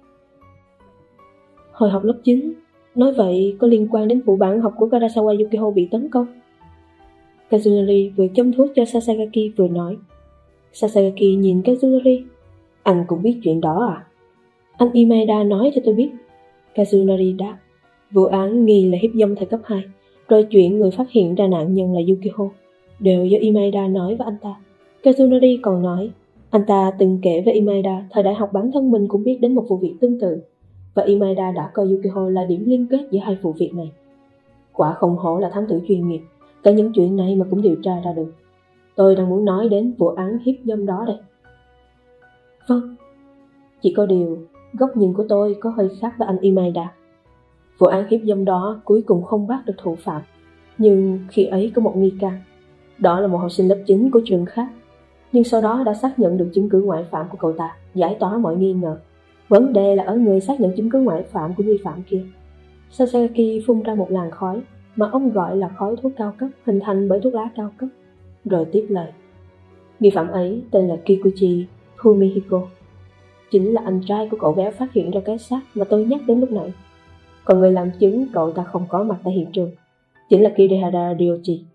[SPEAKER 1] Hồi học lớp 9, nói vậy có liên quan đến vụ bạn học của Karasawa Yukiko bị tấn công? Kazunari vừa châm thuốc cho Sasaki vừa nói. Sasaki nhìn Kazunari. Anh cũng biết chuyện đó à? Anh Imaeda nói cho tôi biết. Kazunari đáp. Vụ án nghi là hiếp dâm thời cấp 2, rồi chuyện người phát hiện ra nạn nhân là Yukiko đều do Imaeda nói với anh ta. Kazunari còn nói, anh ta từng kể với Imaeda thời đại học bản thân mình cũng biết đến một vụ việc tương tự, và Imaeda đã coi Yukiko là điểm liên kết giữa 2 vụ việc này. Quả không hổ là thám tử chuyên nghiệp, cả những chuyện này mà cũng điều tra ra được. Tôi đang muốn nói đến vụ án hiếp dâm đó đây. Vâng. Chỉ có điều, góc nhìn của tôi có hơi khác với anh Imaeda. Vụ án hiếp dâm đó cuối cùng không bắt được thủ phạm, nhưng khi ấy có một nghi can. Đó là một học sinh lớp 9 của trường khác, nhưng sau đó đã xác nhận được chứng cứ ngoại phạm của cậu ta, giải tỏa mọi nghi ngờ. Vấn đề là ở người xác nhận chứng cứ ngoại phạm của nghi phạm kia. Sasaki phun ra một làn khói mà ông gọi là khói thuốc cao cấp hình thành bởi thuốc lá cao cấp, rồi tiếp lời. Nghi phạm ấy tên là Kikuchi Fumihiko, chính là anh trai của cậu bé phát hiện ra cái xác mà tôi nhắc đến lúc nãy. Còn người làm chứng cậu ta không có mặt tại hiện trường, chính là Kirihara Ryoji.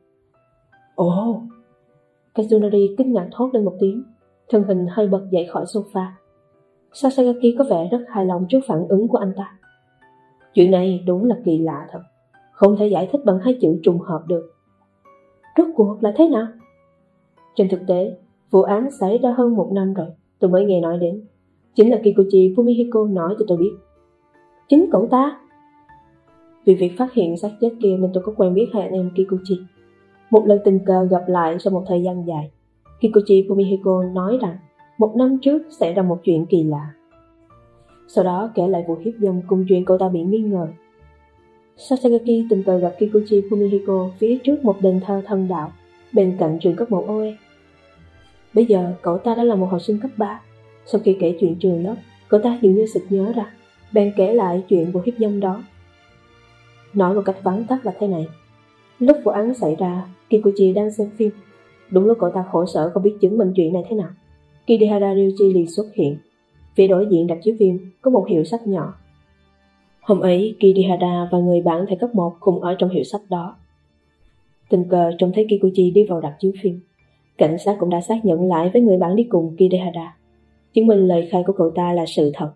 [SPEAKER 1] Ồ! Kazunari kinh ngạc thốt lên một tiếng, thân hình hơi bật dậy khỏi sofa. Sasaki có vẻ rất hài lòng trước phản ứng của anh ta. Chuyện này đúng là kỳ lạ thật, không thể giải thích bằng 2 chữ trùng hợp được. Rốt cuộc là thế nào? Trên thực tế, vụ án xảy ra hơn 1 năm rồi, tôi mới nghe nói đến. Chính là Kikuchi Fumihiko nói cho tôi biết. Chính cậu ta? Vì việc phát hiện xác chết kia nên tôi có quen biết 2 anh em Kikuchi. Một lần tình cờ gặp lại sau một thời gian dài, Kikuchi Fumihiko nói rằng 1 năm trước xảy ra một chuyện kỳ lạ. Sau đó kể lại vụ hiếp dâm cùng chuyện cậu ta bị nghi ngờ. Sasaki tình cờ gặp Kikuchi Fumihiko phía trước một đền thờ thần đạo bên cạnh trường cấp 1 OE. Bây giờ cậu ta đã là một học sinh cấp 3. Sau khi kể chuyện trường lớp, cậu ta dường như sực nhớ ra, bèn kể lại chuyện vụ hiếp dâm đó. Nói một cách vắn tắt là thế này. Lúc vụ án xảy ra, Kikuchi đang xem phim. Đúng lúc cậu ta khổ sở không biết chứng minh chuyện này thế nào, Kirihara Ryoji liền xuất hiện. Phía đối diện rạp chiếu phim có một hiệu sách nhỏ. Hôm ấy, Kirihara và người bạn thời cấp 1 cùng ở trong hiệu sách đó. Tình cờ trông thấy Kikuchi đi vào rạp chiếu phim. Cảnh sát cũng đã xác nhận lại với người bạn đi cùng Kirihara, chứng minh lời khai của cậu ta là sự thật.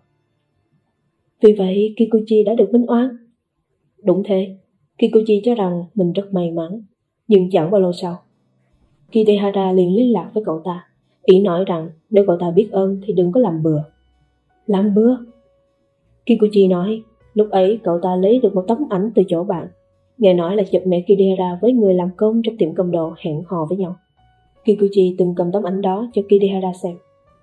[SPEAKER 1] Vì vậy, Kikuchi đã được minh oan. Đúng thế, Kikuchi cho rằng mình rất may mắn. Nhưng chẳng bao lâu sau, Kirihara liền liên lạc với cậu ta, ý nói rằng nếu cậu ta biết ơn thì đừng có làm bừa. Làm bừa? Kikuchi nói, Lúc ấy cậu ta lấy được một tấm ảnh từ chỗ bạn. Nghe nói là chụp mẹ Kidehara với người làm công trong tiệm cầm đồ hẹn hò với nhau. Kikuchi từng cầm tấm ảnh đó cho Kidehara xem.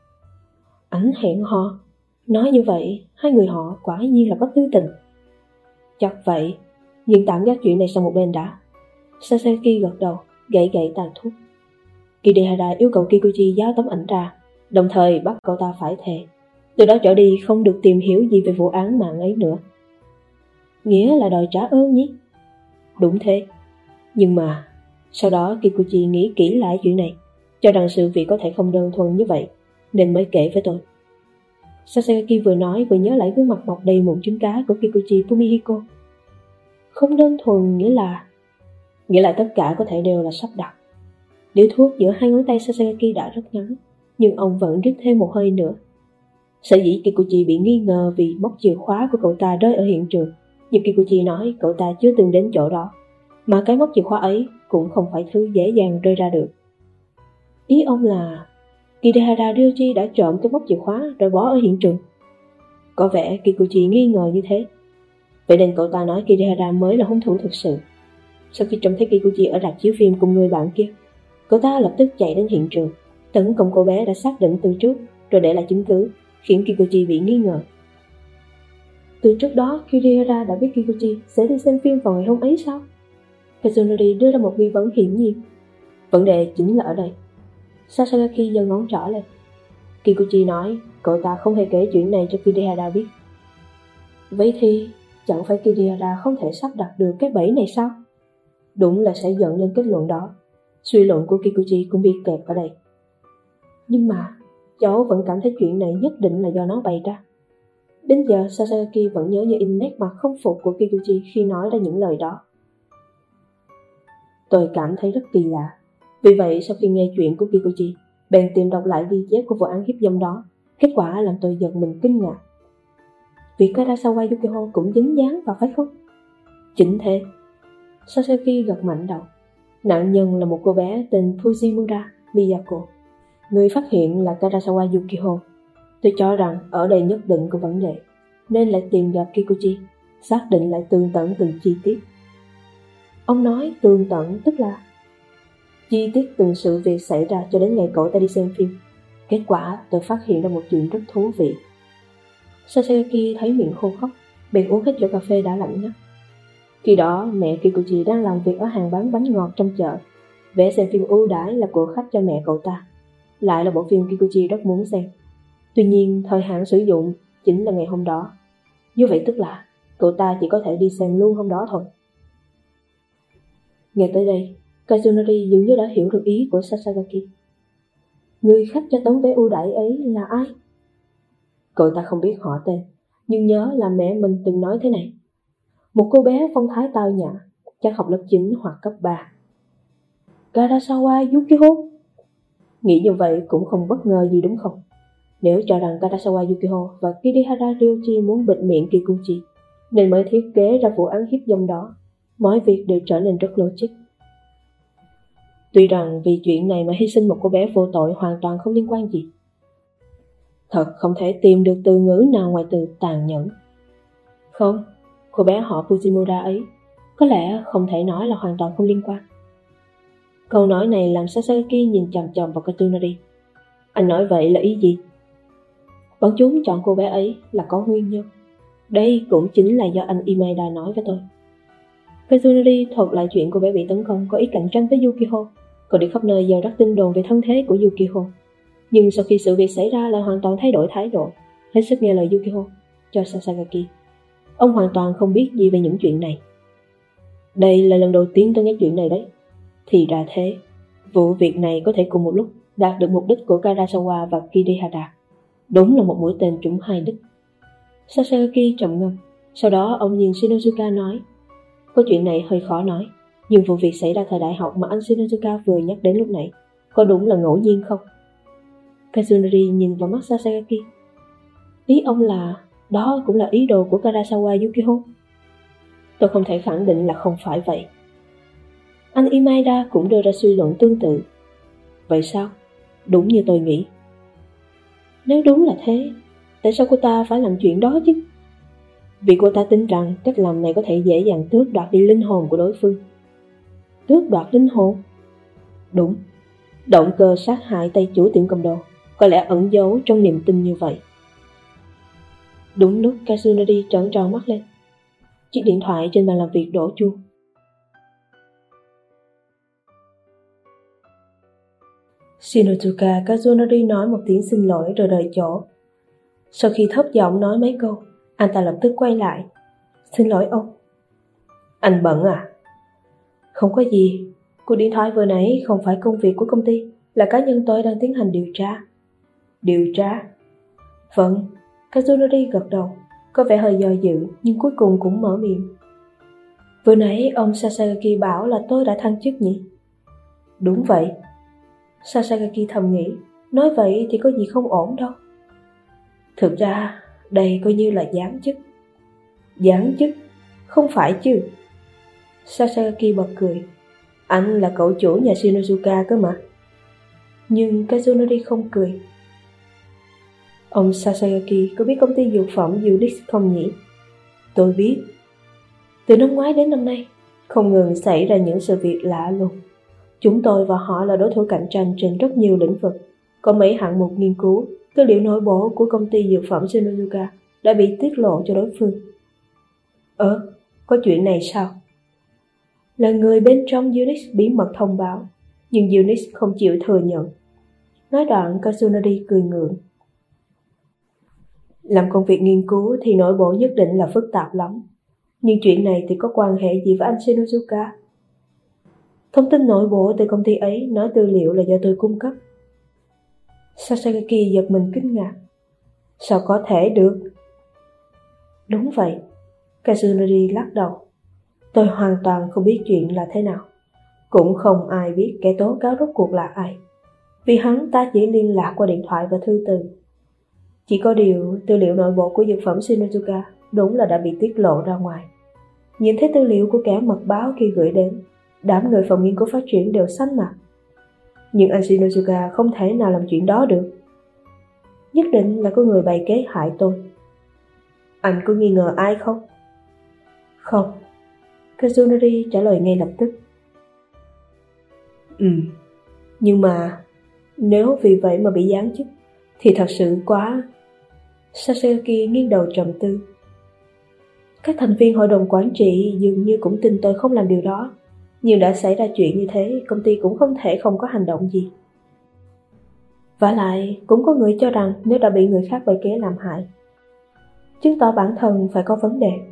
[SPEAKER 1] Ảnh hẹn hò? Nói như vậy, hai người họ quả nhiên là có tư tình. Chắc vậy, nhưng tạm gác chuyện này sang một bên đã. Sasaki gật đầu, gãy gãy tàn thuốc. Kidehara yêu cầu Kikuchi giao tấm ảnh ra, đồng thời bắt cậu ta phải thề. Từ đó trở đi không được tìm hiểu gì về vụ án mạng ấy nữa. Nghĩa là đòi trả ơn nhỉ? Đúng thế. Nhưng mà, sau đó Kikuchi nghĩ kỹ lại chuyện này, cho rằng sự việc có thể không đơn thuần như vậy, nên mới kể với tôi. Sasaki vừa nói vừa nhớ lại gương mặt mọc đầy mụn trứng cá của Kikuchi Fumihiko. Không đơn thuần nghĩa là tất cả có thể đều là sắp đặt. Điếu thuốc giữa hai ngón tay Sasaki đã rất ngắn, nhưng ông vẫn rít thêm một hơi nữa. Sở dĩ Kikuchi bị nghi ngờ vì móc chìa khóa của cậu ta rơi ở hiện trường, nhưng Kikuchi nói cậu ta chưa từng đến chỗ đó, mà cái móc chìa khóa ấy cũng không phải thứ dễ dàng rơi ra được. Ý ông là Kidehara Ryoji đã trộm cái móc chìa khóa rồi bỏ ở hiện trường. Có vẻ Kikuchi nghi ngờ như thế. Vậy nên cậu ta nói Kidehara mới là hung thủ thực sự. Sau khi trông thấy Kikuchi ở rạp chiếu phim cùng người bạn kia, cậu ta lập tức chạy đến hiện trường, tấn công cô bé đã xác định từ trước, rồi để lại chứng cứ, khiến Kikuchi bị nghi ngờ. Từ trước đó, Kidehara đã biết Kikuchi sẽ đi xem phim vào ngày hôm ấy sao? Kazunori đưa ra một nghi vấn hiển nhiên. Vấn đề chính là ở đây. Sasaki giơ ngón trỏ lên. Kikuchi nói cậu ta không hề kể chuyện này cho Kidehara biết. Vậy thì chẳng phải Kidehara không thể sắp đặt được cái bẫy này sao? Đúng là sẽ dẫn lên kết luận đó. Suy luận của Kikuchi cũng bị kẹt ở đây. Nhưng mà cháu vẫn cảm thấy chuyện này nhất định là do nó bày ra. Đến giờ Sasaki vẫn nhớ như in nét mặt không phục của Kikuchi khi nói ra những lời đó. Tôi cảm thấy rất kỳ lạ. Vì vậy sau khi nghe chuyện của Kikuchi, bèn tìm đọc lại ghi chép của vụ án hiếp dâm đó. Kết quả làm tôi giật mình kinh ngạc. Việc Karasawa Yukiko cũng dính dáng vào phải không? Chính thế. Sasaki gật mạnh đầu. Nạn nhân là một cô bé tên Fujimura Miyako. Người phát hiện là Karasawa Yukiko. Tôi cho rằng ở đây nhất định có vấn đề, nên lại tìm gặp Kikuchi, xác định lại tường tận từng chi tiết. Ông nói tường tận tức là chi tiết từng sự việc xảy ra cho đến ngày cậu ta đi xem phim. Kết quả tôi phát hiện ra một chuyện rất thú vị. Sasaki thấy miệng khô khốc, bèn uống hết chỗ cà phê đã lạnh ngắt. Khi đó mẹ Kikuchi đang làm việc ở hàng bán bánh ngọt trong chợ. Vé xem phim ưu đãi là của khách cho mẹ cậu ta, lại là bộ phim Kikuchi rất muốn xem. Tuy nhiên thời hạn sử dụng chính là ngày hôm đó. Như vậy tức là cậu ta chỉ có thể đi xem luôn hôm đó thôi. Nghe tới đây, Kazunori dường như đã hiểu được ý của Sasaki. Người khách cho tấm vé ưu đãi ấy là ai? Cậu ta không biết họ tên, nhưng nhớ là mẹ mình từng nói thế này. Một cô bé phong thái tao nhã, chắc học lớp 9 hoặc cấp 3. Karasawa Yukiko? Nghĩ như vậy cũng không bất ngờ gì đúng không? Nếu cho rằng Karasawa Yukiko và Kidehara Ryoji muốn bịt miệng Kikuchi, nên mới thiết kế ra vụ án hiếp dâm đó, mọi việc đều trở nên rất logic. Tuy rằng vì chuyện này mà hy sinh một cô bé vô tội hoàn toàn không liên quan gì. Thật không thể tìm được từ ngữ nào ngoài từ tàn nhẫn. Không, cô bé họ Fujimura ấy có lẽ không thể nói là hoàn toàn không liên quan. Câu nói này làm Sasaki nhìn chằm chằm vào Kazunori. Anh nói vậy là ý gì? Bọn chúng chọn cô bé ấy là có nguyên nhân. Đây cũng chính là do anh Imeda nói với tôi. Kazunori thuật lại chuyện cô bé bị tấn công có ý cạnh tranh với Yukiko, còn đi khắp nơi gieo rắc tin đồn về thân thế của Yukiko. Nhưng sau khi sự việc xảy ra lại hoàn toàn thay đổi thái độ, hết sức nghe lời Yukiko cho Sasaki. Ông hoàn toàn không biết gì về những chuyện này. Đây là lần đầu tiên tôi nghe chuyện này đấy. Thì ra thế, vụ việc này có thể cùng một lúc đạt được mục đích của Karasawa và Kidehara. Đúng là một mũi tên trúng hai đích. Sasaki trầm ngâm. Sau đó ông nhìn Shinozuka nói, có chuyện này hơi khó nói, nhưng vụ việc xảy ra thời đại học mà anh Shinozuka vừa nhắc đến lúc nãy có đúng là ngẫu nhiên không? Kazunori nhìn vào mắt Sasaki. Ý ông là đó cũng là ý đồ của Karasawa Yukiko? Tôi không thể khẳng định là không phải vậy. Anh Imeda cũng đưa ra suy luận tương tự. Vậy sao? Đúng như tôi nghĩ. Nếu đúng là thế, tại sao cô ta phải làm chuyện đó chứ? vì cô ta tin rằng cách làm này có thể dễ dàng tước đoạt đi linh hồn của đối phương. Tước đoạt linh hồn? Đúng, động cơ sát hại tay chủ tiệm cầm đồ có lẽ ẩn giấu trong niềm tin như vậy. Đúng lúc Kazunori trợn tròn mắt lên, chiếc điện thoại trên bàn làm việc đổ chuông. Shinozuka Kazunori nói một tiếng xin lỗi rồi rời chỗ. Sau khi thấp giọng nói mấy câu, anh ta lập tức quay lại. Xin lỗi ông. Anh bận à? Không có gì, cuộc điện thoại vừa nãy không phải công việc của công ty, là cá nhân tôi đang tiến hành điều tra. Điều tra? Vâng. Kazunori gật đầu, có vẻ hơi do dự nhưng cuối cùng cũng mở miệng. Vừa nãy ông Sasaki bảo là tôi đã thăng chức nhỉ? Đúng vậy. Sasaki thầm nghĩ, nói vậy thì có gì không ổn đâu. Thực ra đây coi như là giáng chức. Giáng chức? Không phải chứ? Sasaki bật cười. Anh là cậu chủ nhà Shinozuka cơ mà. Nhưng Kazunori không cười. Ông Sasaki có biết công ty dược phẩm Unix không nhỉ? Tôi biết. Từ năm ngoái đến năm nay, không ngừng xảy ra những sự việc lạ lùng. Chúng tôi và họ là đối thủ cạnh tranh trên rất nhiều lĩnh vực. Có mấy hạng mục nghiên cứu, tư liệu nội bộ của công ty dược phẩm Shinozuka đã bị tiết lộ cho đối phương. Có chuyện này sao? Là người bên trong Unix bí mật thông báo, nhưng Unix không chịu thừa nhận. Nói đoạn, Kazunori cười ngượng. Làm công việc nghiên cứu thì nội bộ nhất định là phức tạp lắm. Nhưng chuyện này thì có quan hệ gì với anh Shinozuka? Thông tin nội bộ từ công ty ấy nói tư liệu là do tôi cung cấp. Sasaki giật mình kinh ngạc. Sao có thể được? Đúng vậy. Kazunori lắc đầu. Tôi hoàn toàn không biết chuyện là thế nào. Cũng không ai biết kẻ tố cáo rốt cuộc là ai. Vì hắn ta chỉ liên lạc qua điện thoại và thư từ. Chỉ có điều tư liệu nội bộ của dược phẩm Shinozuka đúng là đã bị tiết lộ ra ngoài. Nhìn thấy tư liệu của kẻ mật báo khi gửi đến, đám người phòng nghiên cứu phát triển đều xanh mặt. Nhưng anh Shinozuka không thể nào làm chuyện đó được. Nhất định là có người bày kế hại tôi. Anh có nghi ngờ ai không? Không. Kazunori trả lời ngay lập tức. Nhưng mà nếu vì vậy mà bị giáng chức thì thật sự quá. Sasaki nghiêng đầu trầm tư. Các thành viên hội đồng quản trị dường như cũng tin tôi không làm điều đó. Nhưng đã xảy ra chuyện như thế, công ty cũng không thể không có hành động gì. Vả lại, cũng có người cho rằng nếu đã bị người khác bày kế làm hại, chứng tỏ bản thân phải có vấn đề.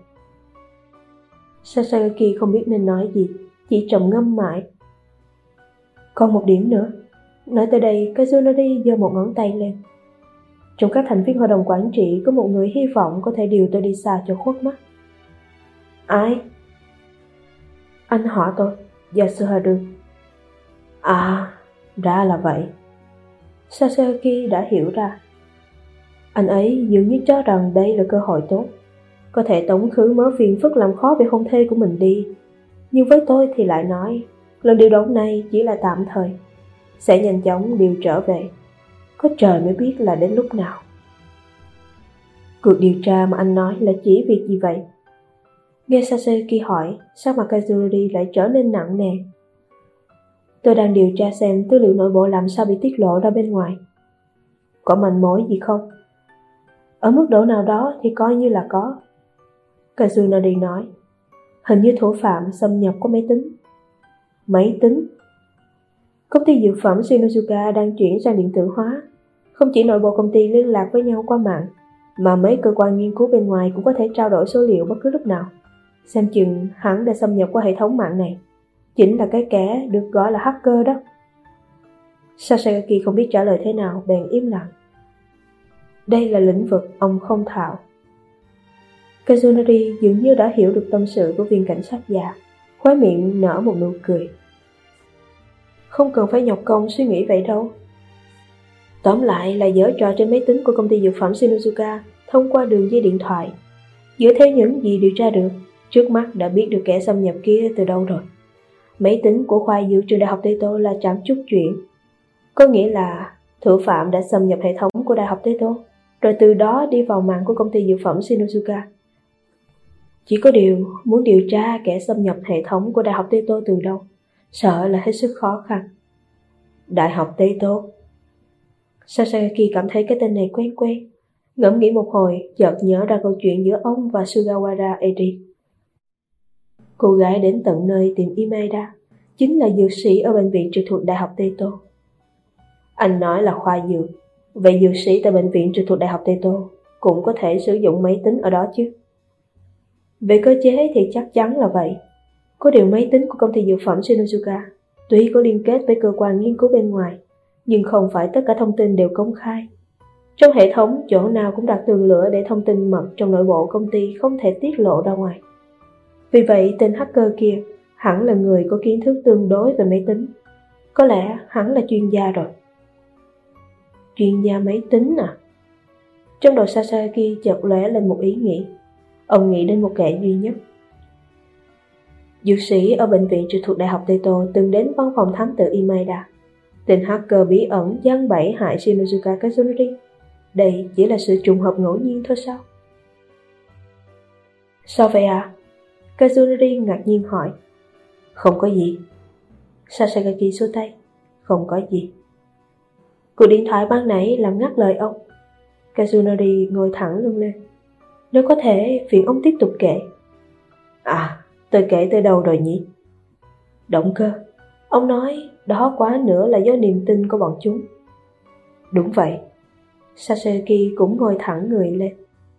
[SPEAKER 1] Sasaki không biết nên nói gì, chỉ trầm ngâm mãi. Còn một điểm nữa. Nói tới đây, Kazunori giơ một ngón tay lên. Trong các thành viên hội đồng quản trị có một người hy vọng có thể điều tôi đi xa cho khuất mắt. Ai? Anh họ tôi, Yasuharu. À, ra là vậy. Sasaki đã hiểu ra. Anh ấy dường như cho rằng đây là cơ hội tốt, có thể tống khứ mớ phiền phức làm khó về hôn thê của mình đi. Nhưng với tôi thì lại nói, lần điều động này chỉ là tạm thời, sẽ nhanh chóng điều trở về. Có trời mới biết là đến lúc nào. Cuộc điều tra mà anh nói là chỉ việc gì vậy? Nghe Sasaki hỏi, sắc mặt Kazunori lại trở nên nặng nề. Tôi đang điều tra xem tư liệu nội bộ làm sao bị tiết lộ ra bên ngoài. Có manh mối gì không? Ở mức độ nào đó thì coi như là có. Kazunori nói. Hình như thủ phạm xâm nhập qua máy tính. Máy tính? Công ty dược phẩm Shinozuka đang chuyển sang điện tử hóa. Không chỉ nội bộ công ty liên lạc với nhau qua mạng, mà mấy cơ quan nghiên cứu bên ngoài cũng có thể trao đổi số liệu bất cứ lúc nào. Xem chừng hắn đã xâm nhập qua hệ thống mạng này. Chính là cái kẻ được gọi là hacker đó. Sasaki không biết trả lời thế nào, bèn im lặng. Đây là lĩnh vực ông không thạo. Kazunori dường như đã hiểu được tâm sự của viên cảnh sát già, khóe miệng nở một nụ cười. Không cần phải nhọc công suy nghĩ vậy đâu. Tóm lại là giở trò trên máy tính của công ty dược phẩm Shinozuka thông qua đường dây điện thoại. Dựa theo những gì điều tra được, trước mắt đã biết được kẻ xâm nhập kia từ đâu rồi. Máy tính của khoa dược trường Đại học Tê Tô là chẳng chút chuyện. Có nghĩa là thủ phạm đã xâm nhập hệ thống của Đại học Tê Tô, rồi từ đó đi vào mạng của công ty dược phẩm Shinozuka. Chỉ có điều muốn điều tra kẻ xâm nhập hệ thống của Đại học Tê Tô từ đâu, sợ là hết sức khó khăn. Đại học Tê Tô. Sasaki cảm thấy cái tên này quen quen. Ngẫm nghĩ một hồi, chợt nhớ ra câu chuyện giữa ông và Sugawara Eri. Cô gái đến tận nơi tìm Imaida chính là dược sĩ ở bệnh viện trực thuộc Đại học Tê Tô. Anh nói là khoa dược, vậy dược sĩ tại bệnh viện trực thuộc Đại học Tê Tô cũng có thể sử dụng máy tính ở đó chứ? Về cơ chế thì chắc chắn là vậy. Có điều máy tính của công ty dược phẩm Shinozuka tuy có liên kết với cơ quan nghiên cứu bên ngoài, nhưng không phải tất cả thông tin đều công khai. Trong hệ thống chỗ nào cũng đặt tường lửa để thông tin mật trong nội bộ công ty không thể tiết lộ ra ngoài. Vì vậy tên hacker kia hẳn là người có kiến thức tương đối về máy tính. Có lẽ hắn là chuyên gia rồi. Chuyên gia máy tính à? Trong đầu Sasaki chợt lóe lên một ý nghĩ. Ông nghĩ đến một kẻ duy nhất. Dược sĩ ở bệnh viện trực thuộc Đại học Tê Tô từng đến văn phòng thám tử Imaida. Tên hacker bí ẩn giăng bẫy hại Shinozuka Kazunori. Đây chỉ là sự trùng hợp ngẫu nhiên thôi sao? Sao vậy à? Kazunori ngạc nhiên hỏi. Không có gì. Sasaki xua tay. Không có gì. Cuộc điện thoại ban nãy làm ngắt lời ông. Kazunori ngồi thẳng lưng lên. Nếu có thể, phiền ông tiếp tục kể. À, tôi kể tới đâu rồi nhỉ? Động cơ. Ông nói đó quá nữa là do niềm tin của bọn chúng. Đúng vậy. Sasaki cũng ngồi thẳng người lên.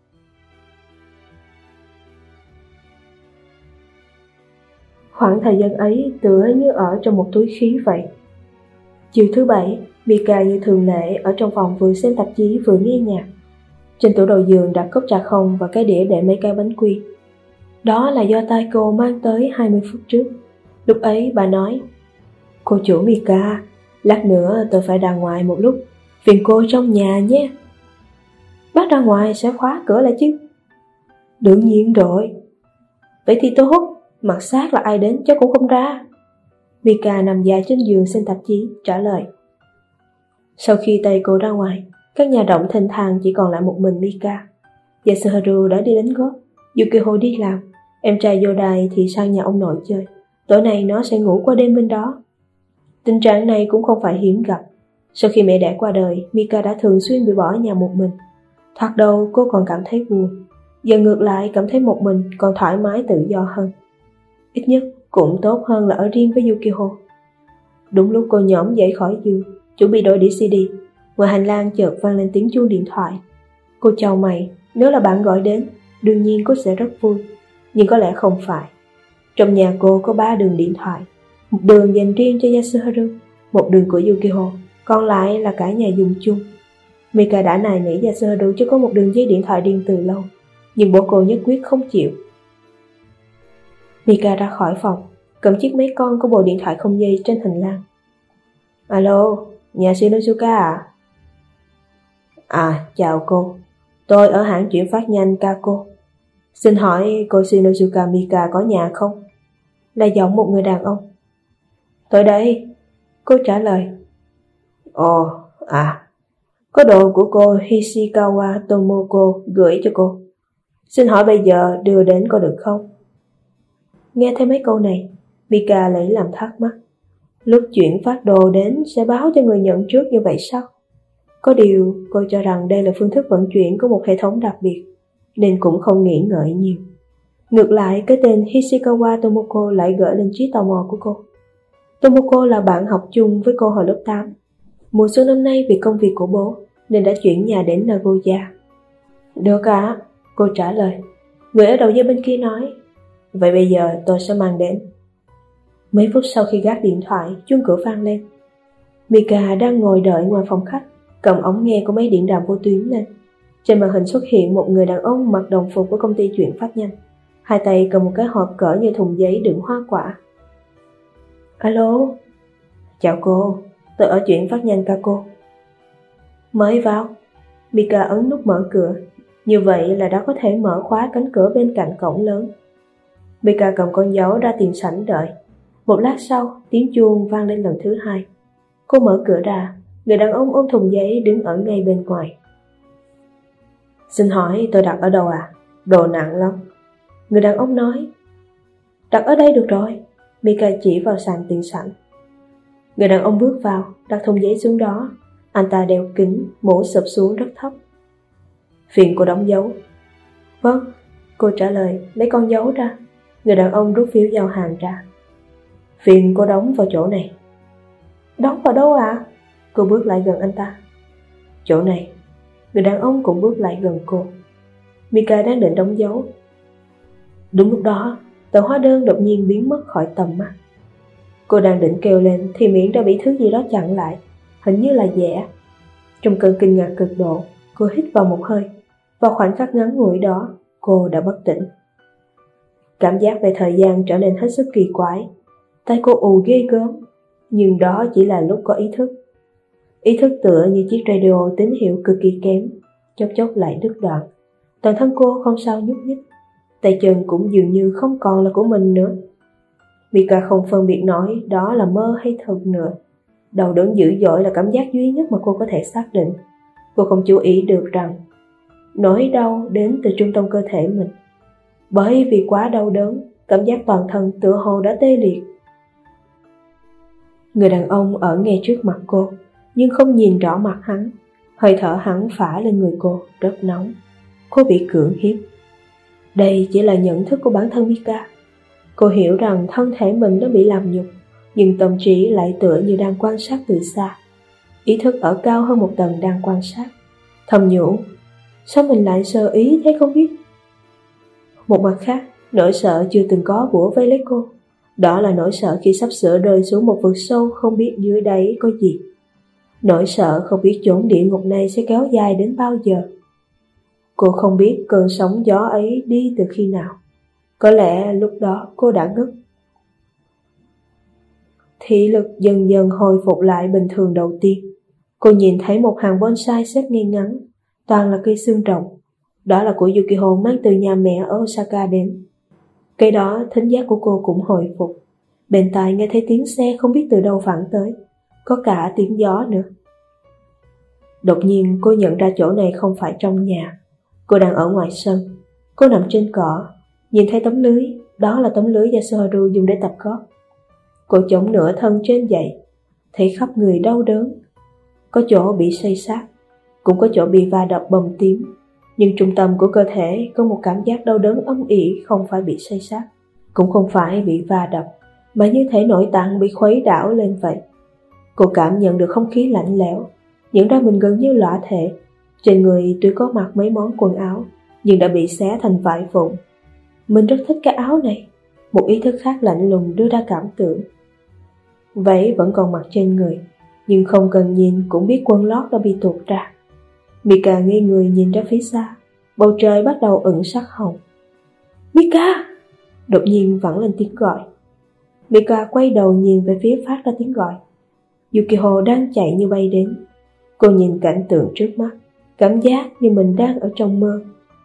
[SPEAKER 1] Khoảng thời gian ấy tựa như ở trong một túi khí vậy. Chiều thứ Bảy, Mika như thường lệ ở trong phòng vừa xem tạp chí vừa nghe nhạc. Trên tủ đầu giường đặt cốc trà không và cái đĩa để mấy cái bánh quy. Đó là do tay cô mang tới 20 phút trước. Lúc ấy bà nói, cô chủ Mika, lát nữa tôi phải ra ngoài một lúc, phiền cô trong nhà nhé. Bác ra ngoài sẽ khóa cửa lại chứ? Đương nhiên rồi. Vậy thì tốt, mặt sát là ai đến cháu cũng không ra. Mika nằm dài trên giường xem tạp chí, trả lời. Sau khi tay cô ra ngoài, các nhà động thênh thang chỉ còn lại một mình Mika. Yasuharu đã đi đánh golf, Yukiko đi làm, em trai Yodai thì sang nhà ông nội chơi. Tối nay nó sẽ ngủ qua đêm bên đó. Tình trạng này cũng không phải hiếm gặp. Sau khi mẹ đẻ qua đời, Mika đã thường xuyên bị bỏ ở nhà một mình. Thoạt đầu cô còn cảm thấy buồn, giờ ngược lại cảm thấy một mình còn thoải mái tự do hơn. Ít nhất cũng tốt hơn là ở riêng với Yukiko. Đúng lúc cô nhổm dậy khỏi giường, chuẩn bị đổi đĩa CD, ngoài hành lang chợt vang lên tiếng chuông điện thoại. Cô chau mày, nếu là bạn gọi đến, đương nhiên cô sẽ rất vui, nhưng có lẽ không phải. Trong nhà cô có 3 đường điện thoại, một đường dành riêng cho Yasuharu, một đường của Yukiko, còn lại là cả nhà dùng chung. Mika đã nài nỉ Yasuharu cho có một đường dây điện thoại riêng từ lâu, nhưng bố cô nhất quyết không chịu. Mika ra khỏi phòng, cầm chiếc máy con của bộ điện thoại không dây trên hành lang. Alo, nhà Shinozuka à? À, chào cô. Tôi ở hãng chuyển phát nhanh Kako. Xin hỏi cô Shinozuka Mika có nhà không? Là giọng một người đàn ông. Tôi đây, cô trả lời. Ồ, à, có đồ của cô Hishikawa Tomoko gửi cho cô. Xin hỏi bây giờ đưa đến có được không? Nghe thấy mấy câu này, Mika lấy làm thắc mắc. Lúc chuyển phát đồ đến sẽ báo cho người nhận trước như vậy sao? Có điều cô cho rằng đây là phương thức vận chuyển của một hệ thống đặc biệt, nên cũng không nghĩ ngợi nhiều. Ngược lại, cái tên Hishikawa Tomoko lại gợi lên trí tò mò của cô. Tomoko là bạn học chung với cô hồi lớp 8. Mùa xuân năm nay vì công việc của bố nên đã chuyển nhà đến Nagoya. Được ạ, cô trả lời. Người ở đầu dây bên kia nói, vậy bây giờ tôi sẽ mang đến. Mấy phút sau khi gác điện thoại, chuông cửa vang lên. Mika đang ngồi đợi ngoài phòng khách, cầm ống nghe của máy điện đàm vô tuyến lên. Trên màn hình xuất hiện một người đàn ông mặc đồng phục của công ty chuyển phát nhanh, hai tay cầm một cái hộp cỡ như thùng giấy đựng hoa quả. Alo, chào cô, tôi ở chuyển phát nhanh Kako. Mới vào. Mika ấn nút mở cửa, như vậy là đã có thể mở khóa cánh cửa bên cạnh cổng lớn. Mika cầm con dấu ra tiền sảnh đợi. Một lát sau, tiếng chuông vang lên lần thứ 2. Cô mở cửa ra, người đàn ông ôm thùng giấy đứng ở ngay bên ngoài. Xin hỏi tôi đặt ở đâu à? Đồ nặng lắm. Người đàn ông nói. Đặt ở đây được rồi. Mika chỉ vào sàn tiền sảnh. Người đàn ông bước vào, đặt thùng giấy xuống đó. Anh ta đeo kính, mũ sụp xuống rất thấp. Phiền cô đóng dấu. Vâng, cô trả lời, lấy con dấu ra. Người đàn ông rút phiếu giao hàng ra. Phiền cô đóng vào chỗ này. Đóng vào đâu ạ? Cô bước lại gần anh ta. Chỗ này. Người đàn ông cũng bước lại gần cô. Mika đang định đóng dấu. Đúng lúc đó, tờ hóa đơn đột nhiên biến mất khỏi tầm mắt. Cô đang định kêu lên thì miệng đã bị thứ gì đó chặn lại, hình như là dẻ. Trong cơn kinh ngạc cực độ, cô hít vào một hơi. Vào khoảnh khắc ngắn ngủi đó, cô đã bất tỉnh. Cảm giác về thời gian trở nên hết sức kỳ quái. Tay cô ù ghê gớm, nhưng đó chỉ là lúc có ý thức. Ý thức tựa như chiếc radio tín hiệu cực kỳ kém, chốc chốc lại đứt đoạn. Toàn thân cô không sao nhúc nhích, tay chân cũng dường như không còn là của mình nữa. Mika không phân biệt nói đó là mơ hay thật nữa. Đau đớn dữ dội là cảm giác duy nhất mà cô có thể xác định. Cô không chú ý được rằng nỗi đau đến từ trung tâm cơ thể mình. Bởi vì quá đau đớn, cảm giác toàn thân tựa hồ đã tê liệt. Người đàn ông ở ngay trước mặt cô, nhưng không nhìn rõ mặt hắn. Hơi thở hắn phả lên người cô, rất nóng. Cô bị cưỡng hiếp. Đây chỉ là nhận thức của bản thân Mika. Cô hiểu rằng thân thể mình đã bị làm nhục, nhưng tâm trí lại tựa như đang quan sát từ xa. Ý thức ở cao hơn một tầng đang quan sát. Thầm nhủ, sao mình lại sơ ý thế không biết? Một mặt khác, nỗi sợ chưa từng có bủa vây lấy cô. Đó là nỗi sợ khi sắp sửa rơi xuống một vực sâu không biết dưới đáy có gì. Nỗi sợ không biết chốn địa ngục này sẽ kéo dài đến bao giờ. Cô không biết cơn sóng gió ấy đi từ khi nào. Có lẽ lúc đó cô đã ngất. Thị lực dần dần hồi phục lại bình thường đầu tiên. Cô nhìn thấy một hàng bonsai xếp ngay ngắn, toàn là cây xương rồng. Đó là của Yukiko mang từ nhà mẹ ở Osaka đến. Cây đó thính giác của cô cũng hồi phục. Bên tai nghe thấy tiếng xe không biết từ đâu vẳng tới, có cả tiếng gió nữa. Đột nhiên cô nhận ra chỗ này không phải trong nhà. Cô đang ở ngoài sân. Cô nằm trên cỏ, nhìn thấy tấm lưới. Đó là tấm lưới Yasuharu dùng để tập gót. Cô chống nửa thân trên dậy, thấy khắp người đau đớn. Có chỗ bị xây xát, cũng có chỗ bị va đập bầm tím. Nhưng trung tâm của cơ thể có một cảm giác đau đớn âm ỉ, không phải bị xây xát, cũng không phải bị va đập, mà như thể nội tạng bị khuấy đảo lên vậy. Cô cảm nhận được không khí lạnh lẽo, nhận ra mình gần như lõa thể. Trên người tuy có mặc mấy món quần áo, nhưng đã bị xé thành vải vụn. Mình rất thích cái áo này. Một ý thức khác lạnh lùng đưa ra cảm tưởng. Váy vẫn còn mặc trên người, nhưng không cần nhìn cũng biết quần lót đã bị tuột ra. Mika ngây người nhìn ra phía xa. Bầu trời bắt đầu ửng sắc hồng. Mika! Đột nhiên vẳng lên tiếng gọi. Mika quay đầu nhìn về phía phát ra tiếng gọi. Yukiko đang chạy như bay đến. Cô nhìn cảnh tượng trước mắt, cảm giác như mình đang ở trong mơ.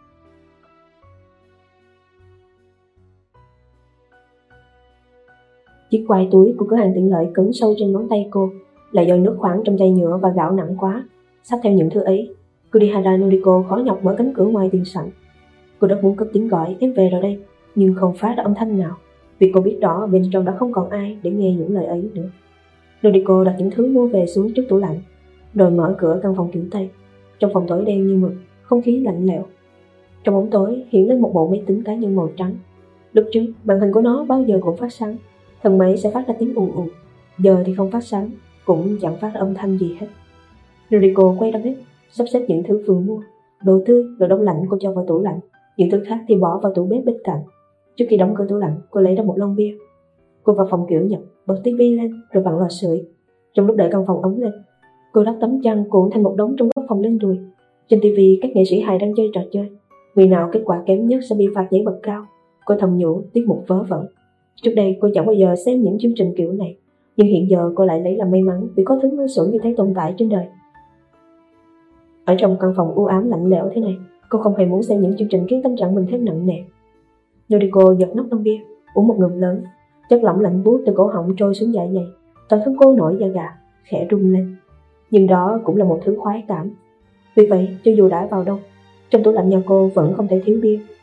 [SPEAKER 1] Chiếc quai túi của cửa hàng tiện lợi cứng sâu trên ngón tay cô, là do nước khoáng trong chai nhựa và gạo nặng quá. Xách theo những thứ ấy, Kurihara Noriko khó nhọc mở cánh cửa ngoài tiền sảnh. Cô rất muốn cất tiếng gọi em về rồi đây, nhưng không phát ra âm thanh nào, vì cô biết rõ bên trong đã không còn ai để nghe những lời ấy nữa. Noriko đặt những thứ mua về xuống trước tủ lạnh, rồi mở cửa căn phòng kiểu Tây. Trong phòng tối đen như mực, không khí lạnh lẽo. Trong bóng tối hiện lên một bộ máy tính cá nhân màu trắng. Lúc trước, màn hình của nó bao giờ cũng phát sáng, thân máy sẽ phát ra tiếng ù ù. Giờ thì không phát sáng, cũng chẳng phát ra âm thanh gì hết. Noriko quay ra bếp, sắp xếp những thứ vừa mua. Đồ tươi, đồ đông lạnh cô cho vào tủ lạnh, những thứ khác thì bỏ vào tủ bếp bên cạnh. Trước khi đóng cửa tủ lạnh, cô lấy ra một lon bia. Cô vào phòng kiểu Nhật, bật tivi lên rồi vặn lò sưởi. Trong lúc đợi căn phòng ấm lên, cô lắc tấm chăn cuộn thành một đống trong góc phòng lên đùi. Trên tivi các nghệ sĩ hài đang chơi trò chơi, người nào kết quả kém nhất sẽ bị phạt nhảy bậc cao. Cô thầm nhủ tiết mục vớ vẩn. Trước đây cô chẳng bao giờ xem những chương trình kiểu này, nhưng hiện giờ cô lại lấy làm may mắn vì có thứ ngu xuẩn như thế tồn tại trên đời. Ở trong căn phòng u ám lạnh lẽo thế này, cô không hề muốn xem những chương trình khiến tâm trạng mình thêm nặng nề. Noriko giật nắp lon bia, uống một ngụm lớn. Chất lỏng lạnh buốt từ cổ họng trôi xuống dạ dày, toàn thân cô nổi da gà, khẽ rung lên. Nhưng đó cũng là một thứ khoái cảm. Vì vậy, cho dù đã vào đông, trong tủ lạnh nhà cô vẫn không thể thiếu bia.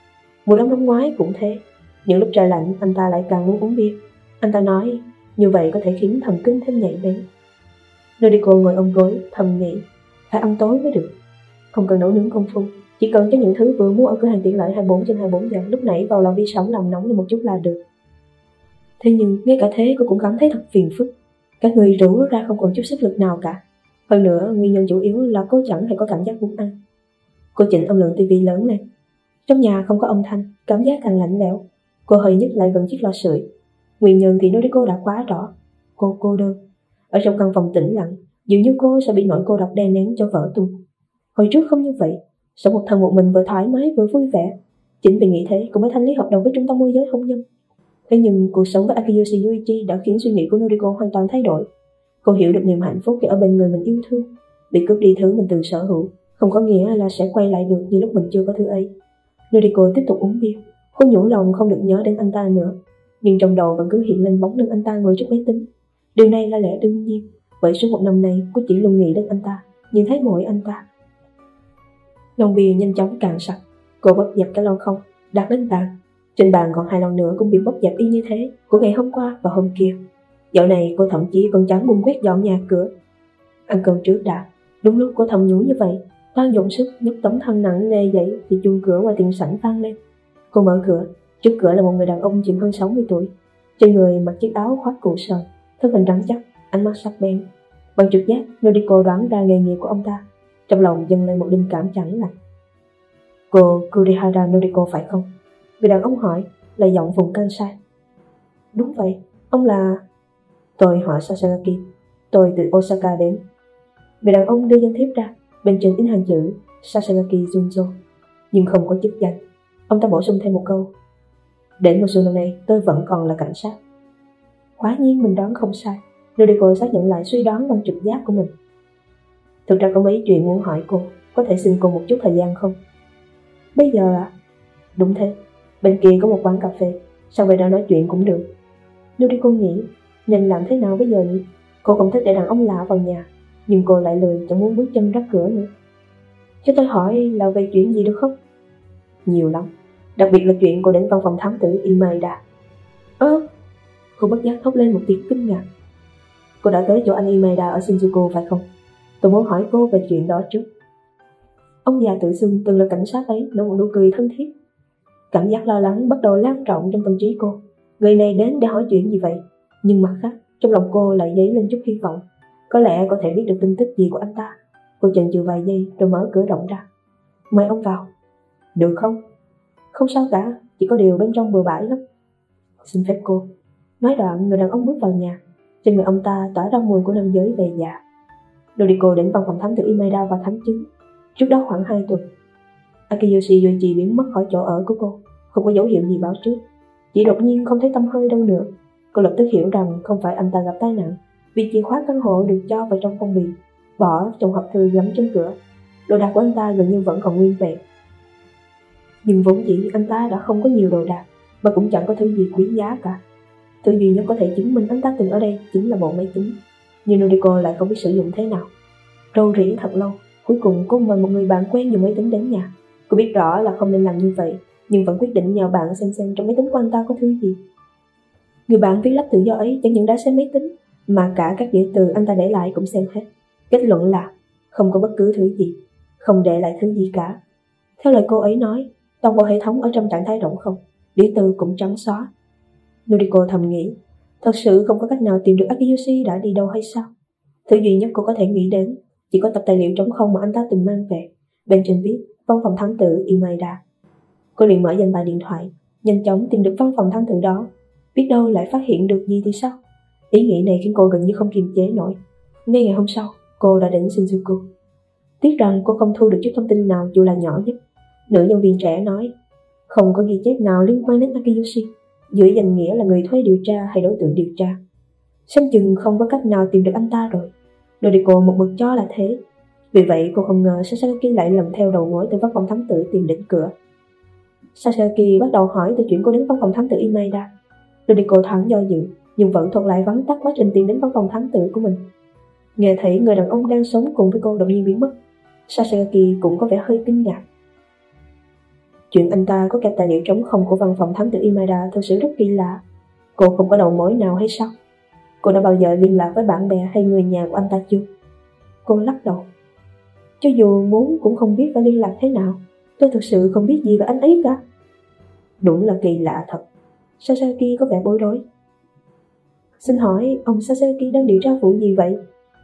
[SPEAKER 1] Mùa đông năm ngoái cũng thế, những lúc trời lạnh anh ta lại càng muốn uống bia. Anh ta nói như vậy có thể khiến thần kinh thêm nhạy bén. Noriko ngồi ôm gối thầm nghĩ, phải ăn tối mới được. Không cần nấu nướng công phu, chỉ cần cho những thứ vừa mua ở cửa hàng tiện lợi 24/24 giờ lúc nãy vào lò vi sóng làm nóng lên một chút là được. Thế nhưng ngay cả thế cô cũng cảm thấy thật phiền phức. Các người rủ ra không còn chút sức lực nào cả. Hơn nữa nguyên nhân chủ yếu là cô chẳng hề có cảm giác muốn ăn. Cô chỉnh âm lượng tivi lớn lên. Trong nhà không có âm thanh, cảm giác càng lạnh lẽo. Cô hơi nhích lại gần chiếc lò sưởi. Nguyên nhân thì Noriko đã quá rõ. Cô cô đơn. Ở trong căn phòng tĩnh lặng, dường như cô sẽ bị nỗi cô độc đè nén cho vỡ tung. Hồi trước không như vậy, sống một thân một mình vừa thoải mái vừa vui vẻ. Chính vì nghĩ thế, cô mới thanh lý hợp đồng với trung tâm môi giới hôn nhân. Thế nhưng cuộc sống với Akiyoshi Yuichi đã khiến suy nghĩ của Noriko hoàn toàn thay đổi. Cô hiểu được niềm hạnh phúc khi ở bên người mình yêu thương. Bị cướp đi thứ mình tự sở hữu không có nghĩa là sẽ quay lại được như lúc mình chưa có thứ ấy. Noriko tiếp tục uống bia. Cô nhủ lòng không được nhớ đến anh ta nữa, nhưng trong đầu vẫn cứ hiện lên bóng lưng anh ta ngồi trước máy tính. Điều này là lẽ đương nhiên, bởi suốt một năm nay cô chỉ luôn nghĩ đến anh ta, nhìn thấy mỗi anh ta. Lon bia nhanh chóng cạn sạch. Cô bóp dẹp cái lon không, đặt lên bàn. Trên bàn còn 2 lon nữa cũng bị bóp dẹp y như thế, của ngày hôm qua và hôm kia. Dạo này cô thậm chí còn chẳng buồn quét dọn nhà cửa. Ăn cơm trước đã. Đúng lúc cô thầm nhủ như vậy, đang dùng sức nhấc tấm thân nặng nề dậy thì chuông cửa ngoài tiền sảnh vang lên. Cô mở cửa. Trước cửa là một người đàn ông chừng hơn 60 tuổi. Trên người mặc chiếc áo khoác cụ sờn, thân hình rắn chắc, ánh mắt sắc bén. Bằng trực giác, Noriko đoán ra nghề nghiệp của ông ta. Trong lòng dâng lên một linh cảm chẳng lành. Cô Kurihara Noriko phải không? Người đàn ông hỏi, là giọng vùng Kansai. Đúng vậy, ông là... Tôi họ Sasaki, tôi từ Osaka đến. Người đàn ông đưa danh thiếp ra, bên trên in hàng chữ Sasaki Junzo, nhưng không có chức danh. Ông ta bổ sung thêm một câu, đến mùa xuân năm nay tôi vẫn còn là cảnh sát. Quả nhiên mình đoán không sai. Noriko xác nhận lại suy đoán bằng trực giác của mình. Thực ra có mấy chuyện muốn hỏi cô, có thể xin cô một chút thời gian không? Bây giờ ạ? Đúng thế, bên kia có một quán cà phê, sao về đó nói chuyện cũng được. Noriko nghĩ, nên làm thế nào bây giờ nhỉ? Cô không thích để đàn ông lạ vào nhà, nhưng cô lại lười chẳng muốn bước chân ra cửa nữa. Cho tôi hỏi là về chuyện gì được không? Nhiều lắm, đặc biệt là chuyện cô đến văn phòng thám tử Imaida. Cô bất giác thốt lên một tiếng kinh ngạc. Cô đã tới chỗ anh Imaida ở Shinjuku phải không? Tôi muốn hỏi cô về chuyện đó trước. Ông già tự xưng từng là cảnh sát ấy nở một nụ cười thân thiết. Cảm giác lo lắng bắt đầu lan rộng trong tâm trí cô. Người này đến để hỏi chuyện gì vậy? Nhưng mặt khác, trong lòng cô lại dấy lên chút hy vọng. Có lẽ có thể biết được tin tức gì của anh ta. Cô chần chừ vài giây rồi mở cửa rộng ra. Mời ông vào. Được không? Không sao cả, chỉ có điều bên trong bừa bãi lắm. Xin phép cô. Nói đoạn, người đàn ông bước vào nhà. Trên người ông ta tỏa ra mùi của nam giới về già. Noriko đến văn phòng thám tử Imaida vào tháng 9. Trước đó khoảng 2 tuần, Akiyoshi Yoichi biến mất khỏi chỗ ở của cô, không có dấu hiệu gì báo trước. Chỉ đột nhiên không thấy tăm hơi đâu nữa. Cô lập tức hiểu rằng không phải anh ta gặp tai nạn, vì chìa khóa căn hộ được cho vào trong phong bì, bỏ trong hộp thư gắm trên cửa. Đồ đạc của anh ta gần như vẫn còn nguyên vẹn. Nhưng vốn dĩ anh ta đã không có nhiều đồ đạc, mà cũng chẳng có thứ gì quý giá cả. Thứ duy nhất có thể chứng minh anh ta từng ở đây chính là bộ máy tính. Nhưng Noriko lại không biết sử dụng thế nào. Râu rĩ thật lâu, cuối cùng cô mời một người bạn quen dùng máy tính đến nhà. Cô biết rõ là không nên làm như vậy, nhưng vẫn quyết định nhờ bạn xem trong máy tính của anh ta có thứ gì. Người bạn viết lách tự do ấy chẳng những đã xem máy tính, mà cả các giấy từ anh ta để lại cũng xem hết. Kết luận là không có bất cứ thứ gì, không để lại thứ gì cả. Theo lời cô ấy nói, toàn bộ hệ thống ở trong trạng thái rỗng không, giấy từ cũng trắng xóa. Noriko thầm nghĩ, thật sự không có cách nào tìm được Akiyoshi đã đi đâu hay sao? Thứ duy nhất cô có thể nghĩ đến chỉ có tập tài liệu trống không mà anh ta từng mang về. Bên trên viết văn phòng thám tử Imaida. Cô liền mở danh bạ điện thoại, nhanh chóng tìm được văn phòng thám tử đó. Biết đâu lại phát hiện được gì thì sao? Ý nghĩ này khiến cô gần như không kiềm chế nổi. Ngay ngày hôm sau, cô đã đến Shinjuku. Tiếc rằng cô không thu được chút thông tin nào dù là nhỏ nhất. Nữ nhân viên trẻ nói, không có ghi chép nào liên quan đến Akiyoshi, dưới danh nghĩa là người thuê điều tra hay đối tượng điều tra. Xem chừng không có cách nào tìm được anh ta rồi. Noriko một mực cho là thế. Vì vậy cô không ngờ Sasaki lại lần theo đầu mối từ văn phòng thám tử tìm đến cửa. Sasaki bắt đầu hỏi từ chuyện cô đến văn phòng thám tử Imaida. Noriko thoáng do dự, nhưng vẫn thuật lại vắn tắt quá trình tìm đến văn phòng thám tử của mình. Nghe thấy người đàn ông đang sống cùng với cô đột nhiên biến mất, Sasaki cũng có vẻ hơi kinh ngạc. Chuyện anh ta có cả tài liệu trống không của văn phòng thám tử Imada thực sự rất kỳ lạ. Cô không có đầu mối nào hay sao? Cô đã bao giờ liên lạc với bạn bè hay người nhà của anh ta chưa? Cô lắc đầu. Cho dù muốn cũng không biết phải liên lạc thế nào. Tôi thực sự không biết gì về anh ấy cả. Đúng là kỳ lạ thật. Sasaki có vẻ bối rối. Xin hỏi ông Sasaki đang điều tra vụ gì vậy?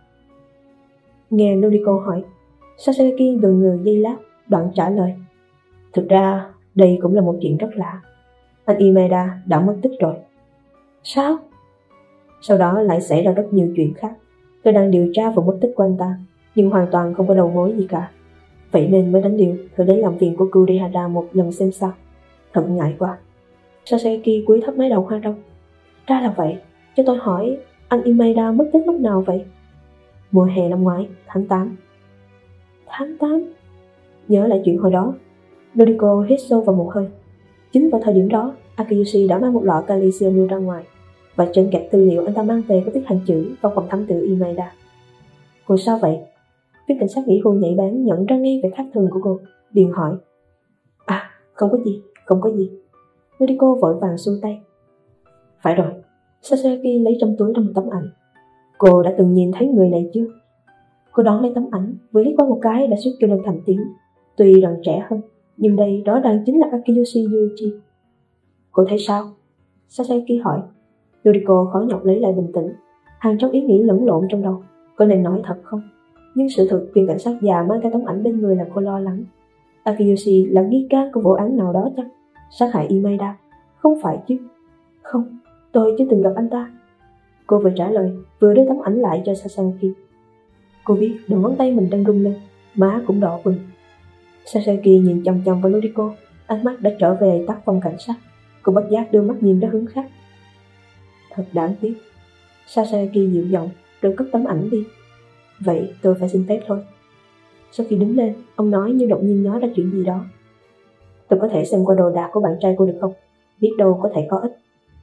[SPEAKER 1] Nghe Noriko hỏi, Sasaki ngần ngừ giây lát, đoạn trả lời. Thực ra đây cũng là một chuyện rất lạ. Anh Imeda đã mất tích rồi. Sao? Sau đó lại xảy ra rất nhiều chuyện khác. Tôi đang điều tra vụ mất tích của anh ta, nhưng hoàn toàn không có đầu mối gì cả. Vậy nên mới đánh liều thử đến làm việc của Kurihara một lần xem sao. Thật ngại quá. Sasaki cúi thấp mái đầu hoa râu. Ra là vậy. Cho tôi hỏi, anh Imeda mất tích lúc nào vậy? Mùa hè năm ngoái, tháng 8. Tháng 8? Nhớ lại chuyện hồi đó, Noriko hít sâu vào một hơi. Chính vào thời điểm đó, Akiyoshi đã mang một lọ kali cyanur ra ngoài, và trên kẹp tư liệu anh ta mang về có viết hàng chữ vào phòng thám tử Imeda. Cô sao vậy? Viên cảnh sát nghỉ hưu nhạy bén nhận ra ngay vẻ khác thường của cô, liền hỏi. À, không có gì. Noriko vội vàng xua tay. Phải rồi, Sasaki lấy trong túi ra một tấm ảnh. Cô đã từng nhìn thấy người này chưa? Cô đón lấy tấm ảnh, vừa liếc qua một cái đã suýt kêu lên thành tiếng. Tuy rằng trẻ hơn, nhưng đây rõ ràng chính là Akiyoshi Yuichi. Cô thấy sao? Sasaki hỏi. Noriko khó nhọc lấy lại bình tĩnh, hàng trăm ý nghĩ lẫn lộn trong đầu. Có nên nói thật không? Nhưng sự thực viên cảnh sát già mang cái tấm ảnh bên người làm cô lo lắng. Akiyoshi là nghi can của vụ án nào đó chắc? Sát hại Imeda? Không phải chứ? Không, tôi chưa từng gặp anh ta. Cô vừa trả lời, vừa đưa tấm ảnh lại cho Sasaki. Cô biết đầu ngón tay mình đang rung lên, má cũng đỏ bừng. Sasaki nhìn chằm chằm vào Noriko, ánh mắt đã trở về tác phong cảnh sát. Cô bất giác đưa mắt nhìn ra hướng khác. Thật đáng tiếc. Sasaki dịu giọng, rồi cất tấm ảnh đi. Vậy tôi phải xin phép thôi. Sau khi đứng lên, ông nói như đột nhiên nhớ ra chuyện gì đó. Tôi có thể xem qua đồ đạc của bạn trai cô được không? Biết đâu có thể có ích.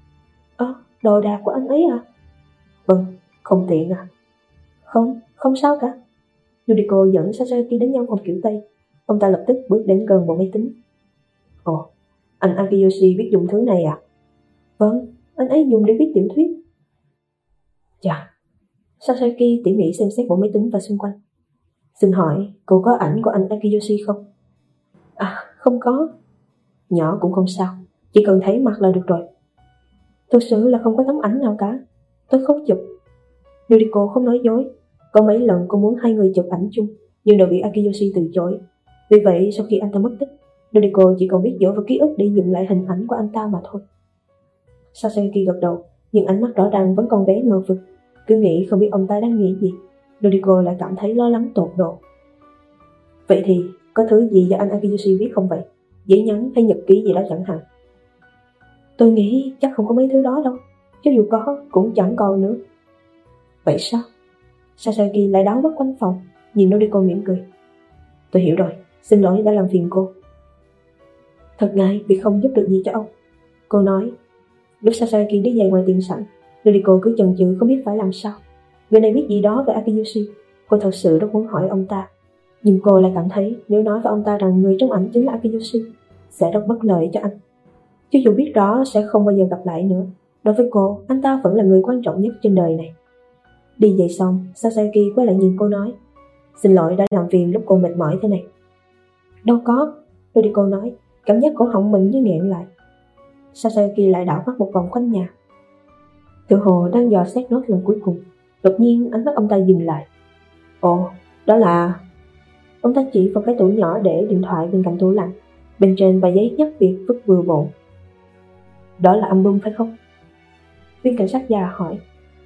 [SPEAKER 1] Đồ đạc của anh ấy à? Vâng, không tiện à? Không sao cả. Noriko dẫn Sasaki đến văn phòng kiểu Tây. Ông ta lập tức bước đến gần bộ máy tính. Ồ, anh Akiyoshi biết dùng thứ này à? Vâng, anh ấy dùng để viết tiểu thuyết. Chà. Sasaki tỉ mỉ xem xét bộ máy tính và xung quanh. Xin hỏi, cô có ảnh của anh Akiyoshi không? À, không có. Nhỏ cũng không sao, chỉ cần thấy mặt là được rồi. Thực sự là không có tấm ảnh nào cả. Tôi không chụp. Noriko không nói dối. Có mấy lần cô muốn hai người chụp ảnh chung, nhưng đều bị Akiyoshi từ chối. Vì vậy sau khi anh ta mất tích, Noriko chỉ còn biết dựa vào ký ức để dựng lại hình ảnh của anh ta mà thôi. Sasaki gật đầu, nhưng ánh mắt rõ ràng vẫn còn vẻ ngờ vực. Cứ nghĩ không biết ông ta đang nghĩ gì, Noriko lại cảm thấy lo lắng tột độ. Vậy thì có thứ gì do anh Akiyoshi viết không vậy? Giấy nhắn hay nhật ký gì đó chẳng hạn? Tôi nghĩ chắc không có mấy thứ đó đâu. Cho dù có cũng chẳng còn nữa. Vậy sao? Sasaki lại đáo mắt quanh phòng, nhìn Noriko mỉm cười. Tôi hiểu rồi, xin lỗi đã làm phiền cô. Thật ngại vì không giúp được gì cho ông, cô nói. Lúc Sasaki đi về ngoài tiền sảnh, Noriko cứ chần chừ không biết phải làm sao. Người này biết gì đó về Akiyoshi. Cô thật sự rất muốn hỏi ông ta, nhưng cô lại cảm thấy nếu nói với ông ta rằng người trong ảnh chính là Akiyoshi sẽ rất bất lợi cho anh. Cho dù biết rõ sẽ không bao giờ gặp lại nữa, đối với cô, anh ta vẫn là người quan trọng nhất trên đời này. Đi về xong, Sasaki quay lại nhìn cô nói. Xin lỗi đã làm phiền lúc cô mệt mỏi thế này. Đâu có, Noriko nói, cảm giác cổ họng mình như nghẹn lại. Sasaki lại đảo mắt một vòng quanh nhà. Tự hồ đang dò xét nốt lần cuối cùng. Đột nhiên ánh mắt ông ta dừng lại. Ồ, đó là... Ông ta chỉ vào cái tủ nhỏ để điện thoại bên cạnh tủ lạnh. Bên trên vài giấy nhắc việc vứt bừa bộn. Đó là album phải không? Viên cảnh sát già hỏi.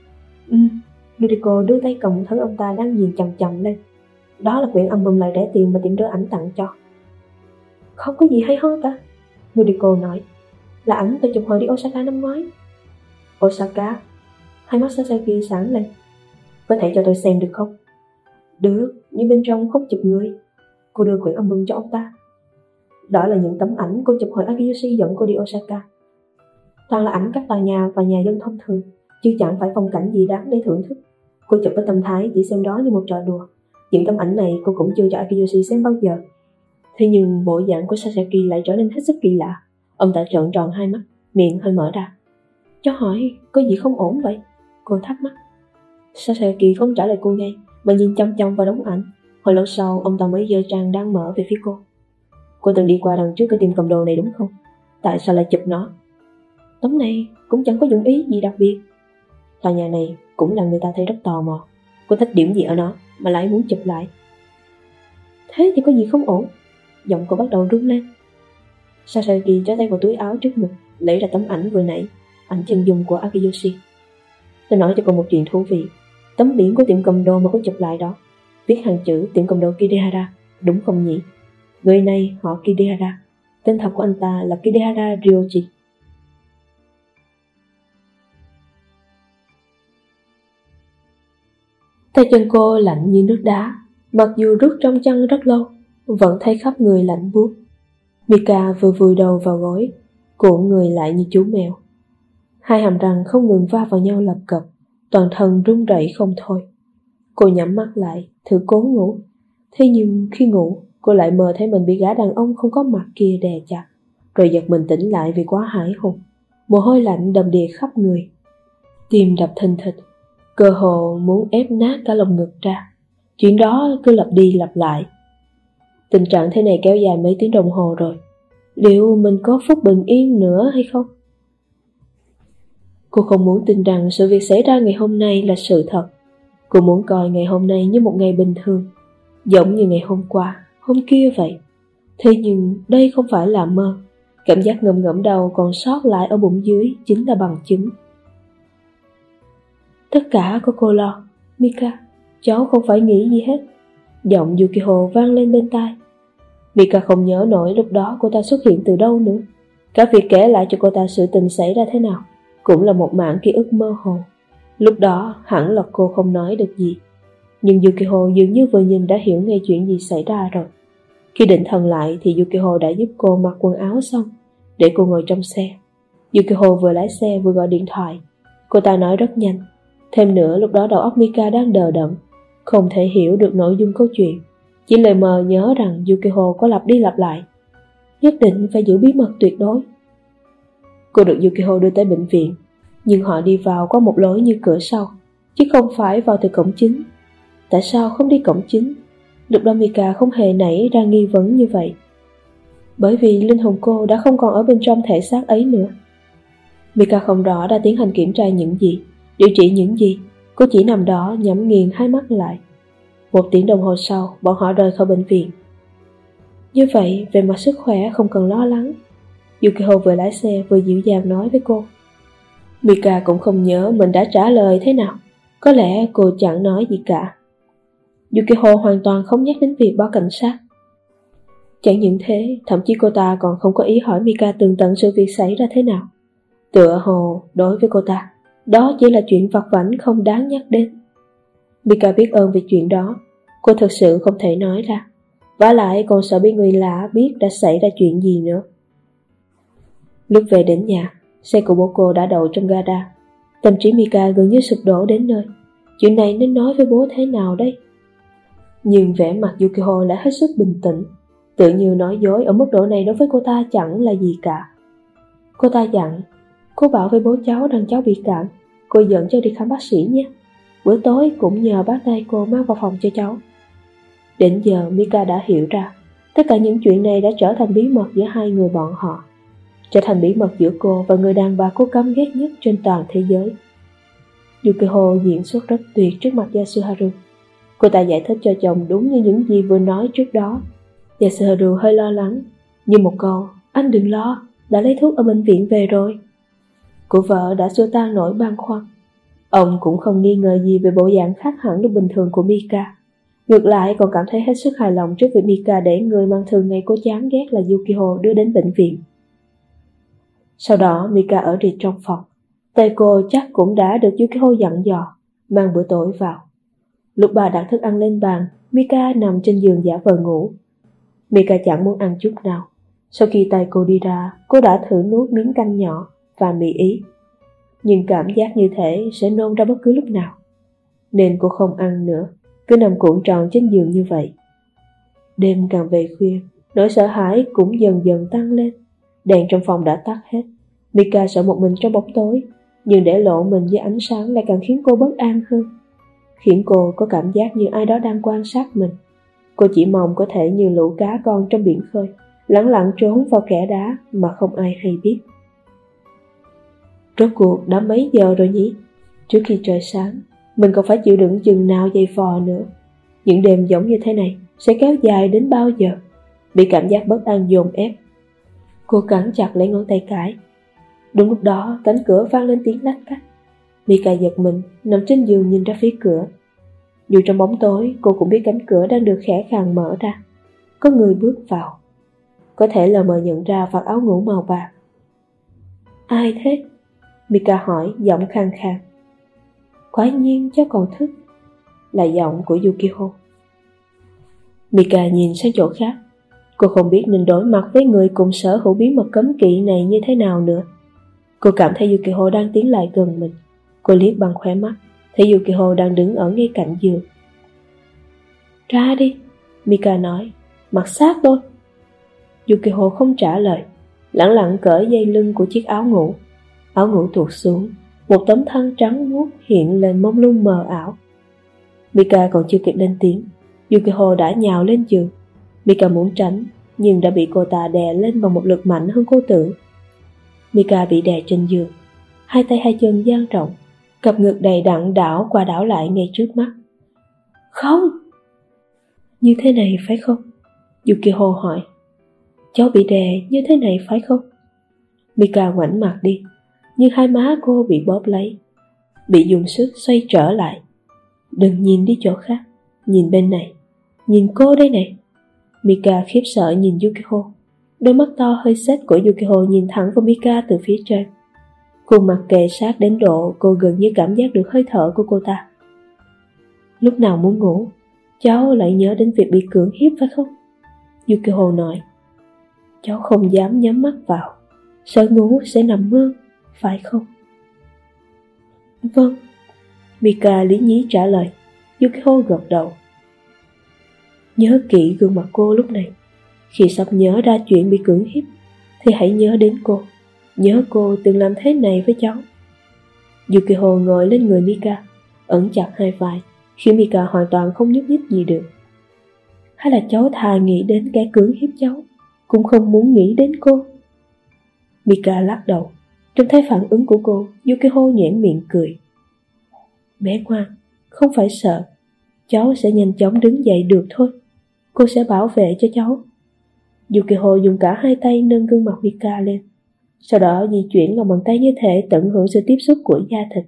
[SPEAKER 1] Noriko đưa tay cầm thứ ông ta đang nhìn chằm chằm lên. Đó là quyển album lại rẻ tiền mà tiệm đưa ảnh tặng cho. Không có gì hay ho cả, Noriko nói. Là ảnh tôi chụp hồi đi Osaka năm ngoái. Osaka? Hai mắt Sasaki sáng lên. Có thể cho tôi xem được không? Được, nhưng bên trong không chụp người. Cô đưa quyển album cho ông ta. Đó là những tấm ảnh cô chụp hồi Akiyoshi dẫn cô đi Osaka. Toàn là ảnh các tòa nhà và nhà dân thông thường, chứ chẳng phải phong cảnh gì đáng để thưởng thức. Cô chụp với tâm thái chỉ xem đó như một trò đùa. Những tấm ảnh này cô cũng chưa cho Akiyoshi xem bao giờ. Thế nhưng bộ dạng của Sasaki lại trở nên hết sức kỳ lạ. Ông ta trợn tròn hai mắt, miệng hơi mở ra. Cháu hỏi, có gì không ổn vậy? Cô thắc mắc. Sasaki không trả lời cô ngay, mà nhìn chăm chăm vào đống ảnh. Hồi lâu sau, ông ta mới giơ trang đang mở về phía cô. Cô từng đi qua đằng trước cái tiệm cầm đồ này đúng không? Tại sao lại chụp nó? Tấm này cũng chẳng có dụng ý gì đặc biệt. Tòa nhà này cũng làm người ta thấy rất tò mò. Cô thích điểm gì ở nó mà lại muốn chụp lại? Thế thì có gì không ổn? Giọng cô bắt đầu rung lên. Sasaki cho tay vào túi áo trước ngực, lấy ra tấm ảnh vừa nãy, ảnh chân dung của Akiyoshi. Tôi nói cho cô một chuyện thú vị. Tấm biển của tiệm cầm đồ mà cô chụp lại đó viết hàng chữ tiệm cầm đồ Kidehara, đúng không nhỉ? Người này họ Kidehara. Tên thật của anh ta là Kidehara Ryoji. Tay chân cô lạnh như nước đá, mặc dù rút trong chân rất lâu, vẫn thấy khắp người lạnh buốt. Mika vừa vùi đầu vào gối, cuộn người lại như chú mèo. Hai hàm răng không ngừng va vào nhau lập cập, toàn thân run rẩy không thôi. Cô nhắm mắt lại, thử cố ngủ. Thế nhưng khi ngủ, cô lại mơ thấy mình bị gã đàn ông không có mặt kia đè chặt, rồi giật mình tỉnh lại vì quá hãi hùng. Mồ hôi lạnh đầm đìa khắp người, tim đập thình thịch, cơ hồ muốn ép nát cả lồng ngực ra. Chuyện đó cứ lặp đi lặp lại. Tình trạng thế này kéo dài mấy tiếng đồng hồ rồi. Liệu mình có phút bình yên nữa hay không? Cô không muốn tin rằng sự việc xảy ra ngày hôm nay là sự thật. Cô muốn coi ngày hôm nay như một ngày bình thường, giống như ngày hôm qua, hôm kia vậy. Thế nhưng đây không phải là mơ. Cảm giác ngầm ngẫm đầu còn sót lại ở bụng dưới chính là bằng chứng. Tất cả có cô lo. Mika, cháu không phải nghĩ gì hết. Giọng Yukiko vang lên bên tai. Mika không nhớ nổi lúc đó cô ta xuất hiện từ đâu nữa. Cả việc kể lại cho cô ta sự tình xảy ra thế nào cũng là một mảng ký ức mơ hồ. Lúc đó hẳn là cô không nói được gì, nhưng Yukiko dường như vừa nhìn đã hiểu ngay chuyện gì xảy ra rồi. Khi định thần lại thì Yukiko đã giúp cô mặc quần áo xong, để cô ngồi trong xe. Yukiko vừa lái xe vừa gọi điện thoại. Cô ta nói rất nhanh. Thêm nữa lúc đó đầu óc Mika đang đờ đẫn, không thể hiểu được nội dung câu chuyện, chỉ lờ mờ nhớ rằng Yukiko có lặp đi lặp lại. Nhất định phải giữ bí mật tuyệt đối. Cô được Yukiko đưa tới bệnh viện, nhưng họ đi vào qua một lối như cửa sau, chứ không phải vào từ cổng chính. Tại sao không đi cổng chính? Lúc đó Mika không hề nảy ra nghi vấn như vậy. Bởi vì linh hồn cô đã không còn ở bên trong thể xác ấy nữa. Mika không rõ đã tiến hành kiểm tra những gì, điều trị những gì. Cô chỉ nằm đó nhắm nghiền hai mắt lại. 1 tiếng đồng hồ sau, bọn họ rời khỏi bệnh viện. Như vậy, về mặt sức khỏe không cần lo lắng. Yukiko vừa lái xe vừa dịu dàng nói với cô. Mika cũng không nhớ mình đã trả lời thế nào. Có lẽ cô chẳng nói gì cả. Yukiko hoàn toàn không nhắc đến việc báo cảnh sát. Chẳng những thế, thậm chí cô ta còn không có ý hỏi Mika tường tận sự việc xảy ra thế nào. Tựa hồ, đối với cô ta, đó chỉ là chuyện vặt vãnh không đáng nhắc đến. Mika biết ơn về chuyện đó. Cô thực sự không thể nói ra. Vả lại còn sợ bị người lạ biết đã xảy ra chuyện gì nữa. Lúc về đến nhà, xe của bố cô đã đậu trong gara. Tâm trí Mika gần như sụp đổ đến nơi. Chuyện này nên nói với bố thế nào đây? Nhưng vẻ mặt Yukiko lại hết sức bình tĩnh, tự như nói dối ở mức độ này đối với cô ta chẳng là gì cả. Cô ta dặn, cô bảo với bố cháu rằng cháu bị cảm, cô dẫn cháu đi khám bác sĩ nhé. Bữa tối cũng nhờ bác tay cô mang vào phòng cho cháu. Đến giờ Mika đã hiểu ra, tất cả những chuyện này đã trở thành bí mật giữa hai người bọn họ, trở thành bí mật giữa cô và người đàn bà cô căm ghét nhất trên toàn thế giới. Yukiko diễn xuất rất tuyệt trước mặt Yasuharu. Cô ta giải thích cho chồng đúng như những gì vừa nói trước đó. Yasuharu hơi lo lắng, như một câu, anh đừng lo, đã lấy thuốc ở bệnh viện về rồi. Của vợ đã xua tan nỗi băn khoăn. Ông cũng không nghi ngờ gì về bộ dạng khác hẳn lúc bình thường của Mika. Ngược lại còn cảm thấy hết sức hài lòng trước việc Mika để người mà thường ngày cô chán ghét là Yukiko đưa đến bệnh viện. Sau đó Mika ở rịt trong phòng. Tay cô chắc cũng đã được Yukiko dặn dò, mang bữa tối vào. Lúc bà đặt thức ăn lên bàn, Mika nằm trên giường giả vờ ngủ. Mika chẳng muốn ăn chút nào. Sau khi tay cô đi ra, cô đã thử nuốt miếng canh nhỏ và mì ý. Nhưng cảm giác như thể sẽ nôn ra bất cứ lúc nào, nên cô không ăn nữa, cứ nằm cuộn tròn trên giường như vậy. Đêm càng về khuya, Nỗi sợ hãi cũng dần dần tăng lên. Đèn trong phòng đã tắt hết. Mika sợ một mình trong bóng tối, nhưng để lộ mình với ánh sáng lại càng khiến cô bất an hơn, khiến cô có cảm giác như ai đó đang quan sát mình. Cô chỉ mong có thể như lũ cá con trong biển khơi, lẳng lặng trốn vào kẽ đá mà không ai hay biết. Rốt cuộc đã mấy giờ rồi nhỉ? Trước khi trời sáng, mình còn phải chịu đựng chừng nào giày vò nữa. Những đêm giống như thế này sẽ kéo dài đến bao giờ? Bị cảm giác bất an dồn ép, cô cắn chặt lấy ngón tay cái. Đúng lúc đó, cánh cửa vang lên tiếng lách cách. Mika giật mình, nằm trên giường nhìn ra phía cửa. Dù trong bóng tối, cô cũng biết cánh cửa đang được khẽ khàng mở ra. Có người bước vào. Có thể lờ mờ nhận ra vạt áo ngủ màu bạc. Ai thế? Mika hỏi, giọng khàn khàn. Quả nhiên cháu còn thức. Là giọng của Yukiko. Mika nhìn sang chỗ khác. Cô không biết nên đối mặt với người cùng sở hữu bí mật cấm kỵ này như thế nào nữa. Cô cảm thấy Yukiko đang tiến lại gần mình. Cô liếc bằng khóe mắt, thấy Yukiko đang đứng ở ngay cạnh giường. Ra đi, Mika nói, mặc sát tôi. Yukiko không trả lời, lẳng lặng cởi dây lưng của chiếc áo ngủ. Áo ngủ tuột xuống, một tấm thân trắng muốt hiện lên mông lung mờ ảo. Mika còn chưa kịp lên tiếng, Yukiko đã nhào lên giường. Mika muốn tránh, nhưng đã bị cô ta đè lên bằng một lực mạnh hơn cô tưởng. Mika bị đè trên giường, hai tay hai chân dang rộng, cặp ngực đầy đặn đảo qua đảo lại ngay trước mắt. Không! Như thế này phải không? Yukiko hỏi. Cháu bị đè như thế này phải không? Mika ngoảnh mặt đi, nhưng hai má cô bị bóp lấy, bị dùng sức xoay trở lại. Đừng nhìn đi chỗ khác, nhìn bên này, nhìn cô đây này. Mika khiếp sợ nhìn Yukiko. Đôi mắt to hơi xếch của Yukiko nhìn thẳng vào Mika từ phía trên. Khuôn mặt kề sát đến độ cô gần như cảm giác được hơi thở của cô ta. Lúc nào muốn ngủ, cháu lại nhớ đến việc bị cưỡng hiếp phải không? Yukiko nói. Cháu không dám nhắm mắt vào, sợ ngủ sẽ nằm mơ, phải không? Vâng, Mika lý nhí trả lời. Yukiko gật đầu. Nhớ kỹ gương mặt cô lúc này. Khi sắp nhớ ra chuyện bị cưỡng hiếp, thì hãy nhớ đến cô. Nhớ cô từng làm thế này với cháu. Yukiko ngồi lên người Mika, ẩn chặt hai vai, khiến Mika hoàn toàn không nhúc nhích gì được. Hay là cháu thà nghĩ đến kẻ cưỡng hiếp cháu, cũng không muốn nghĩ đến cô? Mika lắc đầu. Trông thấy phản ứng của cô, Yukiko nhoẻn miệng cười. Bé ngoan, không phải sợ, cháu sẽ nhanh chóng đứng dậy được thôi. Cô sẽ bảo vệ cho cháu. Yukiko dùng cả hai tay nâng gương mặt Mika lên, sau đó di chuyển lòng bàn tay như thể tận hưởng sự tiếp xúc của da thịt.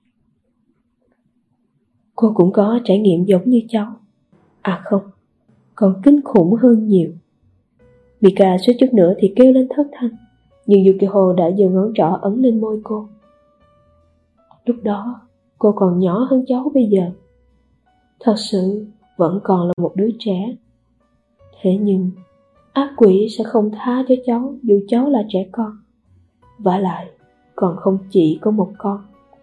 [SPEAKER 1] Cô cũng có trải nghiệm giống như cháu. À không, còn kinh khủng hơn nhiều. Mika suýt chút nữa thì kêu lên thất thanh, nhưng Yukiko đã giơ ngón trỏ ấn lên môi cô. Lúc đó, cô còn nhỏ hơn cháu bây giờ. Thật sự vẫn còn là một đứa trẻ. Thế nhưng ác quỷ sẽ không tha cho cháu dù cháu là trẻ con. Vả lại còn không chỉ có một con.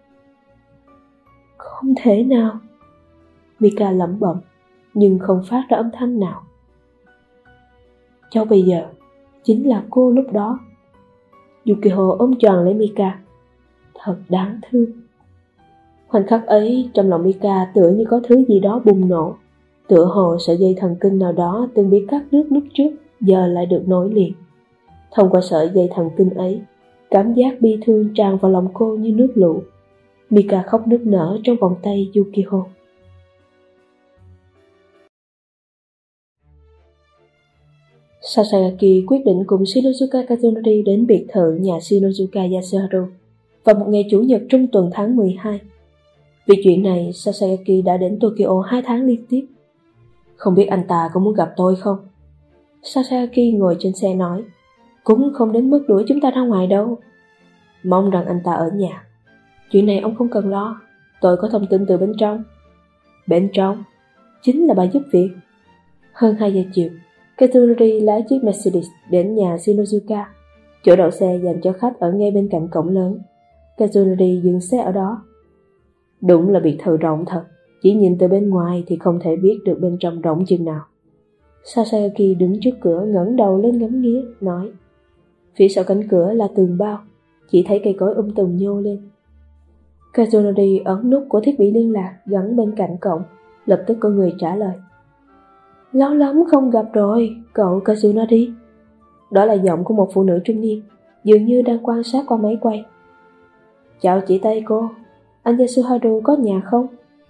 [SPEAKER 1] Không thể nào, Mika lẩm bẩm, nhưng không phát ra âm thanh nào. Cháu bây giờ chính là cô lúc đó. Yukiko ôm tròn lấy Mika. Thật đáng thương. Khoảnh khắc ấy, trong lòng Mika tựa như có thứ gì đó bùng nổ. Tựa hồ sợi dây thần kinh nào đó từng bị cắt đứt lúc trước, giờ lại được nối liền. Thông qua sợi dây thần kinh ấy, cảm giác bi thương tràn vào lòng cô như nước lũ. Mika khóc nức nở trong vòng tay Yukiko. Sasayaki quyết định cùng Shinozuka Kazunori đến biệt thự nhà Shinozuka Yasuharu vào một ngày Chủ nhật trung tuần tháng 12. Vì chuyện này, Sasayaki đã đến Tokyo 2 tháng liên tiếp. Không biết anh ta có muốn gặp tôi không? Sasayaki ngồi trên xe nói, cũng không đến mức đuổi chúng ta ra ngoài đâu. Mong rằng anh ta ở nhà. Chuyện này ông không cần lo, tôi có thông tin từ bên trong. Bên trong? Chính là bà giúp việc. Hơn 2 giờ chiều, Kazunori lái chiếc Mercedes đến nhà Shinozuka. Chỗ đậu xe dành cho khách ở ngay bên cạnh cổng lớn. Kazunori dừng xe ở đó. Đúng là biệt thự rộng thật, chỉ nhìn từ bên ngoài thì không thể biết được bên trong rộng chừng nào. Sasaki đứng trước cửa ngẩng đầu lên ngắm nghía, nói. Phía sau cánh cửa là tường bao, chỉ thấy cây cối tùm nhô lên. Kazunori ấn nút của thiết bị liên lạc gắn bên cạnh cổng, lập tức có người trả lời. Lâu lắm không gặp rồi, cậu Kazunori. Đó là giọng của một phụ nữ trung niên, dường như đang quan sát qua máy quay. Chào chị Taiko, anh Yasuharu có nhà không?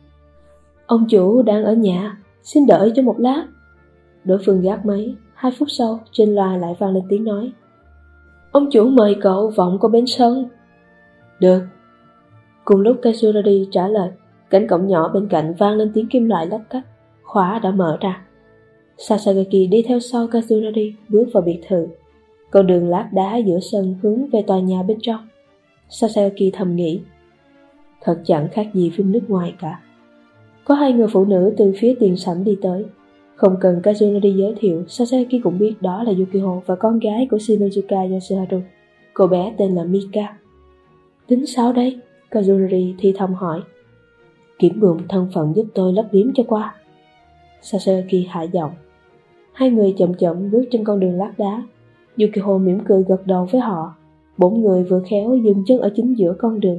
[SPEAKER 1] Ông chủ đang ở nhà, xin đợi cho một lát. Đối phương gác máy, 2 phút sau trên loa lại vang lên tiếng nói. Ông chủ mời cậu vọng qua bên sân. Được. Cùng lúc Kazunori trả lời, cánh cổng nhỏ bên cạnh vang lên tiếng kim loại lách cách, khóa đã mở ra. Sasaki đi theo sau Kazunori bước vào biệt thự. Con đường lát đá giữa sân hướng về tòa nhà bên trong. Sasaki thầm nghĩ, thật chẳng khác gì phim nước ngoài cả. Có 2 người phụ nữ từ phía tiền sảnh đi tới. Không cần Kazunori giới thiệu, Sasaki cũng biết đó là Yukiko và con gái của Shinozuka Yasuharu. Cô bé tên là Mika. Tính sao đây? Kazunori thì thầm hỏi. Kiểm bừa một thân phận giúp tôi lấp liếm cho qua. Sasaki hạ giọng. 2 người chậm chậm bước trên con đường lát đá. Yukiko mỉm cười gật đầu với họ. 4 người vừa khéo dừng chân ở chính giữa con đường.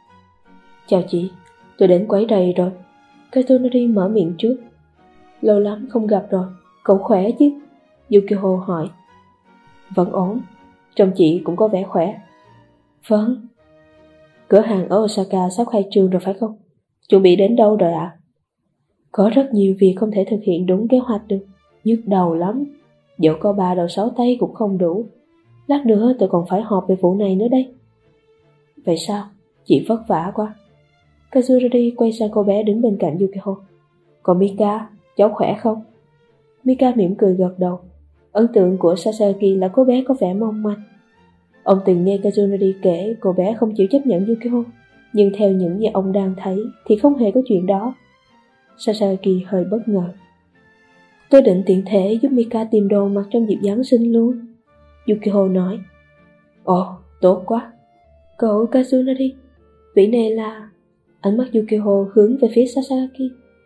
[SPEAKER 1] Chào chị, tôi đến quấy rầy rồi. Kazunori mở miệng trước. Lâu lắm không gặp rồi, cậu khỏe chứ? Yukiko hỏi. Vẫn ổn, trông chị cũng có vẻ khỏe. Vâng. Cửa hàng ở Osaka sắp khai trương rồi phải không? Chuẩn bị đến đâu rồi ạ? Có rất nhiều việc không thể thực hiện đúng kế hoạch được, nhức đầu lắm. Dẫu có 3 đầu 6 tay cũng không đủ. Lát nữa tôi còn phải họp về vụ này nữa đây. Vậy sao? Chị vất vả quá. Kazunori quay sang cô bé đứng bên cạnh Yukiko. Còn Mika, cháu khỏe không? Mika mỉm cười gật đầu. Ấn tượng của Sasaki là cô bé có vẻ mong manh. Ông từng nghe Kazunori kể cô bé không chịu chấp nhận Yukiko, nhưng theo những gì ông đang thấy thì không hề có chuyện đó. Sasaki hơi bất ngờ. Tôi định tiện thể giúp Mika tìm đồ mặc trong dịp Giáng sinh luôn, Yukiko nói. Ồ, tốt quá. Cậu Kazunori, vị này là... Ánh mắt Yukiko hướng về phía Sasaki.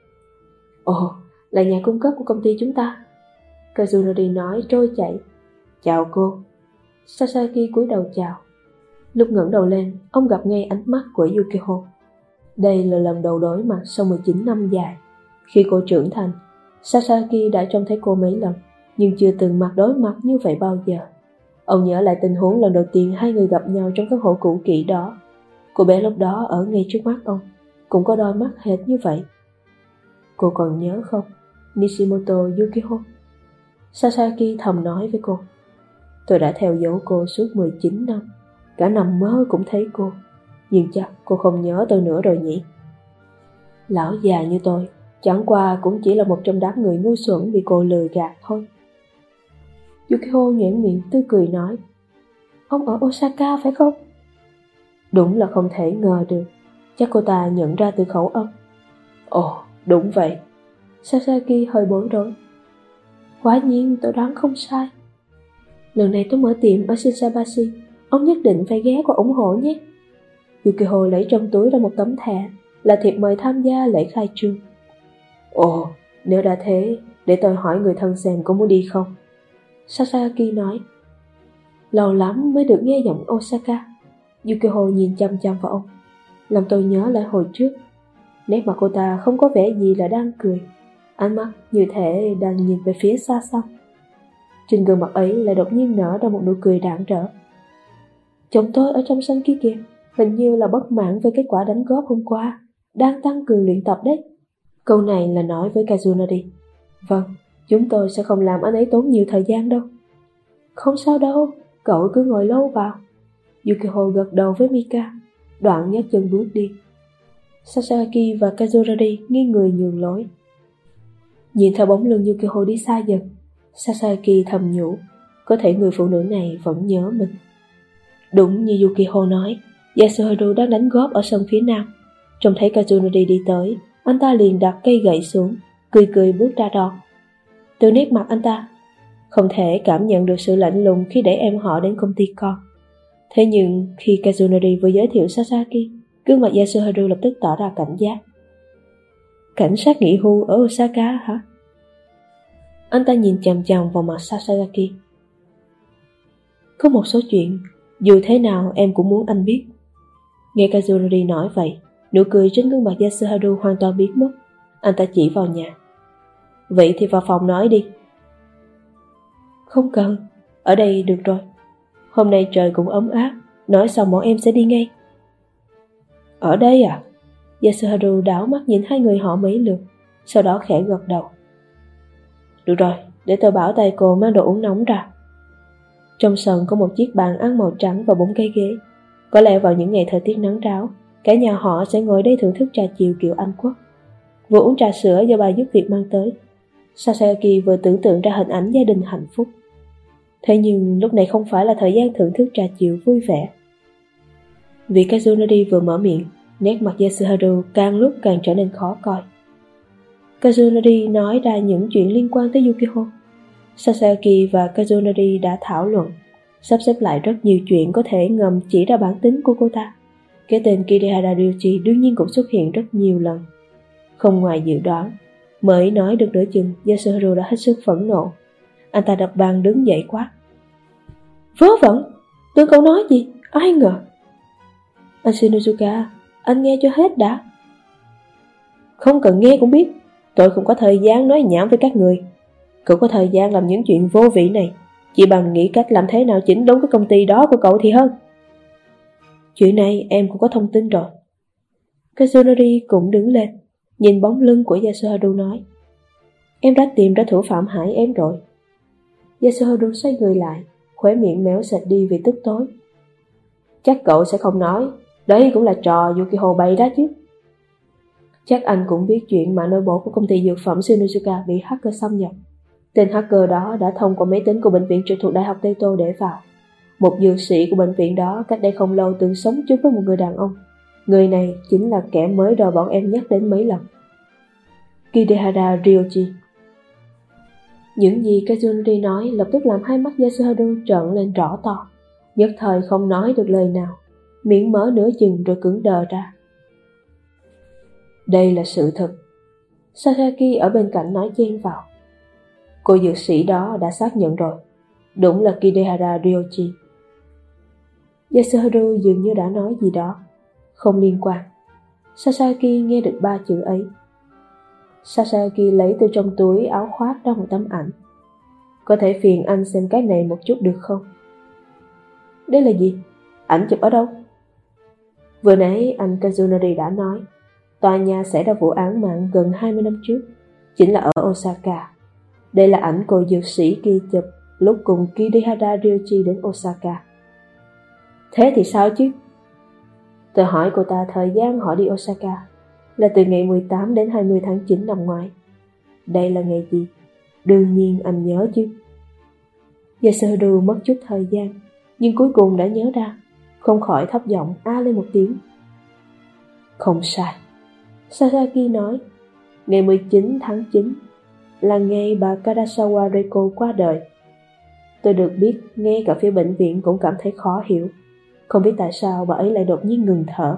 [SPEAKER 1] Ồ, là nhà cung cấp của công ty chúng ta, Kazunori nói trôi chảy. Chào cô. Sasaki cúi đầu chào. Lúc ngẩng đầu lên, ông gặp ngay ánh mắt của Yukiko. Đây là lần đầu đối mặt sau 19 năm dài. Khi cô trưởng thành, Sasaki đã trông thấy cô mấy lần, nhưng chưa từng mặt đối mặt như vậy bao giờ. Ông nhớ lại tình huống lần đầu tiên 2 người gặp nhau trong căn hộ cũ kỹ đó. Cô bé lúc đó ở ngay trước mắt ông, cũng có đôi mắt hệt như vậy. Cô còn nhớ không, Nishimoto Yukiko? Sasaki thầm nói với cô. Tôi đã theo dấu cô suốt 19 năm, cả nằm mơ cũng thấy cô, nhưng chắc cô không nhớ tôi nữa rồi nhỉ? Lão già như tôi, chẳng qua cũng chỉ là một trong đám người ngu xuẩn bị cô lừa gạt thôi. Yukiko nhoẻn miệng tươi cười nói. Ông ở Osaka phải không? Đúng là không thể ngờ được, chắc cô ta nhận ra từ khẩu âm. Ồ, đúng vậy. Sasaki hơi bối rối. Quả nhiên tôi đoán không sai. Lần này tôi mở tiệm ở Shinsaibashi, ông nhất định phải ghé qua ủng hộ nhé. Yukiko lấy trong túi ra một tấm thẻ, là thiệp mời tham gia lễ khai trương. Ồ, nếu đã thế, để tôi hỏi người thân xem có muốn đi không? Sasaki nói. Lâu lắm mới được nghe giọng Osaka. Yukiko nhìn chăm chăm vào ông, làm tôi nhớ lại hồi trước. Nét mặt cô ta không có vẻ gì là đang cười, ánh mắt như thể đang nhìn về phía xa xăm. Trên gương mặt ấy lại đột nhiên nở ra một nụ cười rạng rỡ. Chồng tôi ở trong sân kia kìa, hình như là bất mãn với kết quả đánh góp hôm qua, đang tăng cường luyện tập đấy. Câu này là nói với Kazunori. Vâng, chúng tôi sẽ không làm anh ấy tốn nhiều thời gian đâu. Không sao đâu, cậu cứ ngồi lâu vào. Yukiko gật đầu với Mika, đoạn nhấc chân bước đi. Sasaki và Kazunori nghiêng người nhường lối. Nhìn theo bóng lưng Yukiko đi xa dần, Sasaki thầm nhủ, có thể người phụ nữ này vẫn nhớ mình. Đúng như Yukiko nói, Yasuharu đang đánh góp ở sân phía nam. Trông thấy Kazunori đi tới, anh ta liền đặt cây gậy xuống, cười cười bước ra đón. Từ nét mặt anh ta, không thể cảm nhận được sự lạnh lùng khi để em họ đến công ty con. Thế nhưng khi Kazunori vừa giới thiệu Sasaki, gương mặt Yasuharu lập tức tỏ ra cảnh giác. Cảnh sát nghỉ hưu ở Osaka hả? Anh ta nhìn chằm chằm vào mặt Sasaki. Có một số chuyện, dù thế nào em cũng muốn anh biết. Nghe Kazunori nói vậy, nụ cười trên gương mặt Yasuharu hoàn toàn biến mất. Anh ta chỉ vào nhà. Vậy thì vào phòng nói đi. Không cần, ở đây được rồi. Hôm nay trời cũng ấm áp, nói xong bọn em sẽ đi ngay. Ở đây à? Yasuharu đảo mắt nhìn hai người họ mấy lượt, sau đó khẽ gật đầu. Được rồi, để tôi bảo tay cô mang đồ uống nóng ra. Trong sân có một chiếc bàn ăn màu trắng và 4 cái ghế. Có lẽ vào những ngày thời tiết nắng ráo, cả nhà họ sẽ ngồi đây thưởng thức trà chiều kiểu Anh Quốc. Vừa uống trà sữa do bà giúp việc mang tới, Sasaki vừa tưởng tượng ra hình ảnh gia đình hạnh phúc. Thế nhưng lúc này không phải là thời gian thưởng thức trà chiều vui vẻ. Vì Kazunori vừa mở miệng, nét mặt Yasuharu càng lúc càng trở nên khó coi. Kazunori nói ra những chuyện liên quan tới Yukiko. Sasaki và Kazunori đã thảo luận, sắp xếp lại rất nhiều chuyện có thể ngầm chỉ ra bản tính của cô ta. Cái tên Kirihara Ryuji đương nhiên cũng xuất hiện rất nhiều lần. Không ngoài dự đoán, mới nói được nửa chừng, Yasuharu đã hết sức phẫn nộ. Anh ta đập bàn đứng dậy quát. Vớ vẩn, tôi cậu nói gì, ai ngờ. Anh Shinozuka, anh nghe cho hết đã. Không cần nghe cũng biết, tôi không có thời gian nói nhảm với các người. Cậu có thời gian làm những chuyện vô vị này, chỉ bằng nghĩ cách làm thế nào chỉnh đốn cái công ty đó của cậu thì hơn. Chuyện này em cũng có thông tin rồi. Kazunori cũng đứng lên, nhìn bóng lưng của Yasuharu nói. Em đã tìm ra thủ phạm hại em rồi. Yasuharu xoay người lại, khóe miệng méo sệt đi vì tức tối. Chắc cậu sẽ không nói, đấy cũng là trò Yukiko bày ra chứ. Chắc anh cũng biết chuyện mà nội bộ của công ty dược phẩm Shinozuka bị hacker xâm nhập. Tên hacker đó đã thông qua máy tính của bệnh viện trực thuộc Đại học Teito để vào. Một dược sĩ của bệnh viện đó cách đây không lâu từng sống chung với một người đàn ông. Người này chính là kẻ mới rồi bọn em nhắc đến mấy lần. Kirihara Ryoji. Những gì Kazunori nói lập tức làm hai mắt Yasuharu trợn lên rõ to. Nhất thời không nói được lời nào, miệng mở nửa chừng rồi cứng đờ ra. Đây là sự thật. Sasaki ở bên cạnh nói chen vào. Cô dược sĩ đó đã xác nhận rồi, đúng là Kirihara Ryoji. Yasuharu dường như đã nói gì đó không liên quan. Sasaki nghe được 3 chữ ấy. Sasaki lấy từ trong túi áo khoác ra một tấm ảnh. Có thể phiền anh xem cái này một chút được không? Đây là gì? Ảnh chụp ở đâu? Vừa nãy anh Kazunori đã nói tòa nhà xảy ra vụ án mạng gần 20 năm trước, chính là ở Osaka. Đây là ảnh cô dược sĩ kia chụp lúc cùng Kirihara Ryoji đến Osaka. Thế thì sao chứ? Tôi hỏi cô ta thời gian họ đi Osaka là từ ngày 18 đến 20 tháng 9 năm ngoái. Đây là ngày gì? Đương nhiên anh nhớ chứ. Yasuharu mất chút thời gian, nhưng cuối cùng đã nhớ ra, không khỏi thấp giọng a lên một tiếng. Không sai. Sasaki nói, ngày 19 tháng 9 là ngày bà Karasawa Reiko qua đời. Tôi được biết ngay cả phía bệnh viện cũng cảm thấy khó hiểu, không biết tại sao bà ấy lại đột nhiên ngừng thở.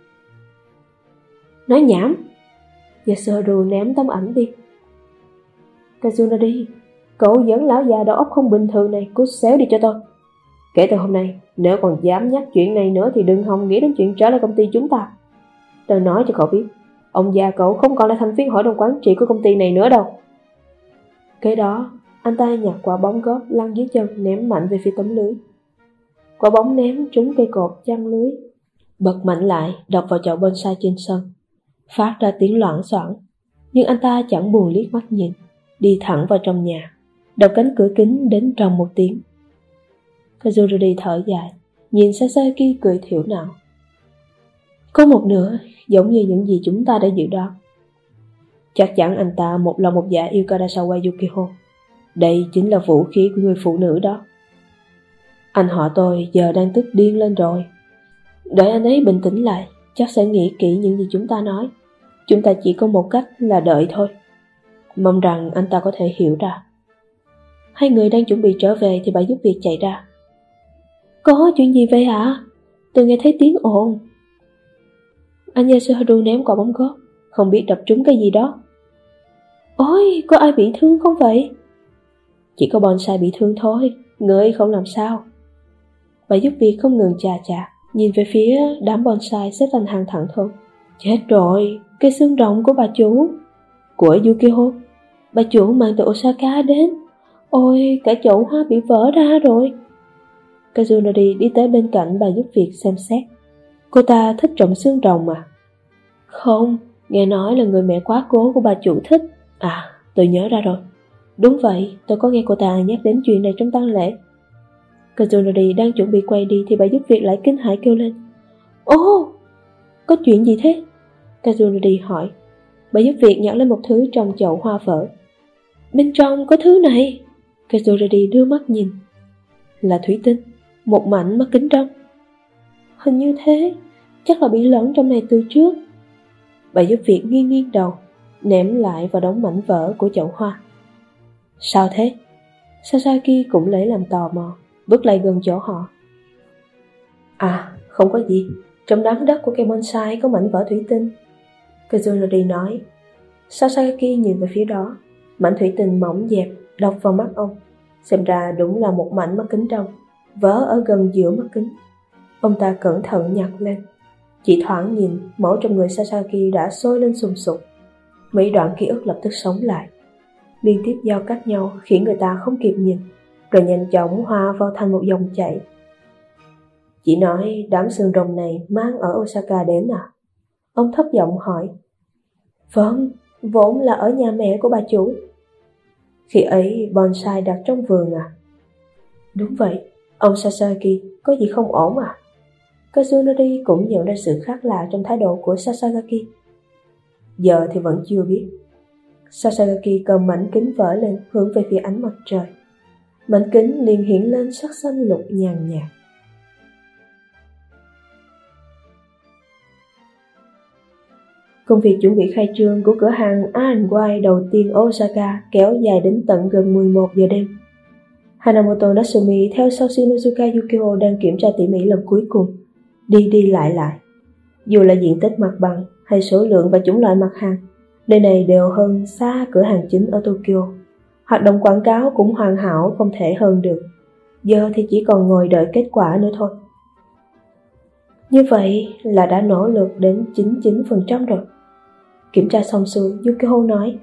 [SPEAKER 1] Nói nhảm. Yasuharu ném tấm ảnh đi. Kazunori, cậu dẫn lão già đầu óc không bình thường này cút xéo đi cho tôi. Kể từ hôm nay, nếu còn dám nhắc chuyện này nữa thì đừng hòng nghĩ đến chuyện trở lại công ty chúng ta. Tôi nói cho cậu biết, ông già cậu không còn là thành viên hội đồng quản trị của công ty này nữa đâu. Kế đó, anh ta nhặt quả bóng góp lăn dưới chân ném mạnh về phía tấm lưới. Quả bóng ném trúng cây cột chăn lưới, bật mạnh lại đập vào chậu bonsai trên sân, phát ra tiếng loảng xoảng. Nhưng anh ta chẳng buồn liếc mắt nhìn, đi thẳng vào trong nhà, đập cánh cửa kính đến trầm một tiếng. Kazunori thở dài, nhìn Sasaki cười thiểu não. Có một nửa giống như những gì chúng ta đã dự đoán. Chắc chắn anh ta một lòng một dạ yêu Karasawa Yukiko. Đây chính là vũ khí của người phụ nữ đó. Anh họ tôi giờ đang tức điên lên rồi. Đợi anh ấy bình tĩnh lại, chắc sẽ nghĩ kỹ những gì chúng ta nói. Chúng ta chỉ có một cách là đợi thôi. Mong rằng anh ta có thể hiểu ra. Hai người đang chuẩn bị trở về thì bà giúp việc chạy ra. Có chuyện gì vậy hả? Tôi nghe thấy tiếng ồn. Anh Yasuharu ném quả bóng góp, không biết đập trúng cái gì đó. Ôi, có ai bị thương không vậy? Chỉ có bonsai bị thương thôi, người không làm sao. Bà giúp việc không ngừng chà chà, nhìn về phía đám bonsai xếp thành hàng thẳng thốt. Chết rồi, cái xương rồng của bà chủ. Của Yukiko. Bà chủ mang từ Osaka đến. Ôi, cả chậu hoa bị vỡ ra rồi. Kazunori đi tới bên cạnh bà giúp việc xem xét. Cô ta thích trồng xương rồng à? Không, nghe nói là người mẹ quá cố của bà chủ thích. À, tôi nhớ ra rồi. Đúng vậy, tôi có nghe cô ta nhắc đến chuyện này trong tang lễ. Kazunori đang chuẩn bị quay đi thì bà giúp việc lại kinh hãi kêu lên. Ô, có chuyện gì thế? Kazunori hỏi. Bà giúp việc nhặt lên một thứ trong chậu hoa vỡ. Bên trong có thứ này. Kazunori đưa mắt nhìn. Là thủy tinh, một mảnh mắt kính trong. Hình như thế, chắc là bị lẫn trong này từ trước. Bà giúp việc nghiêng nghiêng đầu, ném lại vào đống mảnh vỡ của chậu hoa. Sao thế? Sasaki cũng lấy làm tò mò, bước lại gần chỗ họ. À, không có gì, trong đám đất của cây bonsai có mảnh vỡ thủy tinh. Kazunori nói. Sasaki nhìn về phía đó, mảnh thủy tinh mỏng dẹp đập vào mắt ông. Xem ra đúng là một mảnh mắt kính trong, vỡ ở gần giữa mắt kính. Ông ta cẩn thận nhặt lên. Chỉ thoáng nhìn, máu trong người Sasaki đã sôi lên sùng sục. Mấy đoạn ký ức lập tức sống lại, liên tiếp giao cắt nhau khiến người ta không kịp nhìn, rồi nhanh chóng hòa vào thành một dòng chảy. Chỉ nói đám xương rồng này mang ở Osaka đến à? Ông thấp giọng hỏi. Vâng, vốn là ở nhà mẹ của bà chủ. Khi ấy bonsai đặt trong vườn à? Đúng vậy, ông Sasaki có gì không ổn à? Kazunori cũng nhận ra sự khác lạ trong thái độ của Sasaki. Giờ thì vẫn chưa biết. Sasaki cầm mảnh kính vỡ lên hướng về phía ánh mặt trời. Mảnh kính liền hiện lên sắc xanh lục nhàn nhạt. Công việc chuẩn bị khai trương của cửa hàng White đầu tiên ở Osaka kéo dài đến tận gần 11 giờ đêm. Hanamoto Natsumi theo sau Shinozuka Yukio đang kiểm tra tỉ mỉ lần cuối cùng, đi đi lại lại. Dù là diện tích mặt bằng hay số lượng và chủng loại mặt hàng, nơi này đều hơn xa cửa hàng chính ở Tokyo. Hoạt động quảng cáo cũng hoàn hảo không thể hơn được. Giờ thì chỉ còn ngồi đợi kết quả nữa thôi. Như vậy là đã nỗ lực đến 99% rồi. Kiểm tra xong xuôi, Yukio nói.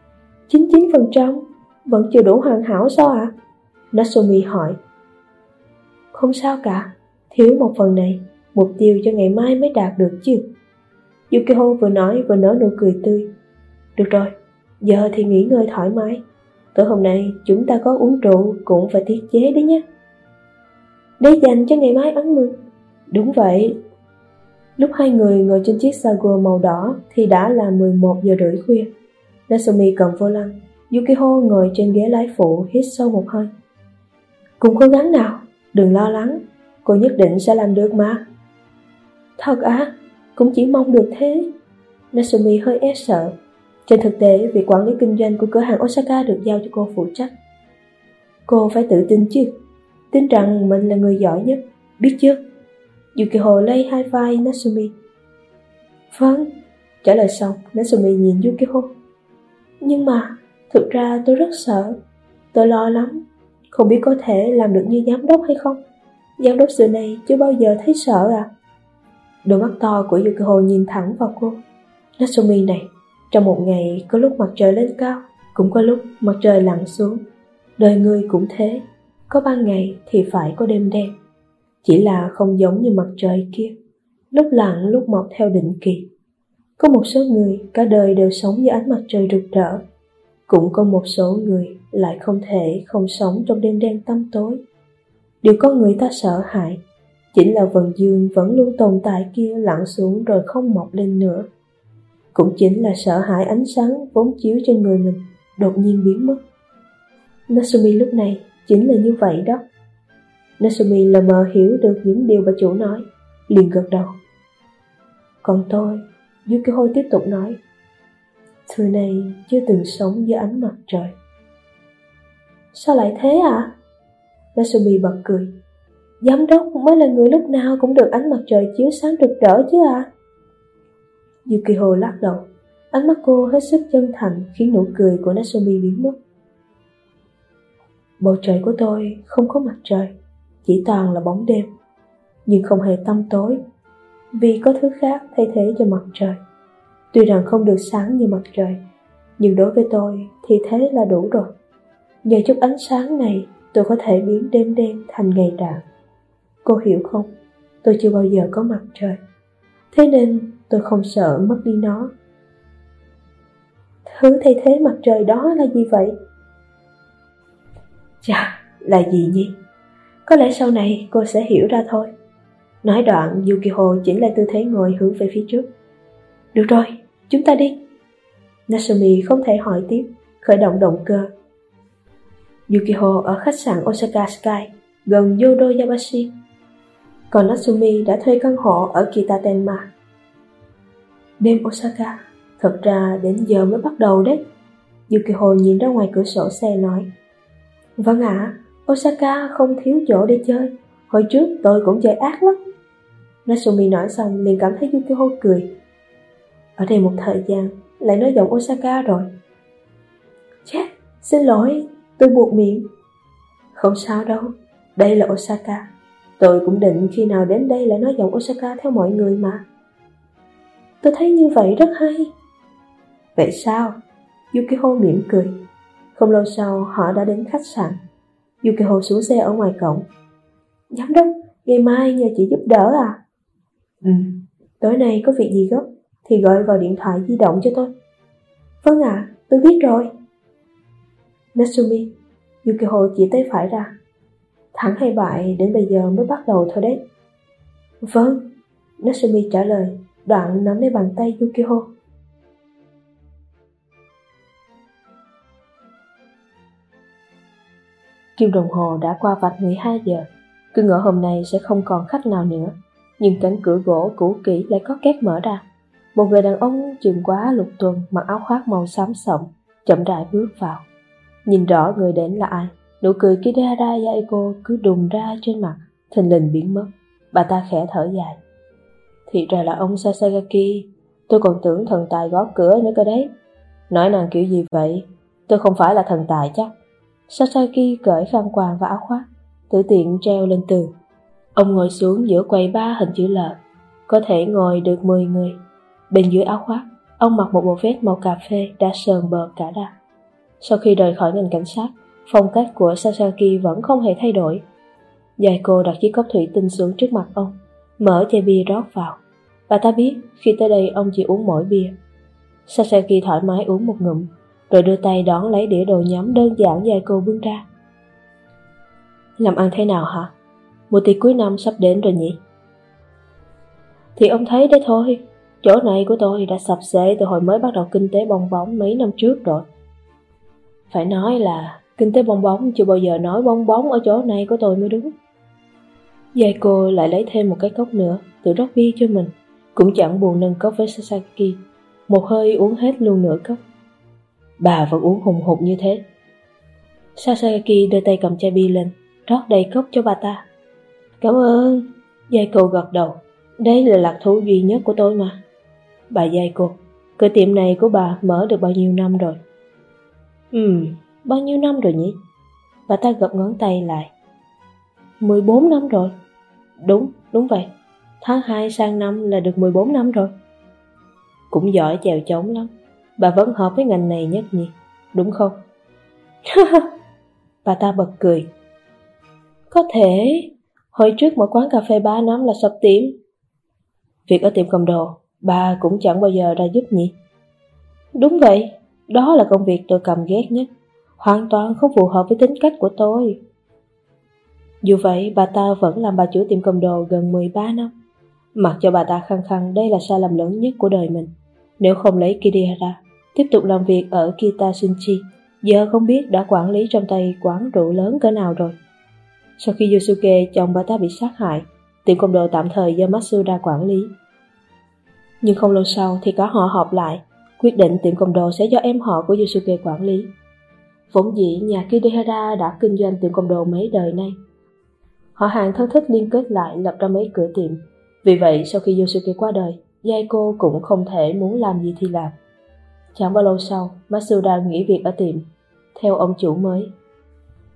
[SPEAKER 1] 99%? Vẫn chưa đủ hoàn hảo sao ạ? Natsumi hỏi. Không sao cả, thiếu một phần này, mục tiêu cho ngày mai mới đạt được chứ. Yukio vừa nói vừa nở nụ cười tươi. Được rồi, giờ thì nghỉ ngơi thoải mái. Tối hôm nay chúng ta có uống rượu cũng phải tiết chế đấy nhé. Để dành cho ngày mai ăn mừng. Đúng vậy. Lúc hai người ngồi trên chiếc Sago màu đỏ thì đã là 11 giờ rưỡi khuya. Natsumi cầm vô lăng, Yukio ngồi trên ghế lái phụ hít sâu một hơi. Cùng cố gắng nào, đừng lo lắng, cô nhất định sẽ làm được mà. Thật á, cũng chỉ mong được thế. Natsumi hơi e sợ. Trên thực tế, việc quản lý kinh doanh của cửa hàng Osaka được giao cho cô phụ trách. Cô phải tự tin chứ, tin rằng mình là người giỏi nhất, biết chưa? Yukio lay hai vai Natsumi. Vâng, trả lời xong, Natsumi nhìn Yukio. Nhưng mà, thực ra tôi rất sợ, tôi lo lắm, không biết có thể làm được như giám đốc hay không. Giám đốc xưa này chưa bao giờ thấy sợ à? Đôi mắt to của Yukio nhìn thẳng vào cô. Natsumi này, trong một ngày có lúc mặt trời lên cao, cũng có lúc mặt trời lặn xuống. Đời người cũng thế, có ban ngày thì phải có đêm đen. Chỉ là không giống như mặt trời kia, lúc lặn lúc mọc theo định kỳ. Có một số người cả đời đều sống dưới ánh mặt trời rực rỡ, cũng có một số người lại không thể không sống trong đêm đen tăm tối. Điều con người ta sợ hãi chính là vầng dương vẫn luôn tồn tại kia lặn xuống rồi không mọc lên nữa. Cũng chính là sợ hãi ánh sáng vốn chiếu trên người mình đột nhiên biến mất. Natsumi lúc này chính là như vậy đó. Natsumi lờ mờ hiểu được những điều bà chủ nói, liền gật đầu. Còn tôi, Yukio tiếp tục nói, xưa này chưa từng sống dưới ánh mặt trời. Sao lại thế ạ? Natsumi bật cười. Giám đốc mới là người lúc nào cũng được ánh mặt trời chiếu sáng rực rỡ chứ ạ? Yukio lắc đầu. Ánh mắt cô hết sức chân thành khiến nụ cười của Natsumi biến mất. Bầu trời của tôi không có mặt trời, chỉ toàn là bóng đêm, nhưng không hề tăm tối, vì có thứ khác thay thế cho mặt trời. Tuy rằng không được sáng như mặt trời, nhưng đối với tôi thì thế là đủ rồi. Nhờ chút ánh sáng này, tôi có thể biến đêm đen thành ngày rạng. Cô hiểu không? Tôi chưa bao giờ có mặt trời, thế nên tôi không sợ mất đi nó. Thứ thay thế mặt trời đó là gì vậy? Chà, là gì nhỉ? Có lẽ sau này cô sẽ hiểu ra thôi. Nói đoạn, Yukiko chỉnh lại tư thế ngồi hướng về phía trước. Được rồi, chúng ta đi. Natsumi không thể hỏi tiếp, khởi động động cơ. Yukiko ở khách sạn Osaka Sky, gần Yodo Yabashi. Còn Natsumi đã thuê căn hộ ở Kitatenma. Đêm Osaka, thật ra đến giờ mới bắt đầu đấy. Yukiko nhìn ra ngoài cửa sổ xe nói. Vâng ạ, Osaka không thiếu chỗ để chơi. Hồi trước tôi cũng chơi ác lắm. Natsumi nói xong liền cảm thấy Yukiko cười. Ở đây một thời gian lại nói giọng Osaka rồi. Chết, xin lỗi, tôi buột miệng. Không sao đâu, đây là Osaka. Tôi cũng định khi nào đến đây lại nói giọng Osaka theo mọi người mà. Tôi thấy như vậy rất hay. Vậy sao? Yukiko mỉm cười. Không lâu sau họ đã đến khách sạn. Yukiko xuống xe ở ngoài cổng. Giám đốc, ngày mai nhờ chị giúp đỡ à? Tối nay có việc gì gấp thì gọi vào điện thoại di động cho tôi. Vâng ạ, tôi biết rồi. Natsumi, Yukiko chỉ tay phải ra. Thắng hay bại đến bây giờ mới bắt đầu thôi đấy. Vâng, Natsumi trả lời, đoạn nắm lấy bàn tay Yukiko. Kim đồng hồ đã qua vạch 12 giờ. Cứ ngỡ hôm nay sẽ không còn khách nào nữa, nhưng cánh cửa gỗ cũ kỹ lại có két mở ra. Một người đàn ông chừng quá lục tuần, mặc áo khoác màu xám sậm, chậm rãi bước vào. Nhìn rõ người đến là ai, nụ cười Kidehara Yaeko cứ đùng ra trên mặt, thình lình biến mất. Bà ta khẽ thở dài. Thì ra là ông Sasagaki, tôi còn tưởng thần tài gõ cửa nữa cơ đấy. Nói nàng kiểu gì vậy? Tôi không phải là thần tài chắc. Sasaki cởi khăn quàng và áo khoác, tự tiện treo lên tường. Ông ngồi xuống giữa quầy bar hình chữ L, có thể ngồi được 10 người. Bên dưới áo khoác, ông mặc một bộ vest màu cà phê đã sờn bờ cả ra. Sau khi rời khỏi ngành cảnh sát, phong cách của Sasaki vẫn không hề thay đổi. Yaeko đặt chiếc cốc thủy tinh xuống trước mặt ông, mở chai bia rót vào. Bà ta biết khi tới đây ông chỉ uống mỗi bia. Sasaki thoải mái uống một ngụm, rồi đưa tay đón lấy đĩa đồ nhắm đơn giản Yaeko bưng ra. Làm ăn thế nào hả? Mùa tiệc cuối năm sắp đến rồi nhỉ? Thì ông thấy đấy thôi, chỗ này của tôi đã sập xệ từ hồi mới bắt đầu kinh tế bong bóng mấy năm trước rồi. Phải nói là kinh tế bong bóng chưa bao giờ nói bong bóng ở chỗ này của tôi mới đúng. Yaeko lại lấy thêm một cái cốc nữa, tự rót bia cho mình, cũng chẳng buồn nâng cốc với Sasaki, một hơi uống hết luôn nửa cốc. Bà vẫn uống hùng hục như thế. Sasaki đưa tay cầm chai bia lên, rót đầy cốc cho bà ta. Cảm ơn. Yaeko gật đầu. Đây là lạc thú duy nhất của tôi mà. Bà Yaeko, cửa tiệm này của bà mở được bao nhiêu năm rồi? Bao nhiêu năm rồi nhỉ? Bà ta gập ngón tay lại. 14 năm rồi. Đúng vậy. Tháng 2 sang năm là được 14 năm rồi. Cũng giỏi chèo chống lắm. Bà vẫn hợp với ngành này nhất nhỉ, đúng không? Bà ta bật cười. Có thể. Hồi trước mở quán cà phê 3 năm là sập tiệm. Việc ở tiệm cầm đồ bà cũng chẳng bao giờ ra giúp nhỉ? Đúng vậy, đó là công việc tôi căm ghét nhất, hoàn toàn không phù hợp với tính cách của tôi. Dù vậy bà ta vẫn làm bà chủ tiệm cầm đồ gần 13 năm. Mặc cho bà ta khăng khăng đây là sai lầm lớn nhất của đời mình. Nếu không lấy Kidehara tiếp tục làm việc ở Kitashinchi, giờ không biết đã quản lý trong tay quán rượu lớn cỡ nào rồi. Sau khi Yosuke chồng bà ta bị sát hại, tiệm cầm đồ tạm thời do Matsuda quản lý. Nhưng không lâu sau thì cả họ họp lại, quyết định tiệm cầm đồ sẽ do em họ của Yosuke quản lý. Vốn dĩ nhà Kidehara đã kinh doanh tiệm cầm đồ mấy đời nay. Họ hàng thân thích liên kết lại lập ra mấy cửa tiệm. Vì vậy sau khi Yosuke qua đời, Yaeko cũng không thể muốn làm gì thì làm. Chẳng bao lâu sau, Matsuda nghỉ việc ở tiệm, theo ông chủ mới.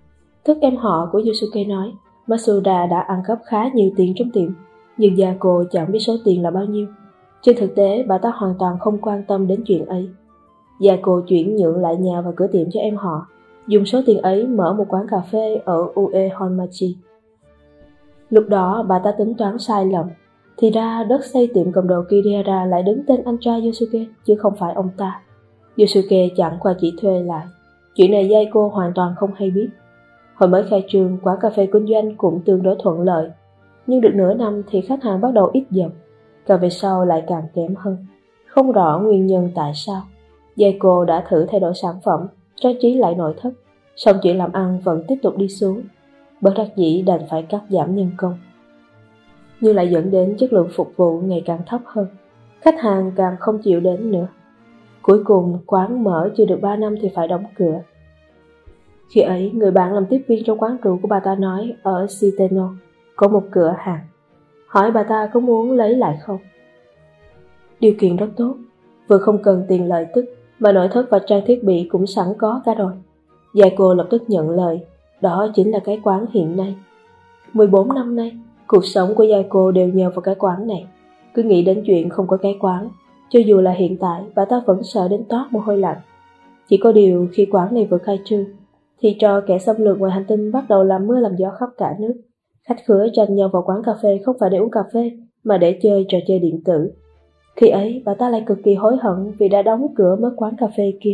[SPEAKER 1] Thức em họ của Yusuke nói Masuda đã ăn cắp khá nhiều tiền trong tiệm, nhưng Yako chẳng biết số tiền là bao nhiêu. Trên thực tế, bà ta hoàn toàn không quan tâm đến chuyện ấy. Yako chuyển nhượng lại nhà và cửa tiệm cho em họ, dùng số tiền ấy mở một quán cà phê ở Ue Honmachi. Lúc đó bà ta tính toán sai lầm, thì ra đất xây tiệm cầm đồ Kirihara lại đứng tên anh trai Yusuke chứ không phải ông ta. Yusuke chẳng qua chỉ thuê lại. Chuyện này Yako hoàn toàn không hay biết. Hồi mới khai trương, quán cà phê kinh doanh cũng tương đối thuận lợi, nhưng được nửa năm thì khách hàng bắt đầu ít dần, càng về sau lại càng kém hơn. Không rõ nguyên nhân tại sao. Yako đã thử thay đổi sản phẩm, trang trí lại nội thất, song chuyện làm ăn vẫn tiếp tục đi xuống. Bất đắc dĩ đành phải cắt giảm nhân công, nhưng lại dẫn đến chất lượng phục vụ ngày càng thấp hơn. Khách hàng càng không chịu đến nữa. Cuối cùng quán mở chưa được 3 năm thì phải đóng cửa. Khi ấy, người bạn làm tiếp viên trong quán rượu của bà ta nói ở Shiteno có một cửa hàng, hỏi bà ta có muốn lấy lại không. Điều kiện rất tốt, vừa không cần tiền lợi tức, mà nội thất và trang thiết bị cũng sẵn có cả rồi. Yako lập tức nhận lời, đó chính là cái quán hiện nay. 14 năm nay, cuộc sống của Yako đều nhờ vào cái quán này. Cứ nghĩ đến chuyện không có cái quán, cho dù là hiện tại, bà ta vẫn sợ đến toát mồ hôi lạnh. Chỉ có điều khi quán này vừa khai trương, thì trò kẻ xâm lược ngoài hành tinh bắt đầu làm mưa làm gió khắp cả nước. Khách khứa tranh nhau vào quán cà phê không phải để uống cà phê, mà để chơi trò chơi điện tử. Khi ấy, bà ta lại cực kỳ hối hận vì đã đóng cửa mất quán cà phê kia.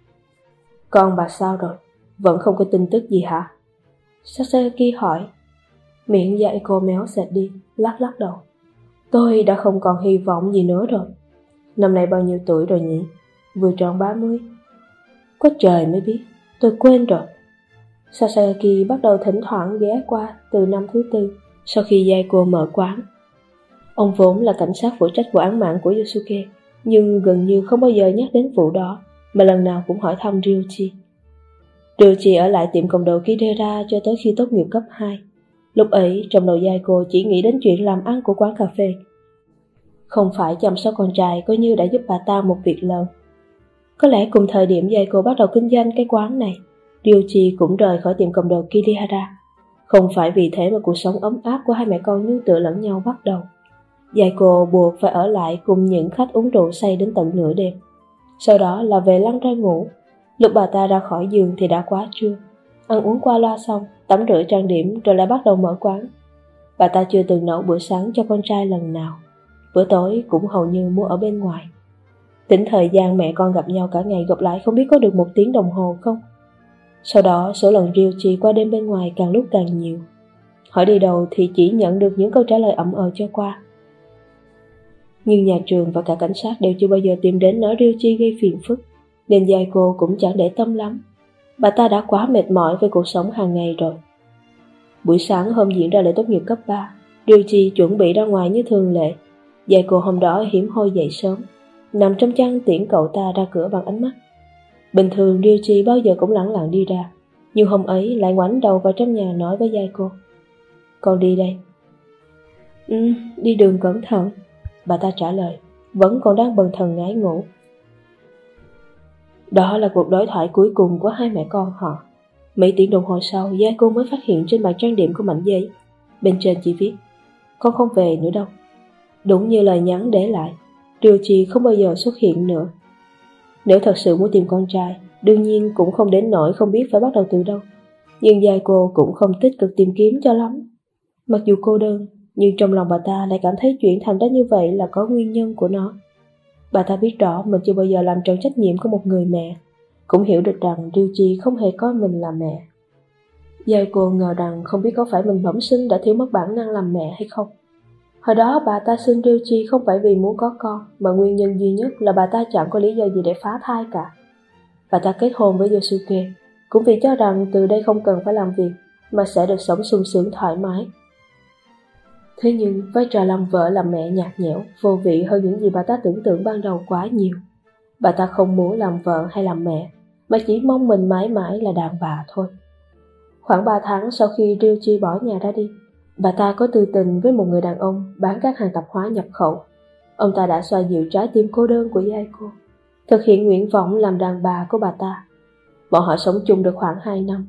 [SPEAKER 1] Còn bà sao rồi? Vẫn không có tin tức gì hả? Sasaki hỏi. Miệng Yako méo sệt đi, lắc lắc đầu. Tôi đã không còn hy vọng gì nữa rồi. Năm nay bao nhiêu tuổi rồi nhỉ? Vừa tròn 30. Có trời mới biết, tôi quên rồi. Sasaki bắt đầu thỉnh thoảng ghé qua từ năm thứ 4, sau khi Yako mở quán. Ông vốn là cảnh sát phụ trách vụ án mạng của Yusuke, nhưng gần như không bao giờ nhắc đến vụ đó, mà lần nào cũng hỏi thăm Ryuichi. Ryuichi ở lại tiệm cầm đồ Kirihara cho tới khi tốt nghiệp cấp 2. Lúc ấy, trong đầu Yako chỉ nghĩ đến chuyện làm ăn của quán cà phê. Không phải chăm sóc con trai coi như đã giúp bà ta một việc lớn. Có lẽ cùng thời điểm Yako bắt đầu kinh doanh cái quán này, Ryuichi cũng rời khỏi tiệm cầm đồ Kirihara. Không phải vì thế mà cuộc sống ấm áp của hai mẹ con nương tựa lẫn nhau bắt đầu. Yako buộc phải ở lại cùng những khách uống rượu say đến tận nửa đêm. Sau đó là về lăn ra ngủ. Lúc bà ta ra khỏi giường thì đã quá trưa. Ăn uống qua loa xong, tắm rửa trang điểm rồi lại bắt đầu mở quán. Bà ta chưa từng nấu bữa sáng cho con trai lần nào. Bữa tối cũng hầu như mua ở bên ngoài. Tính thời gian mẹ con gặp nhau cả ngày, gặp lại không biết có được 1 tiếng đồng hồ không. Sau đó số lần Ryuichi qua đêm bên ngoài càng lúc càng nhiều. Hỏi đi đâu thì chỉ nhận được những câu trả lời ậm ờ cho qua. Nhưng nhà trường và cả cảnh sát đều chưa bao giờ tìm đến nói Ryuichi gây phiền phức, nên Yako cũng chẳng để tâm lắm. Bà ta đã quá mệt mỏi với cuộc sống hàng ngày rồi. Buổi sáng hôm diễn ra lễ tốt nghiệp cấp 3, Ryuichi chuẩn bị ra ngoài như thường lệ. Yako hôm đó hiếm hoi dậy sớm, nằm trong chăn tiễn cậu ta ra cửa bằng ánh mắt. Bình thường Ryuichi bao giờ cũng lẳng lặng đi ra, nhưng hôm ấy lại ngoảnh đầu vào trong nhà nói với Yako. Con đi đây. Đi đường cẩn thận, bà ta trả lời, vẫn còn đang bần thần ngái ngủ. Đó là cuộc đối thoại cuối cùng của hai mẹ con họ. Mấy tiếng đồng hồ sau, Yako mới phát hiện trên bàn trang điểm của mảnh giấy. Bên trên chỉ viết, con không về nữa đâu. Đúng như lời nhắn để lại, Ryuichi không bao giờ xuất hiện nữa. Nếu thật sự muốn tìm con trai, đương nhiên cũng không đến nỗi không biết phải bắt đầu từ đâu. Nhưng Yako cũng không tích cực tìm kiếm cho lắm. Mặc dù cô đơn, nhưng trong lòng bà ta lại cảm thấy chuyện thành ra như vậy là có nguyên nhân của nó. Bà ta biết rõ mình chưa bao giờ làm tròn trách nhiệm của một người mẹ, cũng hiểu được rằng Ryuichi không hề coi mình là mẹ. Yako ngờ rằng không biết có phải mình bẩm sinh đã thiếu mất bản năng làm mẹ hay không. Hồi đó bà ta xưng Ryuichi không phải vì muốn có con, mà nguyên nhân duy nhất là bà ta chẳng có lý do gì để phá thai cả. Bà ta kết hôn với Yosuke cũng vì cho rằng từ đây không cần phải làm việc, mà sẽ được sống sung sướng thoải mái. Thế nhưng vai trò làm vợ làm mẹ nhạt nhẽo, vô vị hơn những gì bà ta tưởng tượng ban đầu quá nhiều. Bà ta không muốn làm vợ hay làm mẹ, mà chỉ mong mình mãi mãi là đàn bà thôi. Khoảng 3 tháng sau khi Ryuichi bỏ nhà ra đi, bà ta có tư tình với một người đàn ông bán các hàng tạp hóa nhập khẩu. Ông ta đã xoa dịu trái tim cô đơn của Yako, thực hiện nguyện vọng làm đàn bà của bà ta. Bọn họ sống chung được khoảng 2 năm.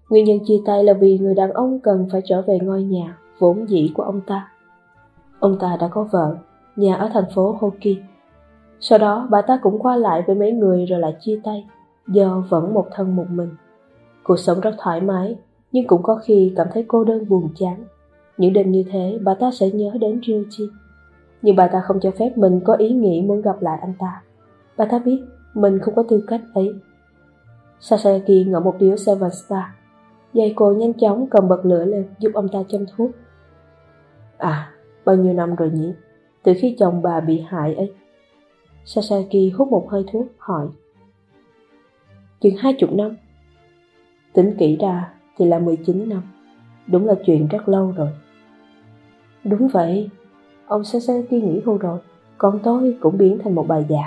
[SPEAKER 1] Nguyên nhân chia tay là vì người đàn ông cần phải trở về ngôi nhà vốn dĩ của ông ta. Ông ta đã có vợ, nhà ở thành phố Hoki. Sau đó bà ta cũng qua lại với mấy người rồi lại chia tay, giờ vẫn một thân một mình. Cuộc sống rất thoải mái, nhưng cũng có khi cảm thấy cô đơn buồn chán. Những đêm như thế bà ta sẽ nhớ đến Ryuji. Nhưng bà ta không cho phép mình có ý nghĩ muốn gặp lại anh ta. Bà ta biết mình không có tư cách ấy. Sasaki ngậm một điếu Seven Star. Yaiko nhanh chóng cầm bật lửa lên giúp ông ta châm thuốc. À, bao nhiêu năm rồi nhỉ? Từ khi chồng bà bị hại ấy. Sasaki hút một hơi thuốc hỏi. Chừng 20 năm. Tính kỹ ra thì là 19 năm. Đúng là chuyện rất lâu rồi. Đúng vậy, ông Sasaki nghỉ hưu rồi, còn tôi cũng biến thành một bà già.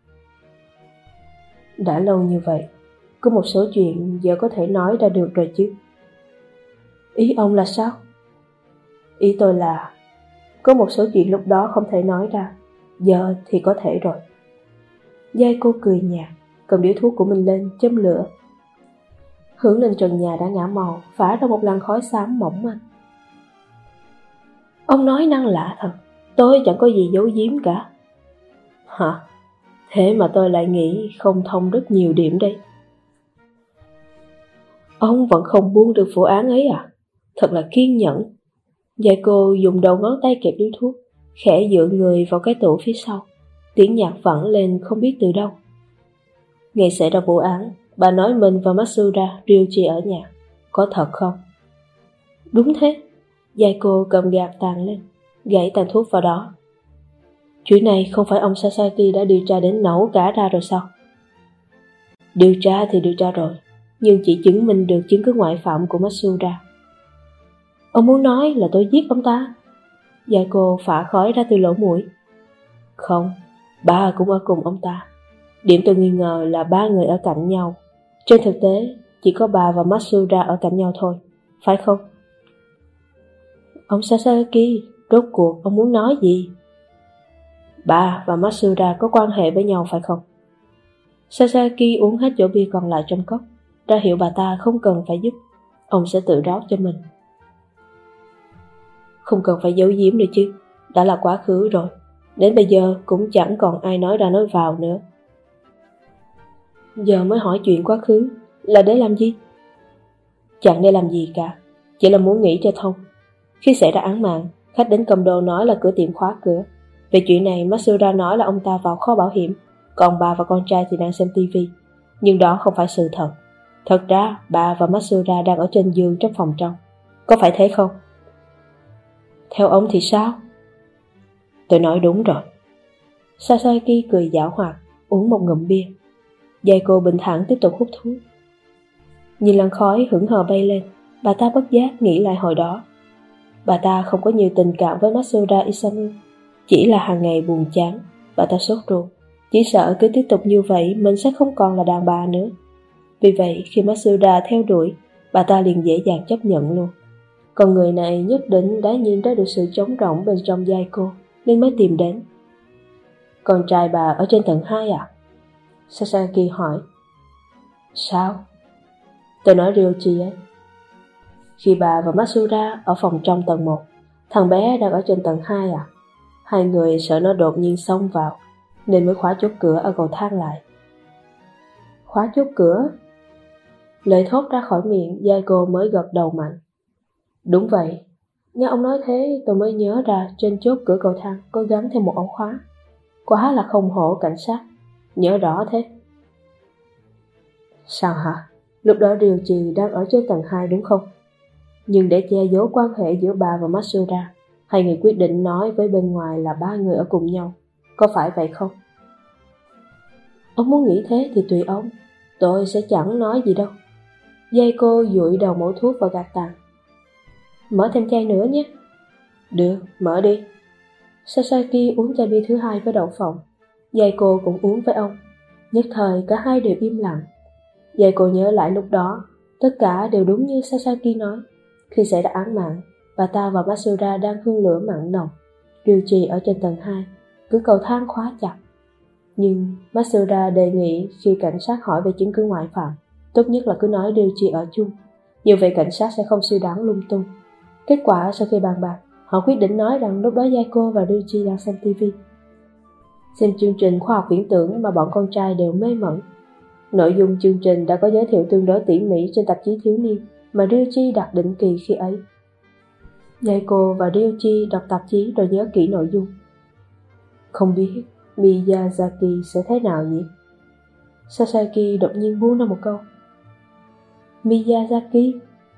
[SPEAKER 1] Đã lâu như vậy, có một số chuyện giờ có thể nói ra được rồi chứ. Ý ông là sao? Ý tôi là có một số chuyện lúc đó không thể nói ra, giờ thì có thể rồi. Yaiko cười nhạt, cầm điếu thuốc của mình lên châm lửa. Hướng lên trần nhà đã ngả màu, phả ra một làn khói xám mỏng manh. Ông nói năng lạ thật, tôi chẳng có gì giấu giếm cả. Hả? Thế mà tôi lại nghĩ không thông rất nhiều điểm đây. Ông vẫn không buông được vụ án ấy à? Thật là kiên nhẫn. Yaiko dùng đầu ngón tay kẹp điếu thuốc, khẽ dựa người vào cái tủ phía sau. Tiếng nhạc vẳng lên không biết từ đâu. Ngày xảy ra vụ án, bà nói mình và Matsuda Ryuji ở nhà. Có thật không? Đúng thế. Yaiko cầm gạt tàn lên, gãy tàn thuốc vào đó. Chuyện này không phải ông Sasaki đã điều tra đến nấu cả ra rồi sao? Điều tra thì điều tra rồi, nhưng chỉ chứng minh được chứng cứ ngoại phạm của Matsuda. Ông muốn nói là tôi giết ông ta? Yaiko phả khói ra từ lỗ mũi. Không, ba cũng ở cùng ông ta. Điểm tôi nghi ngờ là ba người ở cạnh nhau. Trên thực tế, chỉ có bà và Matsuda ở cạnh nhau thôi, phải không? Ông Sasaki, rốt cuộc ông muốn nói gì? Bà và Matsuda có quan hệ với nhau phải không? Sasaki uống hết chỗ bia còn lại trong cốc, ra hiệu bà ta không cần phải giúp, ông sẽ tự rót cho mình. Không cần phải giấu giếm nữa chứ, đã là quá khứ rồi, đến bây giờ cũng chẳng còn ai nói ra nói vào nữa. Giờ mới hỏi chuyện quá khứ, là để làm gì? Chẳng để làm gì cả, chỉ là muốn nghĩ cho thông. Khi xảy ra án mạng, khách đến cầm đồ nói là cửa tiệm khóa cửa. Về chuyện này, Matsuda nói là ông ta vào kho bảo hiểm, còn bà và con trai thì đang xem tivi. Nhưng đó không phải sự thật. Thật ra, bà và Matsuda đang ở trên giường trong phòng trong. Có phải thế không? Theo ông thì sao? Tôi nói đúng rồi. Sasaki cười giảo hoạt, uống một ngụm bia. Yaiko bình thản tiếp tục hút thuốc. Nhìn làn khói hững hờ bay lên, bà ta bất giác nghĩ lại hồi đó. Bà ta không có nhiều tình cảm với Matsuda Isamu, chỉ là hàng ngày buồn chán. Bà ta sốt ruột, chỉ sợ cứ tiếp tục như vậy mình sẽ không còn là đàn bà nữa. Vì vậy khi Matsuda theo đuổi, bà ta liền dễ dàng chấp nhận luôn. Còn người này nhất định đã nhìn ra được sự trống rỗng bên trong Yaiko nên mới tìm đến. Con trai bà ở trên tầng 2 à? Sasaki hỏi. Sao? Tôi nói Ryoji ấy. Khi bà và Matsuda ở phòng trong tầng 1, thằng bé đang ở trên tầng 2 à? Hai người sợ nó đột nhiên xông vào, nên mới khóa chốt cửa ở cầu thang lại. Khóa chốt cửa? Lời thốt ra khỏi miệng, Yaiko mới gật đầu mạnh. Đúng vậy. Nghe ông nói thế tôi mới nhớ ra trên chốt cửa cầu thang có gắn thêm một ống khóa. Quá là không hổ cảnh sát. Nhớ rõ thế. Sao hả? Lúc đó Ryoji đang ở trên tầng 2 đúng không? Nhưng để che giấu quan hệ giữa bà và Matsuda, hai người quyết định nói với bên ngoài là ba người ở cùng nhau. Có phải vậy không? Ông muốn nghĩ thế thì tùy ông. Tôi sẽ chẳng nói gì đâu. Yaiko dụi đầu mẩu thuốc vào gạt tàn. Mở thêm chai nữa nhé. Được, mở đi. Sasaki uống chai bia thứ hai với đậu phộng. Yaiko cũng uống với ông. Nhất thời cả hai đều im lặng. Yaiko nhớ lại lúc đó, tất cả đều đúng như Sasaki nói. Khi xảy ra án mạng, bà ta và Matsuda đang hương lửa mặn nồng. Ryuji ở trên tầng 2, cửa cầu thang khóa chặt. Nhưng Matsuda đề nghị khi cảnh sát hỏi về chứng cứ ngoại phạm, tốt nhất là cứ nói Ryuji ở chung. Như vậy cảnh sát sẽ không suy đoán lung tung. Kết quả sau khi bàn bạc, họ quyết định nói rằng lúc đó Yaiko và Ryuji đang xem TV. Xem chương trình khoa học viễn tưởng mà bọn con trai đều mê mẩn. Nội dung chương trình đã có giới thiệu tương đối tỉ mỉ trên tạp chí thiếu niên mà Ryuji đặt định kỳ khi ấy. Yaiko và Ryuji đọc tạp chí rồi nhớ kỹ nội dung. Không biết Miyazaki sẽ thế nào nhỉ? Sasaki đột nhiên buông ra một câu. Miyazaki?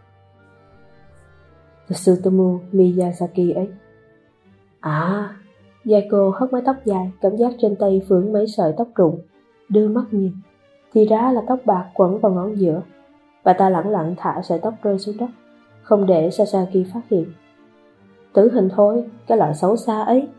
[SPEAKER 1] Tsutomu Miyazaki ấy. À, Yaiko hất mái tóc dài, cảm giác trên tay phướng mấy sợi tóc rụng, đưa mắt nhìn. Thì ra là tóc bạc quấn vào ngón giữa. Bà ta lẳng lặng thả sợi tóc rơi xuống đất, không để Sasaki phát hiện. Tử hình thôi, cái loại xấu xa ấy.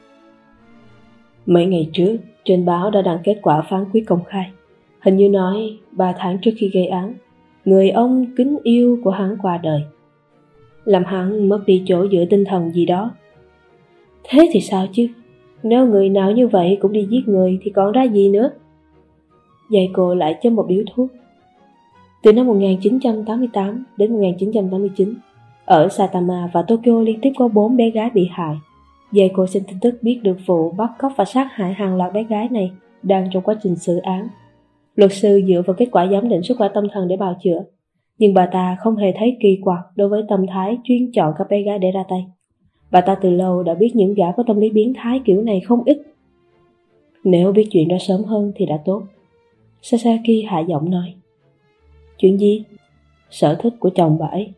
[SPEAKER 1] Mấy ngày trước, trên báo đã đăng kết quả phán quyết công khai. Hình như nói 3 tháng trước khi gây án, người ông kính yêu của hắn qua đời, làm hắn mất đi chỗ dựa tinh thần gì đó. Thế thì sao chứ? Nếu người nào như vậy cũng đi giết người thì còn ra gì nữa? Yaiko lại châm một điếu thuốc. Từ năm 1988 đến 1989, ở Saitama và Tokyo liên tiếp có 4 bé gái bị hại. Yaiko xin tin tức biết được vụ bắt cóc và sát hại hàng loạt bé gái này đang trong quá trình xử án. Luật sư dựa vào kết quả giám định sức khỏe tâm thần để bào chữa, nhưng bà ta không hề thấy kỳ quặc đối với tâm thái chuyên chọn các bé gái để ra tay. Bà ta từ lâu đã biết những gã có tâm lý biến thái kiểu này không ít. Nếu biết chuyện đó sớm hơn thì đã tốt. Sasaki hạ giọng nói. Chuyện gì? Sở thích của chồng bà ấy.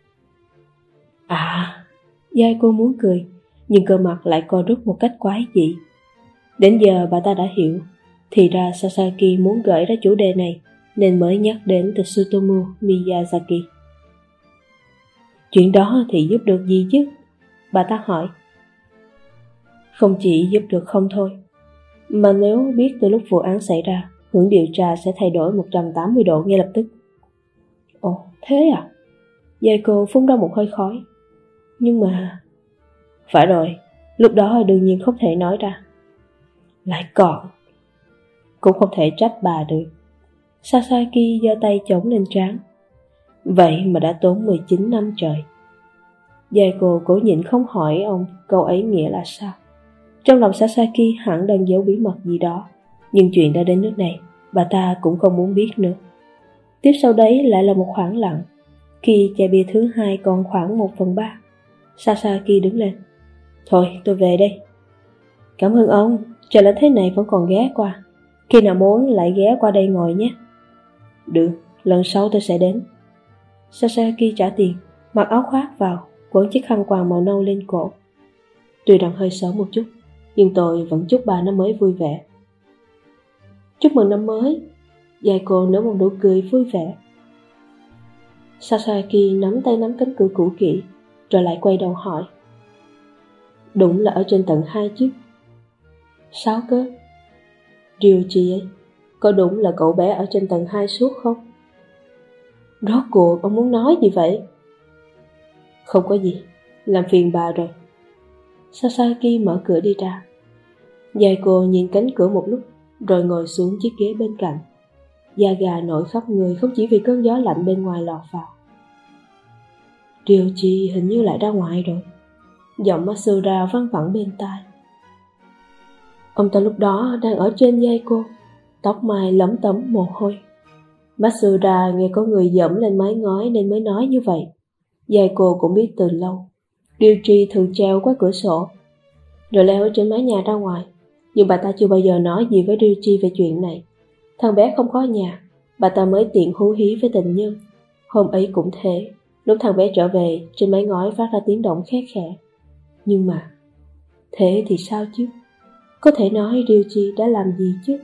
[SPEAKER 1] À, Yaiko muốn cười, nhưng cơ mặt lại co rút một cách quái dị. Đến giờ bà ta đã hiểu, thì ra Sasaki muốn gợi ra chủ đề này nên mới nhắc đến Tsutomu Miyazaki. Chuyện đó thì giúp được gì chứ? Bà ta hỏi. Không chỉ giúp được không thôi, mà nếu biết từ lúc vụ án xảy ra, hướng điều tra sẽ thay đổi 180 độ ngay lập tức. Ồ, thế à? Yaiko phun ra một hơi khói. Nhưng mà... Phải rồi, lúc đó đương nhiên không thể nói ra. Lại còn... Cũng không thể trách bà được. Sasaki giơ tay chống lên trán. Vậy mà đã tốn 19 năm trời. Yaiko cố nhịn không hỏi ông câu ấy nghĩa là sao. Trong lòng Sasaki hẳn đang giấu bí mật gì đó, nhưng chuyện đã đến nước này, bà ta cũng không muốn biết nữa. Tiếp sau đấy lại là một khoảng lặng. Khi chai bia thứ hai còn khoảng 1/3, Sasaki đứng lên. Thôi tôi về đây. Cảm ơn ông, trời lạnh thế này vẫn còn ghé qua. Khi nào muốn lại ghé qua đây ngồi nhé. Được, lần sau tôi sẽ đến. Sasaki trả tiền, mặc áo khoác vào, quấn chiếc khăn quàng màu nâu lên cổ. Tuy rằng hơi sớm một chút, nhưng tôi vẫn chúc bà năm mới vui vẻ. Chúc mừng năm mới. Yaiko nở một nụ cười vui vẻ. Sasaki nắm tay nắm cánh cửa cũ kỹ, rồi lại quay đầu hỏi. Đúng là ở trên tầng 2 chứ? Sao cơ? Ryuji ấy, có đúng là cậu bé ở trên tầng 2 suốt không? Rốt cuộc ông muốn nói gì vậy? Không có gì, làm phiền bà rồi. Sasaki mở cửa đi ra. Yaiko nhìn cánh cửa một lúc, rồi ngồi xuống chiếc ghế bên cạnh. Da gà nổi khắp người không chỉ vì cơn gió lạnh bên ngoài lọt vào. Ryuji hình như lại ra ngoài rồi. Giọng Masura văng vẳng bên tai. Ông ta lúc đó đang ở trên Yaiko, tóc mai lấm tấm mồ hôi. Masura nghe có người dẫm lên mái ngói nên mới nói như vậy. Yaiko cũng biết từ lâu. Ryuji thường treo qua cửa sổ, rồi leo ở trên mái nhà ra ngoài. Nhưng bà ta chưa bao giờ nói gì với Ryuji về chuyện này. Thằng bé không có nhà, bà ta mới tiện hú hí với tình nhân. Hôm ấy cũng thế, lúc thằng bé trở về, trên mái ngói phát ra tiếng động khét khẽ. Nhưng mà, thế thì sao chứ? Có thể nói Ryuji đã làm gì chứ?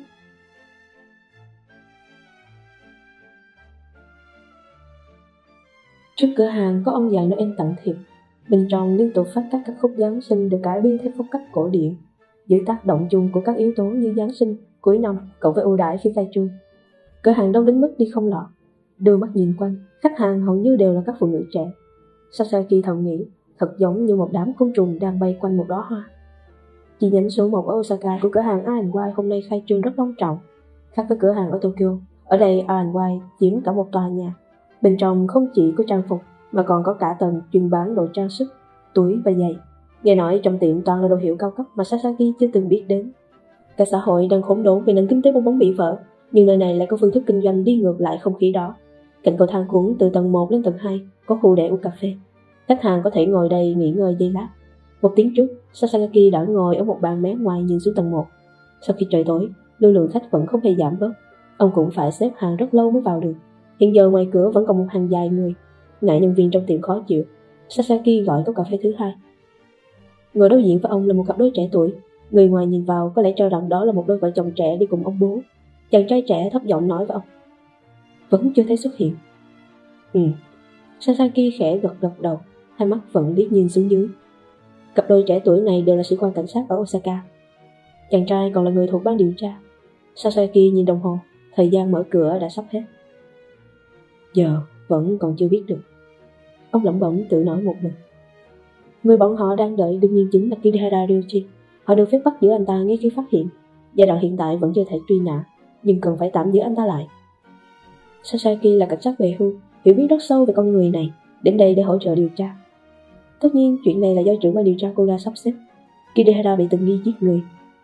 [SPEAKER 1] Trước cửa hàng có ông già Noel tặng thiệp. Bên trong liên tục phát các khúc Giáng sinh được cải biên theo phong cách cổ điển, dưới tác động chung của các yếu tố như Giáng sinh, cuối năm cộng với ưu đãi khi khai trương. Cửa hàng đông đến mức đi không lọt. Đưa mắt nhìn quanh, khách hàng hầu như đều là các phụ nữ trẻ. Sasaki thầm nghĩ, thật giống như một đám côn trùng đang bay quanh một đóa hoa. Chi nhánh số 1 ở Osaka của cửa hàng R&Y hôm nay khai trương rất long trọng. Khác với cửa hàng ở Tokyo, ở đây R&Y chiếm cả một tòa nhà. Bên trong không chỉ có trang phục mà còn có cả tầng chuyên bán đồ trang sức, túi và giày. Nghe nói trong tiệm toàn là đồ hiệu cao cấp mà Sasaki chưa từng biết đến. Cả xã hội đang khốn đốn vì nền kinh tế bong bóng bị vỡ, nhưng nơi này lại có phương thức kinh doanh đi ngược lại không khí đó. Cạnh cầu thang cuốn từ tầng 1 lên tầng 2 có khu để uống cà phê. Khách hàng có thể ngồi đây nghỉ ngơi giây lát. Một tiếng trước, Sasaki đã ngồi ở một bàn mé ngoài nhìn xuống tầng 1. Sau khi trời tối, lưu lượng khách vẫn không hề giảm bớt. Ông cũng phải xếp hàng rất lâu mới vào được. Hiện giờ ngoài cửa vẫn còn một hàng dài người. Ngại nhân viên trong tiệm khó chịu, Sasaki gọi cốc cà phê thứ hai. Ngồi đối diện với ông là một cặp đôi trẻ tuổi. Người ngoài nhìn vào có lẽ cho rằng đó là một đôi vợ chồng trẻ đi cùng ông bố. Chàng trai trẻ thấp giọng nói với ông: "Vẫn chưa thấy xuất hiện." Sasaki khẽ gật đầu, hai mắt vẫn liếc nhìn xuống dưới. Cặp đôi trẻ tuổi này đều là sĩ quan cảnh sát ở Osaka. Chàng trai còn là người thuộc ban điều tra. Sasaki nhìn đồng hồ, thời gian mở cửa đã sắp hết. Giờ vẫn còn chưa biết được. Ông lẩm bẩm tự nói một mình. Người bọn họ đang đợi đương nhiên chính là Kirihara Ryuji. Họ được phép bắt giữ anh ta ngay khi phát hiện. Giai đoạn hiện tại vẫn chưa thể truy nã, nhưng cần phải tạm giữ anh ta lại. Sasaki là cảnh sát về hưu, hiểu biết rất sâu về con người này, đến đây để hỗ trợ điều tra. Tất nhiên chuyện này là do trưởng ban điều tra Koga sắp xếp. Kirihara bị tình nghi giết người.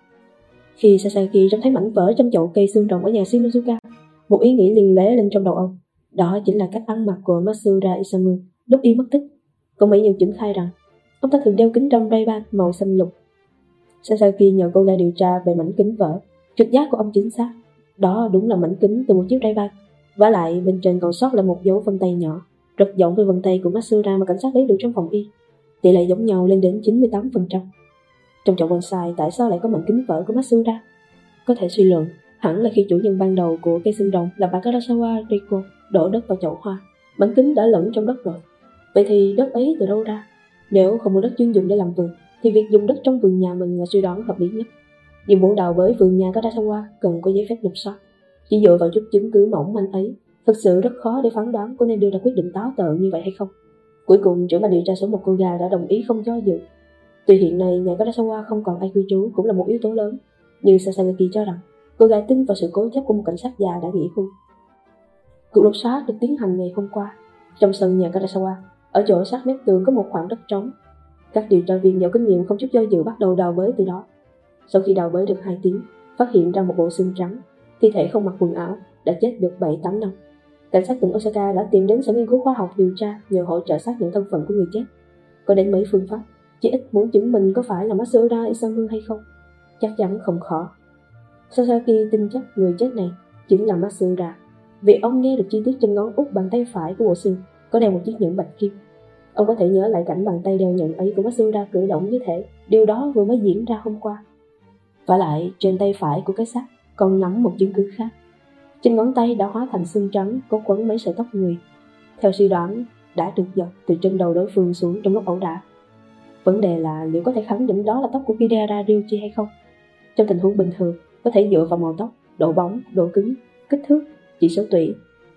[SPEAKER 1] Khi Sasaki trông thấy mảnh vỡ trong chậu cây xương rồng ở nhà Shinosuka, một ý nghĩ liền lóe lên trong đầu ông. Đó chính là cách ăn mặc của Matsura Isamu lúc y mất tích. Có mấy nhân chứng khai rằng ông ta thường đeo kính râm Ray-Ban màu xanh lục. Sasaki nhờ Koga điều tra về mảnh kính vỡ. Trực giác của ông chính xác, đó đúng là mảnh kính từ một chiếc Ray-Ban. Vả lại bên trên còn sót lại một dấu vân tay nhỏ, rất giống với vân tay của Matsura mà cảnh sát lấy được trong phòng y. Tỷ lệ giống nhau lên đến 98%. Trong chậu bonsai tại sao lại có mảnh kính vỡ của Matsura? Có thể suy luận hẳn là khi chủ nhân ban đầu của cây xương rồng là bà Karasawa Reiko đổ đất vào chậu hoa, mảnh kính đã lẫn trong đất rồi. Vậy thì đất ấy từ đâu ra? Nếu không mua đất chuyên dùng để làm vườn thì việc dùng đất trong vườn nhà mình là suy đoán hợp lý nhất. Nhưng muốn đào bới vườn nhà Karasawa cần có giấy phép lục soát. Chỉ dựa vào chút chứng cứ mỏng manh ấy, thực sự rất khó để phán đoán có nên đưa ra quyết định táo tợn như vậy hay không. Cuối cùng trưởng ban điều tra số 1 Koga đã đồng ý không cho dự. Tuy hiện nay nhà Karasawa không còn ai cư trú cũng là một yếu tố lớn, nhưng Sasaki cho rằng Koga tin vào sự cố chấp của một cảnh sát già đã nghỉ hưu. Cuộc lục soát được tiến hành ngày hôm qua. Trong sân nhà Karasawa, ở chỗ sát mép tường có một khoảng đất trống. Các điều tra viên giàu kinh nghiệm không chút do dự bắt đầu đào bới từ đó. Sau khi đào bới được 2 tiếng, phát hiện ra một bộ xương trắng, thi thể không mặc quần áo, đã chết được 7-8 năm. Cảnh sát tỉnh Osaka đã tìm đến sở nghiên cứu khoa học điều tra nhờ hỗ trợ xác nhận thân phận của người chết. Có đến mấy phương pháp, chỉ ít muốn chứng minh có phải là Matsura Isamu hay không. Chắc chắn không khó. Sasaki tin chắc người chết này chính là Matsura, vì ông nghe được chi tiết trên ngón út bàn tay phải của bộ xương có đeo một chiếc nhẫn bạch kim. Ông có thể nhớ lại cảnh bàn tay đeo nhẫn ấy của Matsura cử động như thể điều đó vừa mới diễn ra hôm qua. Vả lại trên tay phải của cái xác còn nắm một chứng cứ khác. Trên ngón tay đã hóa thành xương trắng có quấn mấy sợi tóc người, theo suy đoán đã được giật từ trên đầu đối phương xuống trong lúc ẩu đả. Vấn đề là liệu có thể khẳng định đó là tóc của Kirihara Ryuji hay không. Trong tình huống bình thường có thể dựa vào màu tóc, độ bóng, độ cứng, kích thước, chỉ số tủy,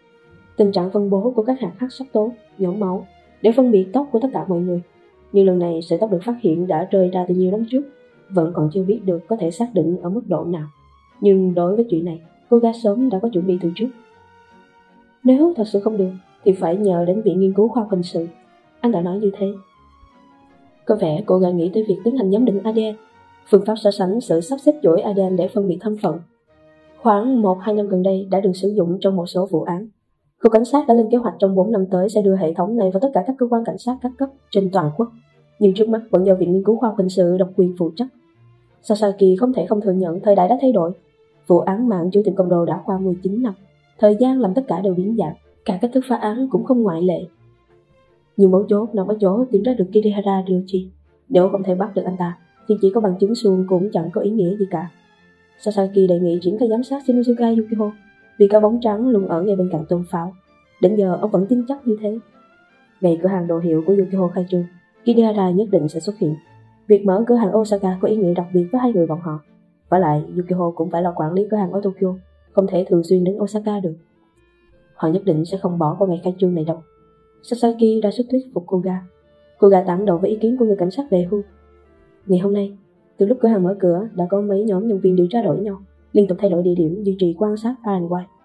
[SPEAKER 1] tình trạng phân bố của các hạt hắc sắc tố, nhóm máu để phân biệt tóc của tất cả mọi người. Nhưng lần này sợi tóc được phát hiện đã rơi ra từ nhiều năm trước, vẫn còn chưa biết được có thể xác định ở mức độ nào. Nhưng đối với chuyện này, Koga sớm đã có chuẩn bị từ trước. Nếu thật sự không được thì phải nhờ đến Viện Nghiên cứu Khoa học Hình sự. Anh đã nói như thế. Có vẻ Koga nghĩ tới việc tiến hành giám định ADN, phương pháp so sánh sự sắp xếp chuỗi ADN để phân biệt thân phận. Khoảng 1-2 năm gần đây đã được sử dụng trong một số vụ án. Cục cảnh sát đã lên kế hoạch trong 4 năm tới sẽ đưa hệ thống này vào tất cả các cơ quan cảnh sát các cấp trên toàn quốc. Nhưng trước mắt vẫn do Viện Nghiên cứu Khoa học Hình sự độc quyền phụ trách. Sasaki không thể không thừa nhận thời đại đã thay đổi. Vụ án mạng chủ tiệm cầm đồ đã qua 19 năm. Thời gian làm tất cả đều biến dạng, cả cách thức phá án cũng không ngoại lệ. Nhưng mấu chốt nằm ở chỗ tìm ra được Kirihara Ryuji. Nếu không thể bắt được anh ta thì chỉ có bằng chứng suông cũng chẳng có ý nghĩa gì cả. Sasaki đề nghị triển khai giám sát Shinosuke Yukio, vì cả bóng trắng luôn ở ngay bên cạnh tôn pháo. Đến giờ ông vẫn tin chắc như thế. Ngày cửa hàng đồ hiệu của Yukio khai trương, Kirihara nhất định sẽ xuất hiện. Việc mở cửa hàng Osaka có ý nghĩa đặc biệt với hai người bọn họ. Vả lại Yukio cũng phải lo quản lý cửa hàng ở Tokyo, không thể thường xuyên đến Osaka được. Họ nhất định sẽ không bỏ qua ngày khai trương này đâu. Sasaki ra sức thuyết phục Koga. Koga tán đồng với ý kiến của người cảnh sát về hưu. Ngày hôm nay, từ lúc cửa hàng mở cửa đã có mấy nhóm nhân viên điều tra đổi nhau, liên tục thay đổi địa điểm duy trì quan sát R&Y.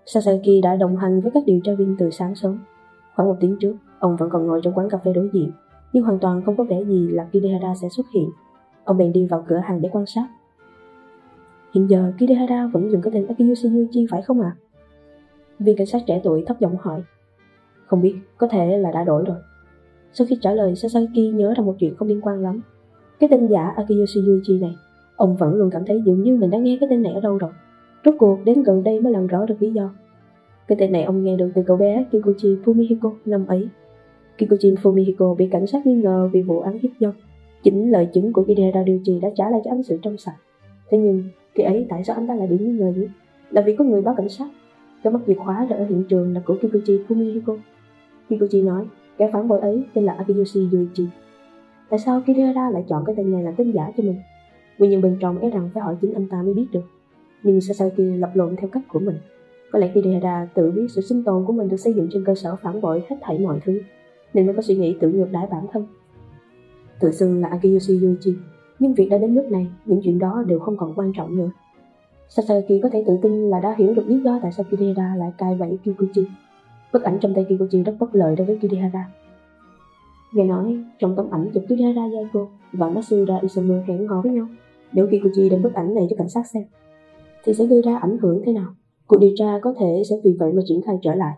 [SPEAKER 1] Sasaki đã đồng hành với các điều tra viên từ sáng sớm. Khoảng 1 tiếng trước, ông vẫn còn ngồi trong quán cà phê đối diện, nhưng hoàn toàn không có vẻ gì là Kidehara sẽ xuất hiện. Ông bèn đi vào cửa hàng để quan sát. Hiện giờ Kidehara vẫn dùng cái tên Akiyoshi Yuichi phải không ạ? Viên cảnh sát trẻ tuổi thấp giọng hỏi. Không biết, có thể là đã đổi rồi. Sau khi trả lời, Sasaki nhớ ra một chuyện không liên quan lắm. Cái tên giả Akiyoshi Yuichi này, ông vẫn luôn cảm thấy dường như mình đã nghe cái tên này ở đâu rồi. Rốt cuộc đến gần đây mới làm rõ được lý do. Cái tên này ông nghe được từ cậu bé Kikuchi Fumihiko năm ấy. Kikuchi Fumihiko bị cảnh sát nghi ngờ vì vụ án hiếp dâm. Chính lời chứng của Kidehara Ryuji đã trả lại cho anh sự trong sạch. Thế nhưng, khi ấy tại sao anh ta lại bị nghi ngờ gì? Là vì có người báo cảnh sát. Cái móc chìa khóa đã ở hiện trường là của Kikuchi Fumihiko. Kikuchi nói, kẻ phản bội ấy tên là Akiyoshi Yuichi. Tại sao Kidehara lại chọn cái tên này làm tên giả cho mình? Nguyên nhân bên trong e rằng phải hỏi chính anh ta mới biết được. Nhưng Sasaki lập luận theo cách của mình. Có lẽ Kidehara tự biết sự sinh tồn của mình được xây dựng trên cơ sở phản bội hết thảy mọi thứ, nên mới có suy nghĩ tự ngược đãi bản thân. Tự xưng là Akiyoshi Yuichi, nhưng việc đã đến nước này, những chuyện đó đều không còn quan trọng nữa. Sasaki có thể tự tin là đã hiểu được lý do tại sao Kidehara lại cai bẫy Kikuchi. Bức ảnh trong tay Kikuchi rất bất lợi đối với Kidehara. Nghe nói, trong tấm ảnh chụp Kidehara Yaiko và Matsuda Izumu hẹn hò với nhau, nếu Kikuchi đem bức ảnh này cho cảnh sát xem, thì sẽ gây ra ảnh hưởng thế nào? Cuộc điều tra có thể sẽ vì vậy mà triển khai trở lại.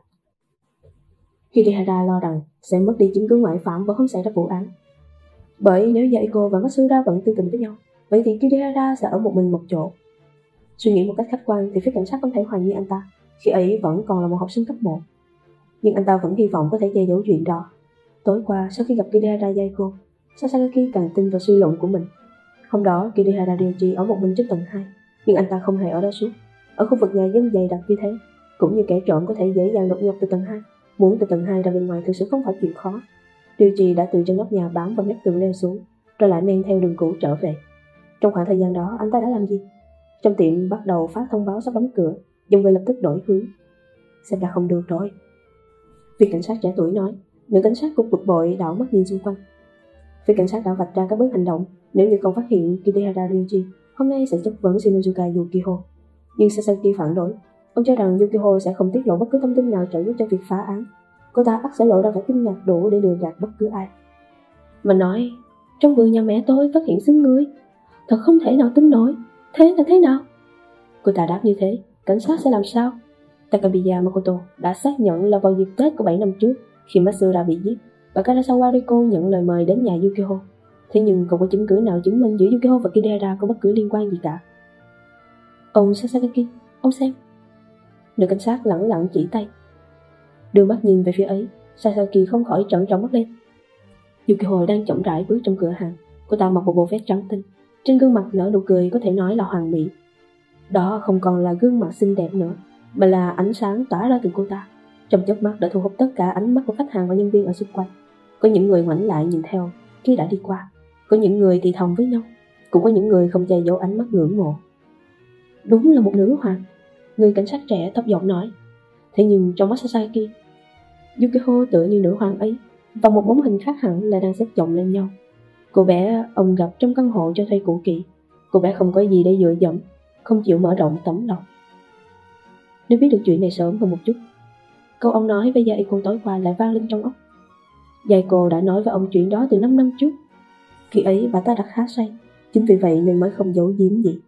[SPEAKER 1] Kidehara lo rằng sẽ mất đi chứng cứ ngoại phạm và không xảy ra vụ án. Bởi nếu Yaiko và Matsuda vẫn tư tình với nhau, vậy thì Kidehara sẽ ở một mình một chỗ. Suy nghĩ một cách khách quan thì phía cảnh sát không thể hoài nghi anh ta, khi ấy vẫn còn là một học sinh cấp 1. Nhưng anh ta vẫn hy vọng có thể che giấu chuyện đó. Tối qua, sau khi gặp Kidehara Yaiko, Sasaki càng tin vào suy luận của mình. Hôm đó, Kidehara Ryuji ở một mình trên tầng 2, nhưng anh ta không hề ở đó suốt. Ở khu vực nhà dân dày đặc như thế, cũng như kẻ trộm có thể dễ dàng đột nhập từ tầng 2, muốn từ tầng 2 ra bên ngoài thực sự không phải chuyện khó. Ryuji đã từ trên nóc nhà bám vào mép tường leo xuống, rồi lại men theo đường cũ trở về. Trong khoảng thời gian đó, anh ta đã làm gì? Trong tiệm bắt đầu phát thông báo sắp đóng cửa, dòng người lập tức đổi hướng. Xem ra không được rồi. Viên cảnh sát trẻ tuổi nói. Nữ cảnh sát cũng bực bội đảo mắt nhìn xung quanh. Viên cảnh sát đã vạch ra các bước hành động nếu như không phát hiện Kidehara Ryuji, hôm nay sẽ chất vấn Shinozuka Yukiko. Nhưng Sasaki phản đối. Ông cho rằng Yukiko sẽ không tiết lộ bất cứ thông tin nào trợ giúp cho việc phá án. Cô ta ắt sẽ lộ ra vẻ kinh ngạc đủ để lừa gạt bất cứ ai. Mà nói, trong vườn nhà mẹ tôi phát hiện xương người. Thật không thể nào tin nổi. Thế là thế nào? Cô ta đáp như thế, cảnh sát sẽ làm sao? Takabiya Makoto đã xác nhận là vào dịp Tết của 7 năm trước, khi Matsuda bị giết, và Karasawa Riko nhận lời mời đến nhà Yukiko. Thế nhưng không có chứng cứ nào chứng minh giữa Yukiko và Kidehara có bất cứ liên quan gì cả. Ông Sasaki, ông xem. Nữ cảnh sát lẳng lặng chỉ tay. Đưa mắt nhìn về phía ấy, Sasaki không khỏi trợn tròn mắt lên. Yukiko đang chậm rãi bước trong cửa hàng. Cô ta mặc một bộ vest trắng tinh, trên gương mặt nở nụ cười có thể nói là hoàn mỹ. Đó không còn là gương mặt xinh đẹp nữa, mà là ánh sáng tỏa ra từ cô ta. Trong chớp mắt đã thu hút tất cả ánh mắt của khách hàng và nhân viên ở xung quanh. Có những người ngoảnh lại nhìn theo khi đã đi qua, có những người thì thầm với nhau, cũng có những người không che giấu ánh mắt ngưỡng mộ. Đúng là một nữ hoàng, người cảnh sát trẻ thấp giọng nói. Thế nhưng trong mắt Sasaki, Yukiko tựa như nữ hoàng ấy, và một bóng hình khác hẳn là đang xếp chồng lên nhau. Cô bé ông gặp trong căn hộ cho thuê cũ kỹ. Cô bé không có gì để dựa dẫm, không chịu mở rộng tấm lòng. Nếu biết được chuyện này sớm hơn một chút. Câu ông nói với Yaiko tối qua lại vang lên trong óc. Yaiko đã nói với ông chuyện đó từ 5 năm trước. Khi ấy bà ta đã khá say, chính vì vậy nên mới không giấu giếm gì.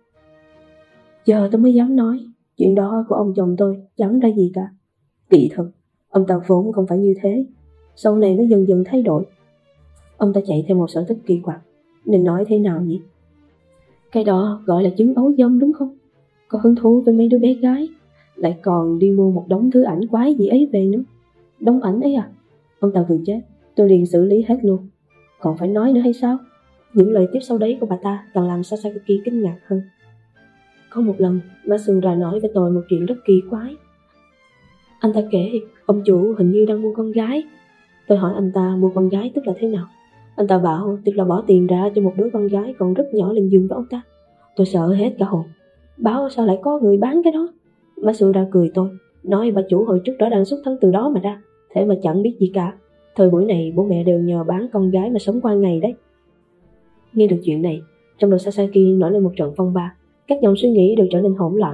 [SPEAKER 1] Giờ tôi mới dám nói, chuyện đó của ông chồng tôi chẳng ra gì cả. Kỳ thật, ông ta vốn không phải như thế, sau này mới dần dần thay đổi. Ông ta chạy theo một sở thích kỳ quặc, nên nói thế nào nhỉ? Cái đó gọi là chứng ấu dâm đúng không? Có hứng thú với mấy đứa bé gái, lại còn đi mua một đống thứ ảnh quái gì ấy về nữa. Đống ảnh ấy à? Ông ta vừa chết, tôi liền xử lý hết luôn. Còn phải nói nữa hay sao? Những lời tiếp sau đấy của bà ta càng làm Sasaki kinh ngạc hơn. Có một lần, Matsuda nói với tôi một chuyện rất kỳ quái. Anh ta kể, ông chủ hình như đang mua con gái. Tôi hỏi anh ta mua con gái tức là thế nào? Anh ta bảo tức là bỏ tiền ra cho một đứa con gái còn rất nhỏ lên giường với ông ta. Tôi sợ hết cả hồn. Bảo sao lại có người bán cái đó? Matsuda cười tôi, nói bà chủ hồi trước rõ ràng xuất thân từ đó mà ra, thế mà chẳng biết gì cả. Thời buổi này bố mẹ đều nhờ bán con gái mà sống qua ngày đấy. Nghe được chuyện này, trong đầu Sasaki nổi lên một trận phong ba, các dòng suy nghĩ đều trở nên hỗn loạn.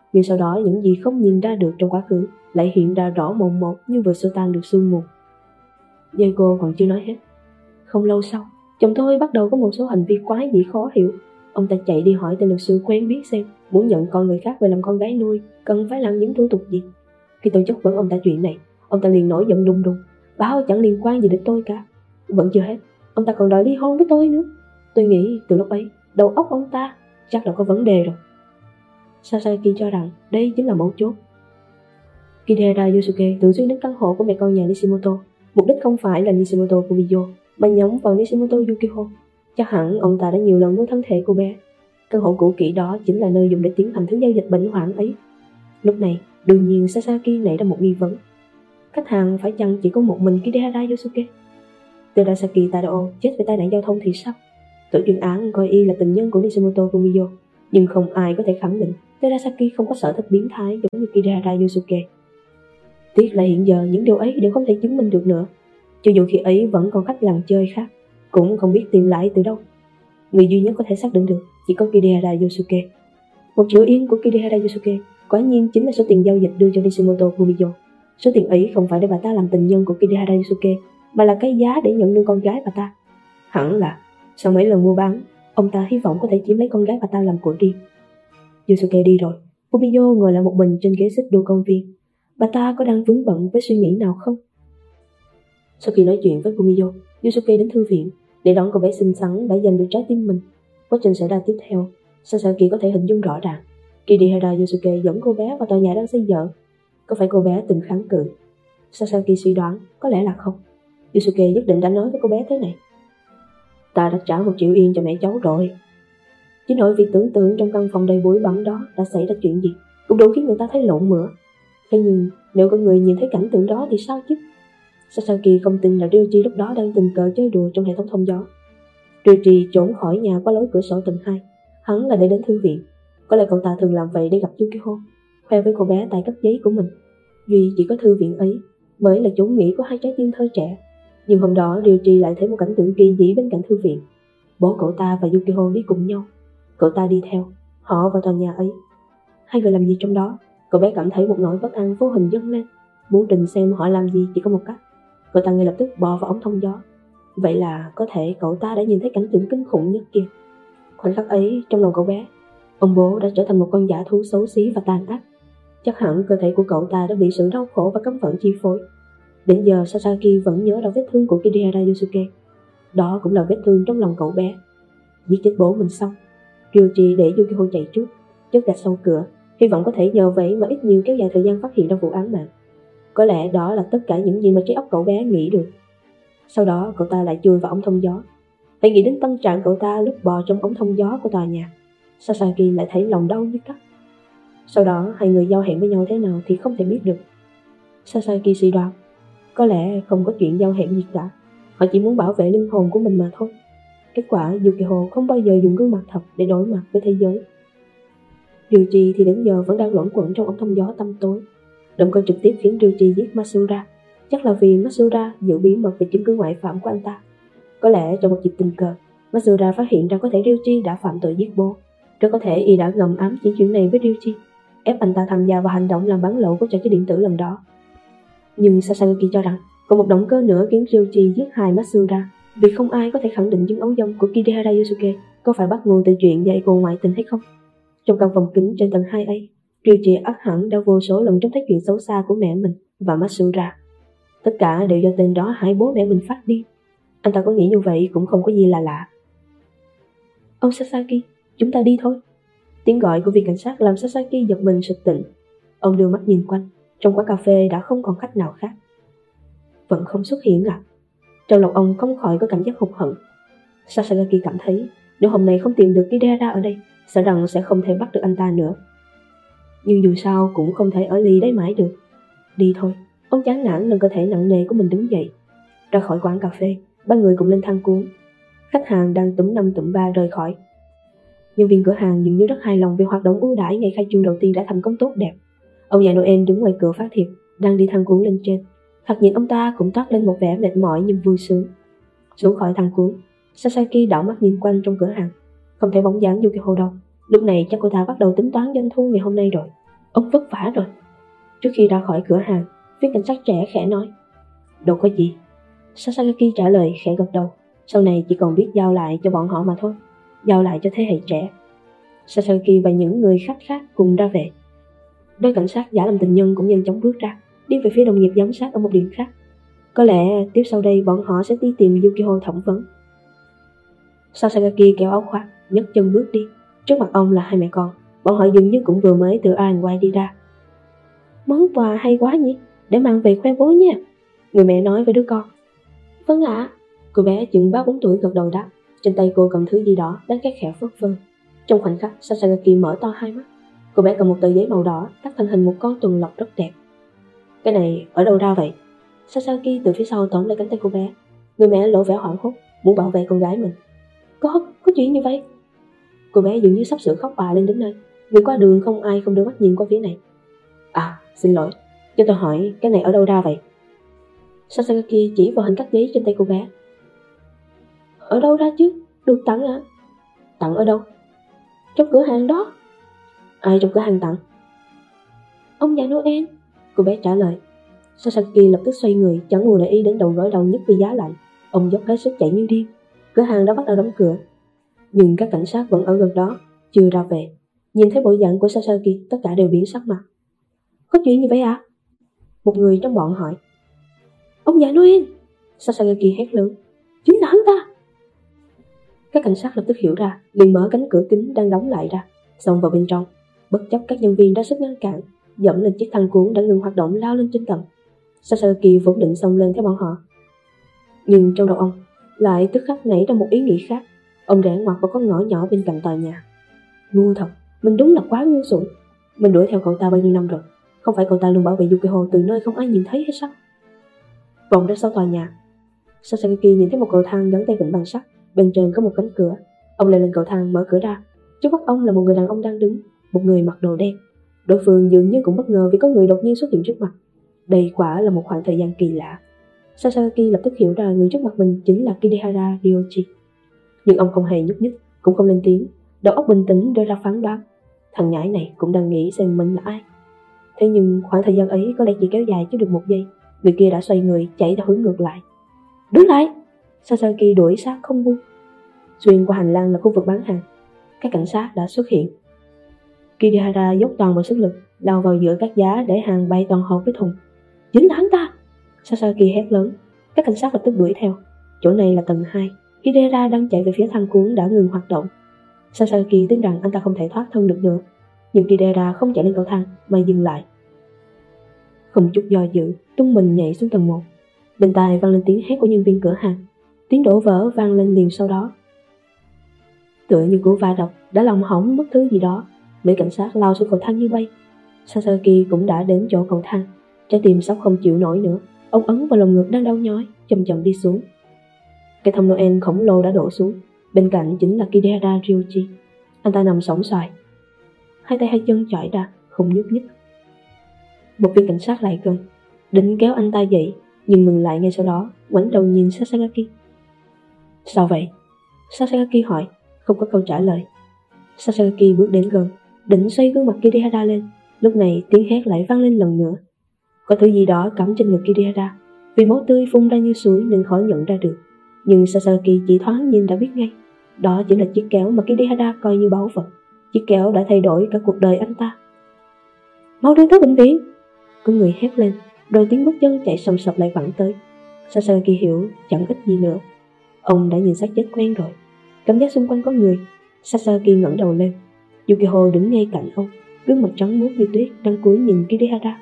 [SPEAKER 1] Nhưng sau đó những gì không nhìn ra được trong quá khứ lại hiện ra rõ mồn một như vừa xua tan được sương mù. Diego còn chưa nói hết. Không lâu sau, chồng tôi bắt đầu có một số hành vi quái dị khó hiểu. Ông ta chạy đi hỏi tên luật sư quen biết xem muốn nhận con người khác về làm con gái nuôi cần phải làm những thủ tục gì. Khi tôi chất vấn ông ta chuyện này, ông ta liền nổi giận đùng đùng, bảo chẳng liên quan gì đến tôi cả. Vẫn chưa hết, ông ta còn đòi ly hôn với tôi nữa. Tôi nghĩ từ lúc ấy đầu óc ông ta chắc là có vấn đề rồi. Sasaki cho rằng đây chính là mấu chốt. Kidera Yosuke thường xuyên đến căn hộ của mẹ con nhà Nishimoto. Mục đích không phải là Nishimoto Kumiyo mà nhắm vào Nishimoto Yukiko. Chắc hẳn ông ta đã nhiều lần mua thân thể cô bé. Căn hộ cũ kỹ đó chính là nơi dùng để tiến hành thứ giao dịch bệnh hoạn ấy. Lúc này, đương nhiên Sasaki nảy ra một nghi vấn. Khách hàng phải chăng chỉ có một mình Kidera Yosuke? Terasaki Tadao chết vì tai nạn giao thông thì sao? Tổ chuyên án coi y là tình nhân của Nishimoto Kumiyo, nhưng không ai có thể khẳng định Terasaki không có sở thích biến thái giống như Kidera Yosuke. Tiếc là hiện giờ những điều ấy đều không thể chứng minh được nữa. Cho dù khi ấy vẫn còn khách làng chơi khác, cũng không biết tìm lại từ đâu. Người duy nhất có thể xác định được chỉ có Kidera Yosuke. 1 triệu yên của Kidera Yosuke quả nhiên chính là số tiền giao dịch đưa cho Nishimoto Kumiyo. Số tiền ấy không phải để bà ta làm tình nhân của Kidera Yosuke, mà là cái giá để nhận nuôi con gái bà ta. Hẳn là sau mấy lần mua bán, ông ta hy vọng có thể chiếm lấy con gái bà ta làm của riêng. Yosuke đi rồi, Kumiyo ngồi lại một mình trên ghế xích đu công viên. Bà ta có đang vướng bận với suy nghĩ nào không? Sau khi nói chuyện với Kumiyo, Yosuke đến thư viện để đón cô bé xinh xắn đã giành được trái tim mình. Quá trình xảy ra tiếp theo, Sasaki có thể hình dung rõ ràng. Kidera Yosuke dẫn cô bé vào tòa nhà đang xây dựng. Có phải cô bé từng kháng cự? Sasaki suy đoán có lẽ là không. Yosuke nhất định đã nói với cô bé thế này: ta đã trả 1 triệu yên cho mẹ cháu rồi. Chỉ nội việc tưởng tượng trong căn phòng đầy bụi bặm đó đã xảy ra chuyện gì cũng đủ khiến người ta thấy lộn mửa. Thế nhưng nếu có người nhìn thấy cảnh tượng đó thì sao chứ? Sasaki không tin là Ryuji lúc đó đang tình cờ chơi đùa trong hệ thống thông gió. Ryuji trốn khỏi nhà qua lối cửa sổ tầng 2. Hắn là để đến thư viện. Có lẽ cậu ta thường làm vậy để gặp Yukiko, khoe với cô bé tài cắt giấy của mình. Duy chỉ có thư viện ấy mới là chốn nghỉ của hai trái tim thơ trẻ. Nhưng hôm đó Ryuji lại thấy một cảnh tượng kỳ dị bên cạnh thư viện. Bố cậu ta và Yukiko đi cùng nhau. Cậu ta đi theo họ vào tòa nhà ấy. Hai người làm gì trong đó? Cậu bé cảm thấy một nỗi bất an vô hình dâng lên. Muốn trình xem họ làm gì chỉ có một cách. Cậu ta ngay lập tức bò vào ống thông gió. Vậy là có thể cậu ta đã nhìn thấy cảnh tượng kinh khủng nhất kia. Khoảnh khắc ấy trong lòng cậu bé, ông bố đã trở thành một con dã thú xấu xí và tàn ác. Chắc hẳn cơ thể của cậu ta đã bị sự đau khổ và căm phẫn chi phối. Đến giờ Sasaki vẫn nhớ ra vết thương của Kidera Yosuke. Đó cũng là vết thương trong lòng cậu bé. Giết chết bố mình xong, Ryuji để Yukiko chạy trước, chốt gạch sau cửa, hy vọng có thể nhờ vậy mà ít nhiều kéo dài thời gian phát hiện ra vụ án mạng. Có lẽ đó là tất cả những gì mà trí óc cậu bé nghĩ được. Sau đó cậu ta lại chui vào ống thông gió. Phải nghĩ đến tâm trạng cậu ta lúc bò trong ống thông gió của tòa nhà, Sasaki lại thấy lòng đau như cắt. Sau đó hai người giao hẹn với nhau thế nào thì không thể biết được. Sasaki suy đoán có lẽ không có chuyện giao hẹn gì cả. Họ chỉ muốn bảo vệ linh hồn của mình mà thôi. Kết quả Yukiko không bao giờ dùng gương mặt thật để đối mặt với thế giới. Ryuji thì đến giờ vẫn đang luẩn quẩn trong ống thông gió tăm tối. Động cơ trực tiếp khiến Ryuji giết Matsura chắc là vì Matsura giữ bí mật về chứng cứ ngoại phạm của anh ta. Có lẽ trong một dịp tình cờ, Matsura phát hiện ra có thể Ryuji đã phạm tội giết bố. Rất có thể y đã ngầm ám chỉ chuyện này với Ryuji, ép anh ta tham gia vào hành động làm bán lậu của trò chơi điện tử lần đó. Nhưng Sasaki cho rằng còn một động cơ nữa khiến Ryuji giết hại Matsura, vì không ai có thể khẳng định chứng ấu dâm của Kidera Yosuke có phải bắt nguồn từ chuyện dạy cô ngoại tình hay không. Trong căn phòng kính trên tầng 2 ấy, Ryuji ắt hẳn đã vô số lần trông thấy chuyện xấu xa của mẹ mình và Matsura. Tất cả đều do tên đó hại bố mẹ mình phát điên. Anh ta có nghĩ như vậy cũng không có gì là lạ. Ông Sasaki, chúng ta đi thôi. Tiếng gọi của viên cảnh sát làm Sasaki giật mình sực tỉnh. Ông đưa mắt nhìn quanh, trong quán cà phê đã không còn khách nào khác. Vẫn không xuất hiện à? Trong lòng ông không khỏi có cảm giác hụt hẫng. Sasaki cảm thấy nếu hôm nay không tìm được Kidera ở đây, sợ rằng sẽ không thể bắt được anh ta nữa. Nhưng dù sao cũng không thể ở ly đấy mãi được. Đi thôi. Ông chán nản nâng cơ thể nặng nề của mình đứng dậy. Ra khỏi quán cà phê, ba người cùng lên thang cuốn. Khách hàng đang túm năm túm ba rời khỏi. Nhân viên cửa hàng dường như rất hài lòng về hoạt động ưu đãi ngày khai trương đầu tiên đã thành công tốt đẹp. Ông già Noel đứng ngoài cửa phát thiệp, đang đi thang cuốn lên trên. Thoạt nhìn ông ta cũng toát lên một vẻ mệt mỏi nhưng vui sướng. Xuống khỏi thang cuốn, Sasaki đảo mắt nhìn quanh trong cửa hàng, không thấy bóng dáng Yukiko đâu. Lúc này chắc cô ta bắt đầu tính toán doanh thu ngày hôm nay rồi. Ông vất vả rồi. Trước khi ra khỏi cửa hàng, viên cảnh sát trẻ khẽ nói. Đâu có gì. Sasaki trả lời khẽ gật đầu. Sau này chỉ còn biết giao lại cho bọn họ mà thôi. Giao lại cho thế hệ trẻ. Sasaki và những người khách khác cùng ra về. Đôi cảnh sát giả làm tình nhân cũng nhanh chóng bước ra, đi về phía đồng nghiệp giám sát ở một điểm khác. Có lẽ tiếp sau đây bọn họ sẽ đi tìm Yukiko thẩm vấn. Sasaki kéo áo khoác, nhấc chân bước đi. Trước mặt ông là hai mẹ con. Bọn họ dường như cũng vừa mới từ R&Y đi ra. Món quà hay quá nhỉ, để mang về khoe bố nha, người mẹ nói với đứa con. Vâng ạ. Cô bé chừng 3-4 tuổi gật đầu đáp. Trên tay cô cầm thứ gì đó đang khẽ khẽ phất phơ. Trong khoảnh khắc, Sasaki mở to hai mắt. Cô bé cầm một tờ giấy màu đỏ cắt thành hình một con tuần lộc rất đẹp. Cái này ở đâu ra vậy? Sasaki từ phía sau tóm lấy cánh tay cô bé. Người mẹ lộ vẻ hoảng hốt, muốn bảo vệ con gái mình. Có chuyện như vậy? Cô bé dường như sắp sửa khóc òa lên đến nơi. Người qua đường không ai không đưa mắt nhìn qua phía này. À, xin lỗi, cho tôi hỏi cái này ở đâu ra vậy? Sasaki chỉ vào hình cắt giấy trên tay cô bé. Ở đâu ra chứ? Được tặng à? Tặng ở đâu? Trong cửa hàng đó. Ai trong cửa hàng tặng? Ông già Noel, cô bé trả lời. Sasaki lập tức xoay người, chẳng buồn để ý đến đầu gối đau nhức vì giá lạnh. Ông dốc hết sức chạy như điên. Cửa hàng đã bắt đầu đóng cửa, nhưng các cảnh sát vẫn ở gần đó, chưa ra về. Nhìn thấy bộ dạng của Sasaki, tất cả đều biến sắc mặt. Có chuyện như vậy à? Một người trong bọn hỏi. Ông già Noel! Sasaki hét lớn. Chính là hắn ta! Các cảnh sát lập tức hiểu ra, liền mở cánh cửa kính đang đóng lại ra, xông vào bên trong. Bất chấp các nhân viên ra sức ngăn cản, dẫm lên chiếc thang cuốn đã ngừng hoạt động lao lên trên tầng. Sasaki vốn định xông lên theo bọn họ, nhưng trong đầu ông lại tức khắc nảy ra một ý nghĩ khác. Ông rẽ ngoặt vào con ngõ nhỏ bên cạnh tòa nhà. Ngu thật, mình đúng là quá ngu xuẩn. Mình đuổi theo cậu ta bao nhiêu năm rồi, không phải cậu ta luôn bảo vệ Yukiko từ nơi không ai nhìn thấy hay sao? Vòng ra sau tòa nhà, Sasaki nhìn thấy một cầu thang gắn tay vịn bằng sắt, bên trên có một cánh cửa. Ông leo lên cầu thang mở cửa ra. Trước mắt ông là một người đàn ông đang đứng, một người mặc đồ đen. Đối phương dường như cũng bất ngờ vì có người đột nhiên xuất hiện trước mặt. Đây quả là một khoảng thời gian kỳ lạ. Sasaki lập tức hiểu ra người trước mặt mình chính là Kidehara Ryoji. Nhưng ông không hề nhúc nhích, cũng không lên tiếng, đầu óc bình tĩnh đưa ra phán đoán. Thằng nhãi này cũng đang nghĩ xem mình là ai. Thế nhưng khoảng thời gian ấy có lẽ chỉ kéo dài chưa được một giây. Người kia đã xoay người chạy theo hướng ngược lại. Đứng lại! Sasaki đuổi sát không buông. Xuyên qua hành lang là khu vực bán hàng. Các cảnh sát đã xuất hiện. Kidehara dốc toàn bộ sức lực lao vào giữa các giá để hàng bay toàn hộp với thùng. Chính là hắn ta! Sasaki hét lớn. Các cảnh sát lập tức đuổi theo. Chỗ này là tầng 2. Kidehara đang chạy về phía thang cuốn đã ngừng hoạt động. Sasaki tin rằng anh ta không thể thoát thân được nữa, nhưng Kidehara không chạy lên cầu thang mà dừng lại. Không chút do dự, tung mình nhảy xuống tầng 1. Bên tai vang lên tiếng hét của nhân viên cửa hàng. Tiếng đổ vỡ vang lên liền sau đó. Tựa như cú va đập đã làm hỏng mất thứ gì đó, mấy cảnh sát lao xuống cầu thang như bay. Sasaki cũng đã đến chỗ cầu thang. Trái tim sắp không chịu nổi nữa. Ông ấn vào lồng ngực đang đau nhói, chậm chậm đi xuống. Cái thông Noel khổng lồ đã đổ xuống. Bên cạnh chính là Kidehara Ryoji. Anh ta nằm sóng xoài, hai tay hai chân chỏi ra, không nhúc nhích. Một viên cảnh sát lại gần, định kéo anh ta dậy, nhưng ngừng lại ngay sau đó, ngoảnh đầu nhìn Sasaki. Sao vậy? Sasaki hỏi, không có câu trả lời. Sasaki bước đến gần, định xoay gương mặt Kidehara lên. Lúc này tiếng hét lại vang lên lần nữa. Có thứ gì đó cắm trên ngực Kidehara. Vì máu tươi phun ra như suối nên khó nhận ra được, nhưng Sasaki chỉ thoáng nhìn đã biết ngay. Đó chỉ là chiếc kéo mà Kidehara coi như báu vật. Chiếc kéo đã thay đổi cả cuộc đời anh ta. Mau đưa tới bệnh viện! Có người hét lên, rồi tiếng bước chân chạy sầm sập lại vẳng tới. Sasaki hiểu chẳng ít gì nữa. Ông đã nhìn xác chết quen rồi. Cảm giác xung quanh có người. Sasaki ngẩng đầu lên. Yukiko đứng ngay cạnh ông, gương mặt trắng muốt như tuyết đang cúi nhìn Kidehara.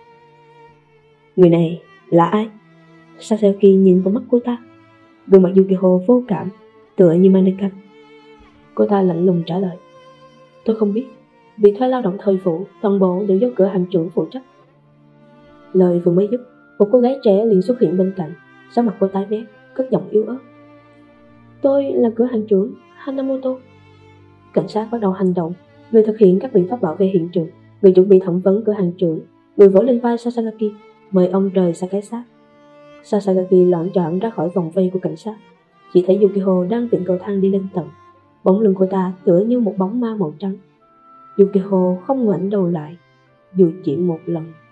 [SPEAKER 1] Người này là ai? Sasaki nhìn vào mắt cô ta. Gương mặt Yukiko vô cảm, tựa như mannequin. Cô ta lạnh lùng trả lời. Tôi không biết. Việc thuê lao động thời vụ toàn bộ đều do cửa hàng trưởng phụ trách. Lời vừa mới dứt, một cô gái trẻ liền xuất hiện bên cạnh. Sắc mặt cô tái mét, cất giọng yếu ớt. Tôi là cửa hàng trưởng Hanamoto. Cảnh sát bắt đầu hành động. Người thực hiện các biện pháp bảo vệ hiện trường, người chuẩn bị thẩm vấn cửa hàng trưởng, người vỗ lên vai Sasaki, mời ông rời xa cái xác. Sasaki loạn choạng ra khỏi vòng vây của cảnh sát. Chỉ thấy Yukiko đang viện cầu thang đi lên tầng. Bóng lưng cô ta tựa như một bóng ma màu trắng. Yukiko không ngoảnh đầu lại. dù chỉ một lần.